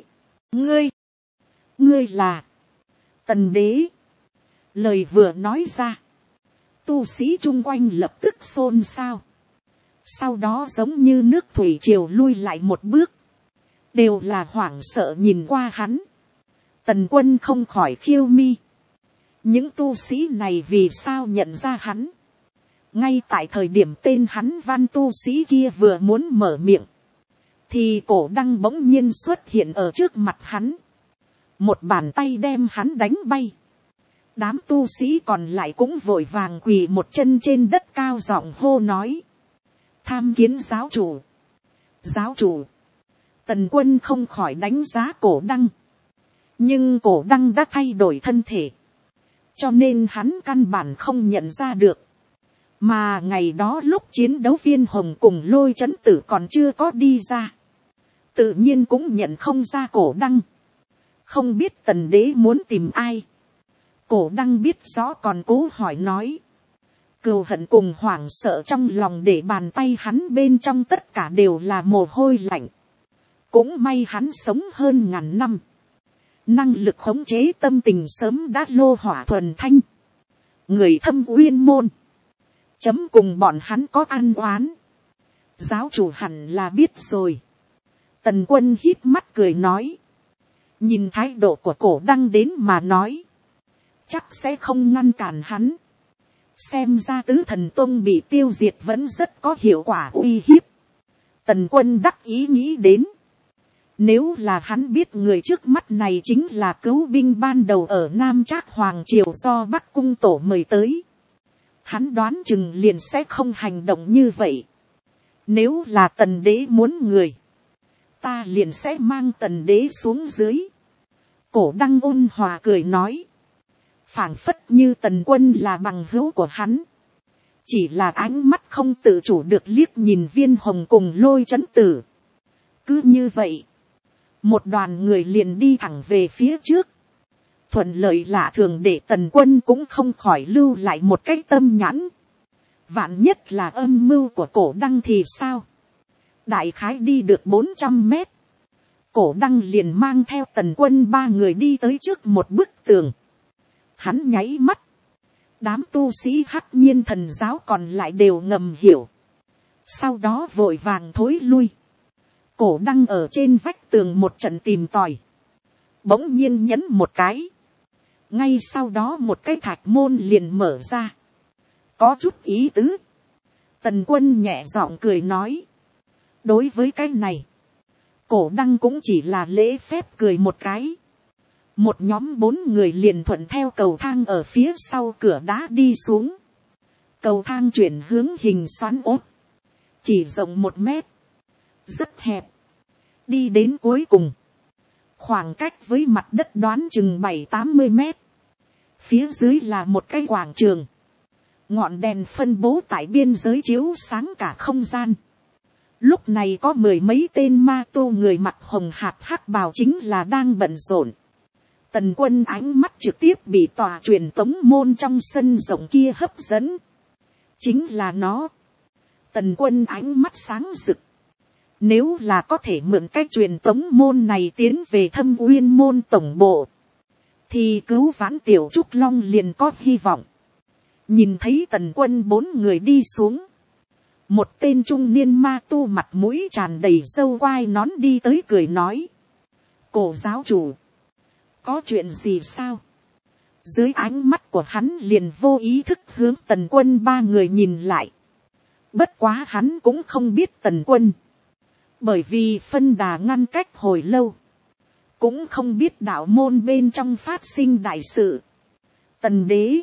Ngươi là. Tần đế. Lời vừa nói ra. Tu sĩ chung quanh lập tức xôn xao. Sau đó giống như nước thủy triều lui lại một bước. Đều là hoảng sợ nhìn qua hắn. Tần Quân không khỏi khiêu mi. Những tu sĩ này vì sao nhận ra hắn. Ngay tại thời điểm tên hắn văn tu sĩ kia vừa muốn mở miệng. Thì Cổ Đăng bỗng nhiên xuất hiện ở trước mặt hắn. Một bàn tay đem hắn đánh bay. Đám tu sĩ còn lại cũng vội vàng quỳ một chân trên đất cao giọng hô nói. Tham kiến giáo chủ. Giáo chủ. Tần Quân không khỏi đánh giá Cổ Đăng. Nhưng Cổ Đăng đã thay đổi thân thể. Cho nên hắn căn bản không nhận ra được. Mà ngày đó lúc chiến đấu Viên Hồng cùng Lôi Chấn Tử còn chưa có đi ra. Tự nhiên cũng nhận không ra Cổ Đăng. Không biết Tần Đế muốn tìm ai. Cổ Đăng biết rõ còn cố hỏi nói. Cừu hận cùng hoảng sợ trong lòng để bàn tay hắn bên trong tất cả đều là mồ hôi lạnh. Cũng may hắn sống hơn ngàn năm. Năng lực khống chế tâm tình sớm đã lô hỏa thuần thanh. Người thâm uyên môn. Chấm cùng bọn hắn có ăn oán. Giáo chủ hẳn là biết rồi. Tần Quân hít mắt cười nói. Nhìn thái độ của Cổ Đăng đến mà nói. Chắc sẽ không ngăn cản hắn. Xem ra Tứ Thần Tông bị tiêu diệt vẫn rất có hiệu quả uy hiếp. Tần Quân đắc ý nghĩ đến. Nếu là hắn biết người trước mắt này chính là cứu binh ban đầu ở Nam Trác Hoàng Triều do Bắc Cung Tổ mời tới. Hắn đoán chừng liền sẽ không hành động như vậy. Nếu là Tần Đế muốn người. Ta liền sẽ mang Tần Đế xuống dưới. Cổ Đăng ôn hòa cười nói. Phảng phất như Tần Quân là bằng hữu của hắn. Chỉ là ánh mắt không tự chủ được liếc nhìn Viên Hồng cùng Lôi Chấn Tử. Cứ như vậy. Một đoàn người liền đi thẳng về phía trước. Thuận lợi lạ thường để Tần Quân cũng không khỏi lưu lại một cái tâm nhãn. Vạn nhất là âm mưu của Cổ Đăng thì sao? Đại khái đi được 400 mét. Cổ Đăng liền mang theo Tần Quân 3 người đi tới trước một bức tường. Hắn nháy mắt. Đám tu sĩ Hắc Nhiên Thần giáo còn lại đều ngầm hiểu. Sau đó vội vàng thối lui. Cổ Đăng ở trên vách tường một trận tìm tòi. Bỗng nhiên nhấn một cái. Ngay sau đó một cái thạch môn liền mở ra. Có chút ý tứ. Tần Quân nhẹ giọng cười nói. Đối với cái này. Cổ Đăng cũng chỉ là lễ phép cười một cái. Một nhóm 4 người liền thuận theo cầu thang ở phía sau cửa đá đi xuống. Cầu thang chuyển hướng hình xoắn ốt. Chỉ rộng 1 mét. Rất hẹp. Đi đến cuối cùng. Khoảng cách với mặt đất đoán chừng 7-80 mét. Phía dưới là một cái quảng trường. Ngọn đèn phân bố tại biên giới chiếu sáng cả không gian. Lúc này có 10 mấy tên ma tu người mặc hồng hạt hắc bào chính là đang bận rộn. Tần Quân ánh mắt trực tiếp bị tòa truyền tống môn trong sân rộng kia hấp dẫn. Chính là nó. Tần Quân ánh mắt sáng rực. Nếu là có thể mượn cái truyền tống môn này tiến về Thâm Uyên môn tổng bộ. Thì cứu vãn Tiểu Trúc Long liền có hy vọng. Nhìn thấy Tần Quân 4 người đi xuống. Một tên trung niên ma tu mặt mũi tràn đầy râu quai nón đi tới cười nói. Cổ giáo chủ. Có chuyện gì sao? Dưới ánh mắt của hắn liền vô ý thức hướng Tần Quân 3 người nhìn lại. Bất quá hắn cũng không biết Tần Quân. Bởi vì phân đà ngăn cách hồi lâu. Cũng không biết đạo môn bên trong phát sinh đại sự. Tần Đế.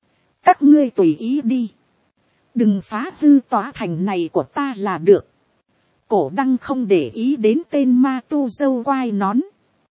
Các ngươi tùy ý đi. Đừng phá hư tòa thành này của ta là được. Cổ Đăng không để ý đến tên ma tu râu quai nón.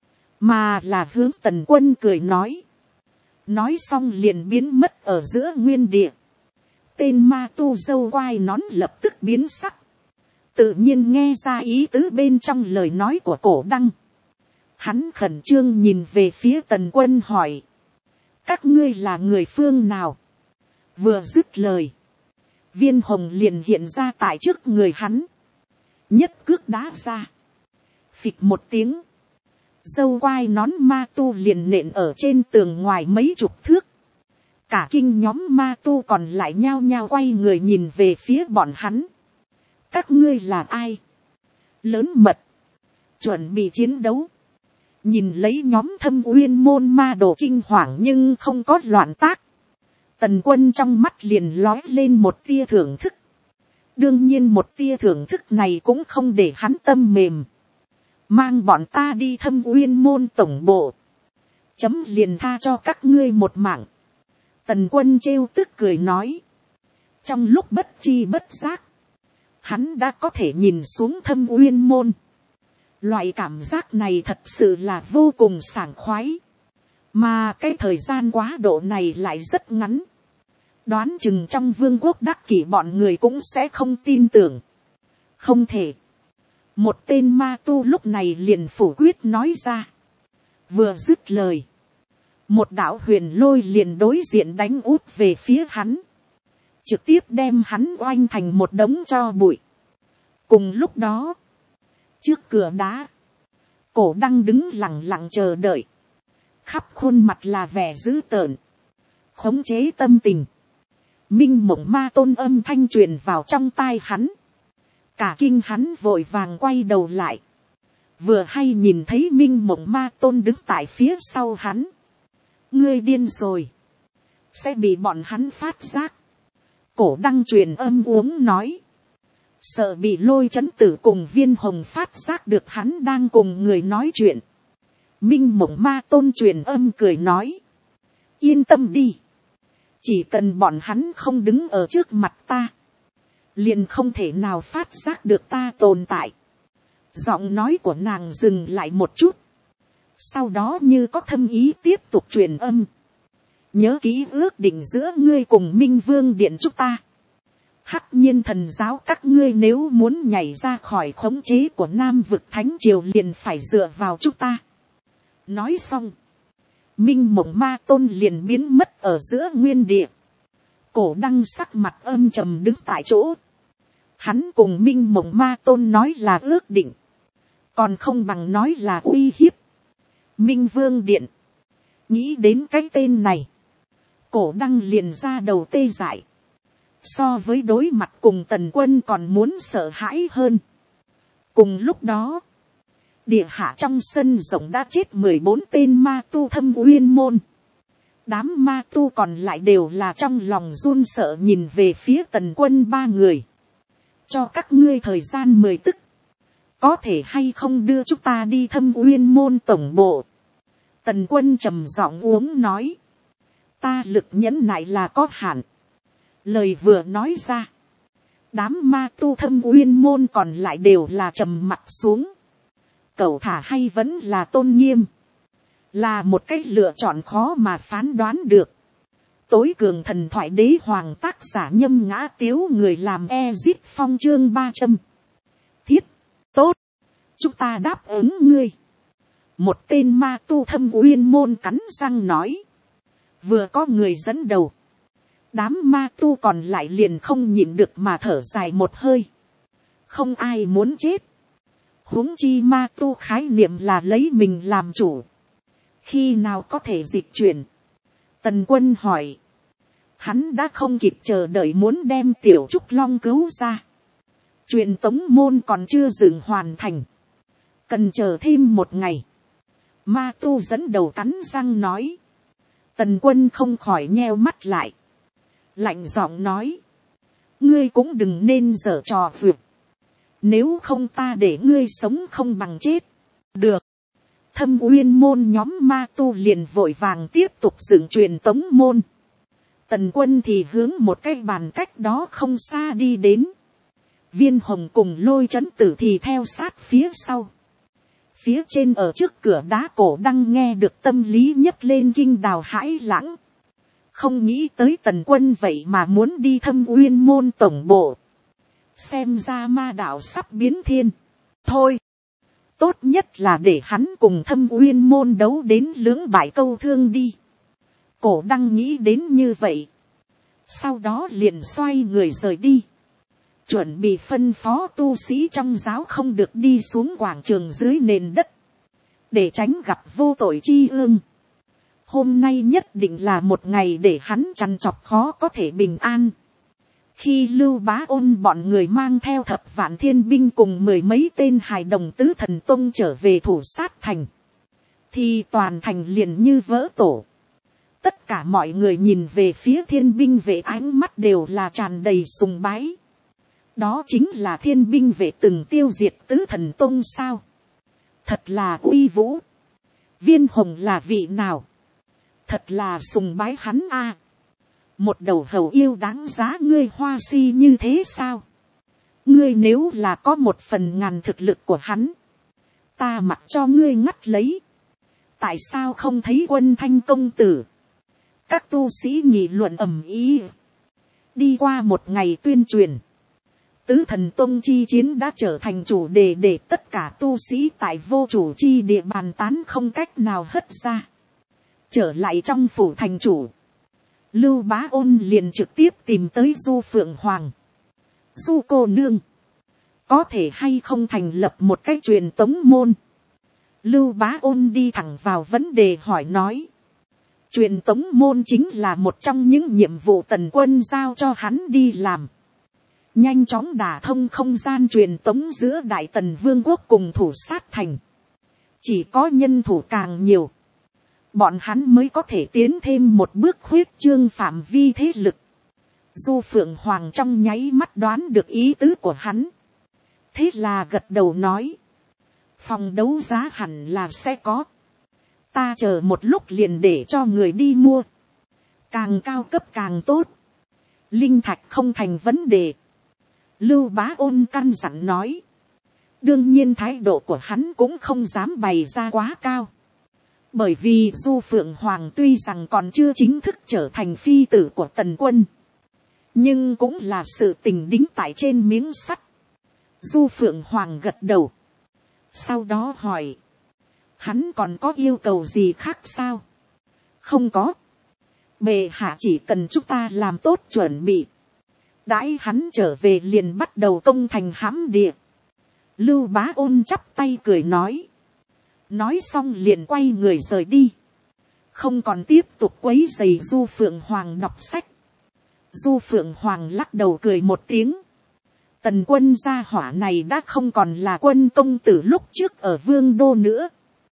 Mà là hướng Tần Quân cười nói. Nói xong liền biến mất ở giữa nguyên địa. Tên ma tu râu quai nón lập tức biến sắc. Tự nhiên nghe ra ý tứ bên trong lời nói của Cổ Đăng. Hắn khẩn trương nhìn về phía Tần Quân hỏi. Các ngươi là người phương nào? Vừa dứt lời. Viên Hồng liền hiện ra tại trước người hắn. Nhất cước đá ra. Phịch một tiếng. Dâu quai nón ma tu liền nện ở trên tường ngoài mấy chục thước. Cả kinh nhóm ma tu còn lại nhao nhao quay người nhìn về phía bọn hắn. Các ngươi là ai? Lớn mật. Chuẩn bị chiến đấu. Nhìn lấy nhóm Thâm Uyên môn ma đồ kinh hoàng nhưng không có loạn tác. Tần Quân trong mắt liền lói lên một tia thưởng thức. Đương nhiên một tia thưởng thức này cũng không để hắn tâm mềm. Mang bọn ta đi Thâm Uyên môn tổng bộ. Chấm liền tha cho các ngươi một mạng. Tần Quân trêu tức cười nói. Trong lúc bất chi bất giác, hắn đã có thể nhìn xuống Thâm Uyên Môn. Loại cảm giác này thật sự là vô cùng sảng khoái. Mà cái thời gian quá độ này lại rất ngắn. Đoán chừng trong vương quốc Đắc Kỷ bọn người cũng sẽ không tin tưởng. Không thể. Một tên ma tu lúc này liền phủ quyết nói ra. Vừa dứt lời, một đạo huyền lôi liền đối diện đánh út về phía hắn. Trực tiếp đem hắn oanh thành một đống tro bụi. Cùng lúc đó, trước cửa đá, Cổ Đăng đứng lặng lặng chờ đợi. Khắp khuôn mặt là vẻ dữ tợn, khống chế tâm tình. Minh Mộng Ma Tôn âm thanh truyền vào trong tai hắn. Cả kinh hắn vội vàng quay đầu lại. Vừa hay nhìn thấy Minh Mộng Ma Tôn đứng tại phía sau hắn. Ngươi điên rồi. Sẽ bị bọn hắn phát giác. Cổ Đăng truyền âm uống nói. Sợ bị Lôi Chấn Tử cùng Viên Hồng phát giác được hắn đang cùng người nói chuyện. Minh Mộng Ma Tôn truyền âm cười nói. Yên tâm đi. Chỉ cần bọn hắn không đứng ở trước mặt ta, liền không thể nào phát giác được ta tồn tại. Giọng nói của nàng dừng lại một chút. Sau đó như có thâm ý tiếp tục truyền âm. Nhớ kỹ ước định giữa ngươi cùng Minh Vương Điện chúng ta. Hắc Nhiên Thần giáo các ngươi nếu muốn nhảy ra khỏi khống chế của Nam vực Thánh Triều liền phải dựa vào chúng ta. Nói xong, Minh Mộng Ma Tôn liền biến mất ở giữa nguyên địa. Cổ Đăng sắc mặt âm trầm đứng tại chỗ. Hắn cùng Minh Mộng Ma Tôn nói là ước định, còn không bằng nói là uy hiếp. Minh Vương Điện. Nghĩ đến cái tên này, Cổ Đăng liền ra đầu tê dại. So với đối mặt cùng Tần Quân còn muốn sợ hãi hơn. Cùng lúc đó, địa hạ trong sân rộng đã chết 14 tên ma tu Thâm Uyên Môn. Đám ma tu còn lại đều là trong lòng run sợ nhìn về phía Tần Quân ba người. Cho các ngươi thời gian 10 tức. Có thể hay không đưa chúng ta đi Thâm Uyên Môn tổng bộ. Tần Quân trầm giọng uống nói. Ta lực nhẫn nại là có hạn. Lời vừa nói ra, đám ma tu Thâm Uyên Môn còn lại đều là trầm mặt xuống. Cẩu thả hay vẫn là tôn nghiêm, là một cách lựa chọn khó mà phán đoán được. Tối cường thần thoại đế hoàng tác giả Nhâm Ngã Tiếu, người làm Ezit Phong chương 300. Thiết, tốt, chúng ta đáp ứng ngươi. Một tên ma tu Thâm Uyên Môn cắn răng nói. Vừa có người dẫn đầu, đám ma tu còn lại liền không nhịn được mà thở dài một hơi. Không ai muốn chết. Huống chi ma tu khái niệm là lấy mình làm chủ. Khi nào có thể dịch chuyển? Tần Quân hỏi. Hắn đã không kịp chờ đợi muốn đem Tiểu Trúc Long cứu ra. Truyền tống môn còn chưa dựng hoàn thành. Cần chờ thêm một ngày. Ma tu dẫn đầu cắn răng nói. Tần Quân không khỏi nheo mắt lại. Lạnh giọng nói. Ngươi cũng đừng nên giở trò vượt. Nếu không ta để ngươi sống không bằng chết. Được. Thâm Uyên Môn nhóm ma tu liền vội vàng tiếp tục dựng truyền tống môn. Tần Quân thì hướng một cái bàn cách đó không xa đi đến. Viên Hồng cùng Lôi Chấn Tử thì theo sát phía sau. Phía trên ở trước cửa đá Cổ Đăng nghe được tâm lý nhấc lên kinh đào hãi lãng. Không nghĩ tới Tần Quân vậy mà muốn đi Thâm Uyên Môn tổng bộ. Xem ra ma đạo sắp biến thiên. Thôi, tốt nhất là để hắn cùng Thâm Uyên Môn đấu đến lưỡng bại câu thương đi. Cổ Đăng nghĩ đến như vậy. Sau đó liền xoay người rời đi. Chuẩn bị phân phó tu sĩ trong giáo không được đi xuống quảng trường dưới nền đất. Để tránh gặp vô tội chi ương. Hôm nay nhất định là một ngày để hắn trằn trọc khó có thể bình an. Khi Lưu Bá Ôn bọn người mang theo thập vạn thiên binh cùng 10 mấy tên hài đồng tứ thần tông trở về thủ sát thành, thì toàn thành liền như vỡ tổ. Tất cả mọi người nhìn về phía thiên binh vệ ánh mắt đều là tràn đầy sùng bái. Đó chính là thiên binh vệ từng tiêu diệt tứ thần tông sao? Thật là uy vũ. Viên Hồng là vị nào? Thật là sùng bái hắn a. một đầu hầu yêu đáng giá ngươi hoa si như thế sao? Ngươi nếu là có một phần ngàn thực lực của hắn, ta mặc cho ngươi ngắt lấy. Tại sao không thấy Quân Thanh công tử? Các tu sĩ nghị luận ầm ĩ. Đi qua một ngày tuyên truyền, Tứ Thần Tông chi chiến đã trở thành chủ đề để tất cả tu sĩ tại vô chủ chi địa bàn tán không cách nào hất ra. Trở lại trong phủ thành chủ, Lưu Bá Ôn liền trực tiếp tìm tới Du Phượng Hoàng. Du cô nương, có thể hay không thành lập một cái truyền tống môn? Lưu Bá Ôn đi thẳng vào vấn đề hỏi nói. Truyền tống môn chính là một trong những nhiệm vụ Tần Quân giao cho hắn đi làm. Nhanh chóng đả thông không gian truyền tống giữa Đại Tần Vương quốc cùng thủ sát thành. Chỉ có nhân thủ càng nhiều, bọn hắn mới có thể tiến thêm một bước khuyết trương phạm vi thế lực. Du Phượng Hoàng trong nháy mắt đoán được ý tứ của hắn. Thế là gật đầu nói. Phòng đấu giá hẳn là sẽ có. Ta chờ một lúc liền để cho người đi mua. Càng cao cấp càng tốt. Linh thạch không thành vấn đề. Lưu Bá Ôn căn dặn nói. Đương nhiên thái độ của hắn cũng không dám bày ra quá cao. Bởi vì Du Phượng Hoàng tuy rằng còn chưa chính thức trở thành phi tử của Tần Quân, nhưng cũng là sự tình đính tại trên miếng sắt. Du Phượng Hoàng gật đầu. Sau đó hỏi. Hắn còn có yêu cầu gì khác sao? Không có. Bệ hạ chỉ cần chúng ta làm tốt chuẩn bị. Đãi hắn trở về liền bắt đầu công thành hãm địa. Lưu Bá Ôn chắp tay cười nói. Nói xong liền quay người rời đi. Không còn tiếp tục quấy rầy Du Phượng Hoàng đọc sách. Du Phượng Hoàng lắc đầu cười một tiếng. Tần Quân gia hỏa này đã không còn là Quân công tử lúc trước ở Vương Đô nữa,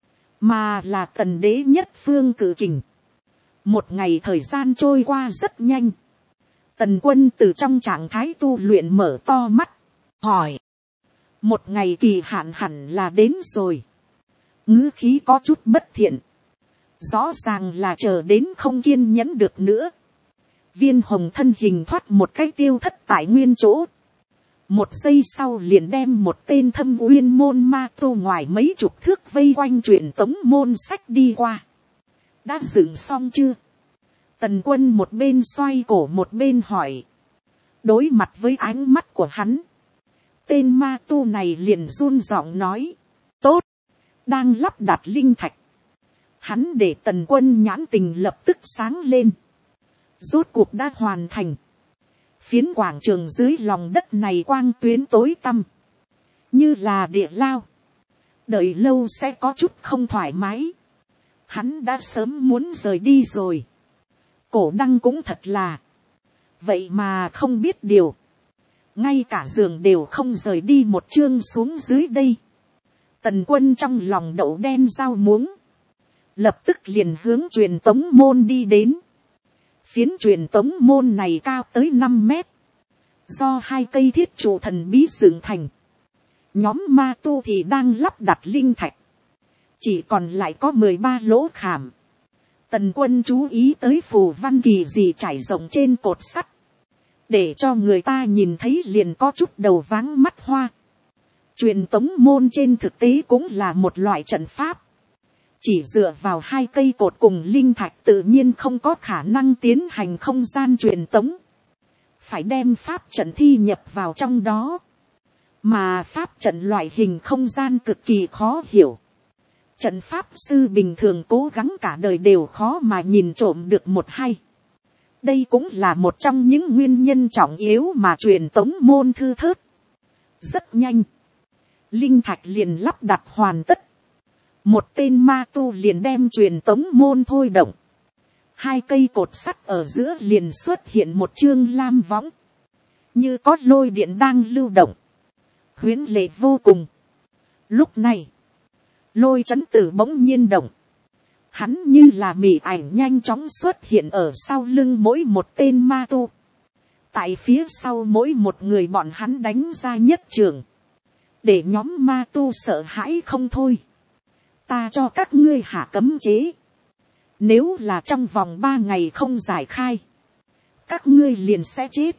mà là Tần đế nhất phương cử kình. Một ngày thời gian trôi qua rất nhanh. Tần Quân từ trong trạng thái tu luyện mở to mắt, hỏi. Một ngày kỳ hạn hẳn là đến rồi. Ngữ khí có chút bất thiện. Rõ ràng là chờ đến không kiên nhẫn được nữa. Viên Hồng thân hình thoát một cái tiêu thất tại nguyên chỗ. Một giây sau liền đem một tên Thâm Uyên môn ma tu ngoài mấy chục thước vây quanh truyền tống môn sách đi qua. Đã dựng xong chưa? Tần Quân một bên xoay cổ một bên hỏi. Đối mặt với ánh mắt của hắn, tên ma tu này liền run giọng nói. Tốt, đang lắp đặt linh thạch. Hắn để Tần Quân nhãn tình lập tức sáng lên. Rốt cuộc đã hoàn thành. Phiến quảng trường dưới lòng đất này quang tuyến tối tăm, như là địa lao. Đợi lâu sẽ có chút không thoải mái. Hắn đã sớm muốn rời đi rồi. Cổ Đăng cũng thật là. Vậy mà không biết điều. Ngay cả giường đều không rời đi một chương xuống dưới đây. Tần Quân trong lòng đậu đen rau muống. Lập tức liền hướng truyền tống môn đi đến. Phiến truyền tống môn này cao tới 5 mét. Do 2 cây thiết trụ thần bí dựng thành. Nhóm ma tu thì đang lắp đặt linh thạch. Chỉ còn lại có 13 lỗ khảm. Tần Quân chú ý tới phù văn kỳ dị trải rộng trên cột sắt. Để cho người ta nhìn thấy liền có chút đầu váng mắt hoa. Truyền tống môn trên thực tế cũng là một loại trận pháp. Chỉ dựa vào 2 cây cột cùng linh thạch tự nhiên không có khả năng tiến hành không gian truyền tống. Phải đem pháp trận thi nhập vào trong đó. Mà pháp trận loại hình không gian cực kỳ khó hiểu. Trận pháp sư bình thường cố gắng cả đời đều khó mà nhìn trộm được một hay. Đây cũng là một trong những nguyên nhân trọng yếu mà truyền tống môn thư thớt. Rất nhanh. Linh thạch liền lắp đặt hoàn tất. Một tên ma tu liền đem truyền tống môn thôi động. 2 cây cột sắt ở giữa liền xuất hiện một chương lam võng. Như có lôi điện đang lưu động. Huyễn lệ vô cùng. Lúc này, Lôi Chấn Tử bỗng nhiên động. Hắn như là mị ảnh nhanh chóng xuất hiện ở sau lưng mỗi một tên ma tu. Tại phía sau mỗi một người bọn hắn đánh ra nhất trường. Để nhóm ma tu sợ hãi không thôi. Ta cho các ngươi hạ cấm chế. Nếu là trong vòng 3 ngày không giải khai, các ngươi liền sẽ chết,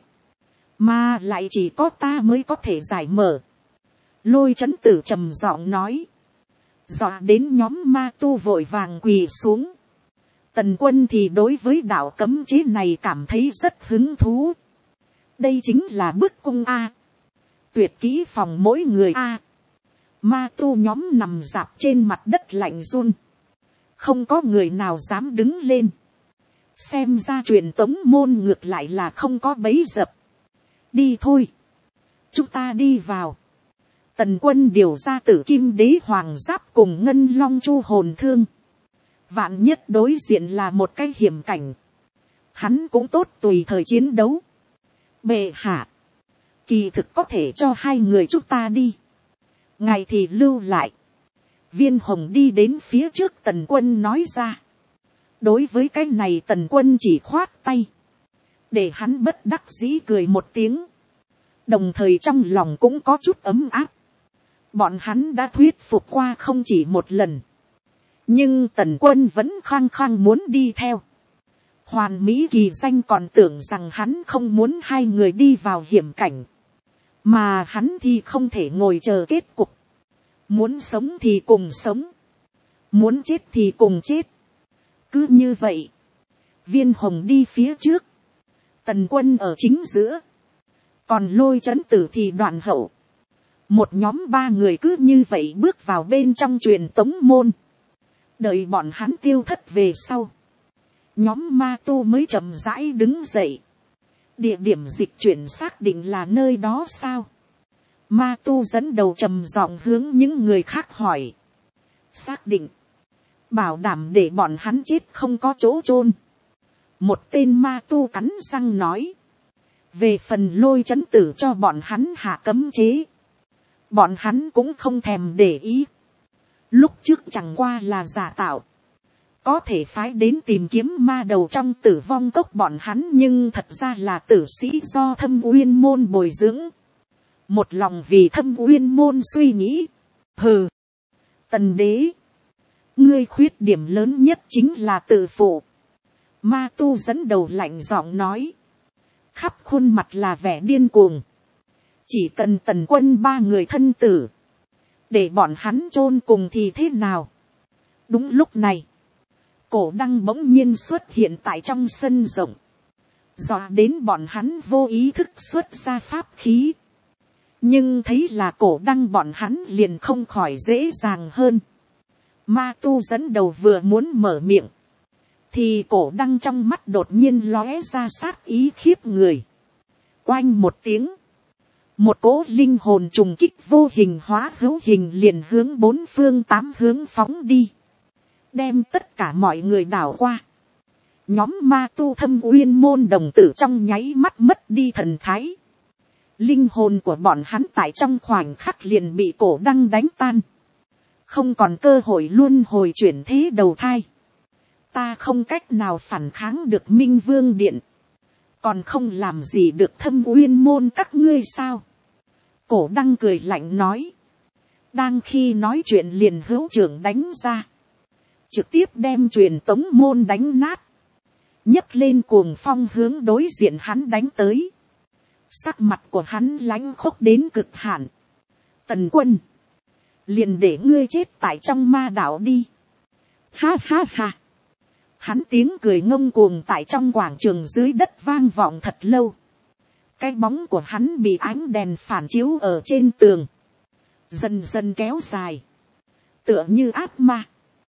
mà lại chỉ có ta mới có thể giải mở. Lôi chấn tử trầm giọng nói, dọa đến nhóm ma tu vội vàng quỳ xuống. Tần Quân thì đối với đạo cấm chế này cảm thấy rất hứng thú. Đây chính là bức cung a, tuyệt kỹ phòng mỗi người a. Ma tu nhóm nằm dạp trên mặt đất lạnh run, không có người nào dám đứng lên. Xem ra truyền tống môn ngược lại là không có bấy dập. Đi thôi, chúng ta đi vào. Tần Quân điều ra Tử Kim Đế Hoàng Giáp cùng Ngân Long Chu hồn thương. Vạn nhất đối diện là một cái hiểm cảnh, hắn cũng tốt tùy thời chiến đấu. Bệ hạ, kỳ thực có thể cho hai người chúng ta đi, ngài thì lưu lại. Viên Hồng đi đến phía trước Tần Quân nói ra. Đối với cái này Tần Quân chỉ khoát tay, để hắn bất đắc dĩ cười một tiếng, đồng thời trong lòng cũng có chút ấm áp. Bọn hắn đã thuyết phục qua không chỉ một lần, nhưng Tần Quân vẫn khăng khăng muốn đi theo. Hoàn Mỹ Kỳ Danh còn tưởng rằng hắn không muốn hai người đi vào hiểm cảnh, mà hắn thì không thể ngồi chờ kết cục. Muốn sống thì cùng sống, muốn chết thì cùng chết. Cứ như vậy, Viên Hồng đi phía trước, Tần Quân ở chính giữa, còn Lôi Chấn Tử thì đoạn hậu. Một nhóm ba người cứ như vậy bước vào bên trong truyền tống môn. Đợi bọn hắn tiêu thất về sau, nhóm ma tu mới chậm rãi đứng dậy. Địa điểm dịch chuyển xác định là nơi đó sao? Ma tu dẫn đầu trầm giọng hướng những người khác hỏi. Xác định, bảo đảm để bọn hắn chết không có chỗ chôn. Một tên ma tu cắn răng nói. Về phần Lôi Chấn Tử cho bọn hắn hạ cấm chế, bọn hắn cũng không thèm để ý. Lúc trước chẳng qua là giả tạo, có thể phái đến tìm kiếm ma đầu trong Tử Vong Cốc bọn hắn, nhưng thật ra là tử sĩ do Thâm Uyên môn bồi dưỡng, một lòng vì Thâm Uyên môn suy nghĩ. Hừ, Tần đế, ngươi khuyết điểm lớn nhất chính là tự phụ. Ma tu dẫn đầu lạnh giọng nói, khắp khuôn mặt là vẻ điên cuồng. Chỉ cần Tần Quân ba người thân tử, để bọn hắn chôn cùng thì thế nào? Đúng lúc này, Cổ Đăng bỗng nhiên xuất hiện tại trong sân rộng, dọa đến bọn hắn vô ý thức xuất ra pháp khí. Nhưng thấy là Cổ Đăng, bọn hắn liền không khỏi dễ dàng hơn. Ma tu dẫn đầu vừa muốn mở miệng, thì Cổ Đăng trong mắt đột nhiên lóe ra sát ý khiếp người. Oanh một tiếng, một cỗ linh hồn trùng kích vô hình hóa hữu hình liền hướng bốn phương tám hướng phóng đi, đem tất cả mọi người đảo qua. Nhóm ma tu Thâm Uyên môn đồng tử trong nháy mắt mất đi thần thái. Linh hồn của bọn hắn tại trong khoảnh khắc liền bị Cổ Đăng đánh tan, không còn cơ hội luân hồi chuyển thế đầu thai. Ta không cách nào phản kháng được Minh Vương Điện, còn không làm gì được Thâm Uyên môn các ngươi sao? Cổ Đăng cười lạnh nói. Đang khi nói chuyện liền hữu trưởng đánh ra, trực tiếp đem truyền tống môn đánh nát, nhấc lên cuồng phong hướng đối diện hắn đánh tới. Sắc mặt của hắn lãnh khốc đến cực hạn. Tần Quân, liền để ngươi chết tại trong ma đảo đi. Ha ha ha. Hắn tiếng cười ngông cuồng tại trong quảng trường dưới đất vang vọng thật lâu. Cái bóng của hắn bị ánh đèn phản chiếu ở trên tường, dần dần kéo dài, tựa như ác ma.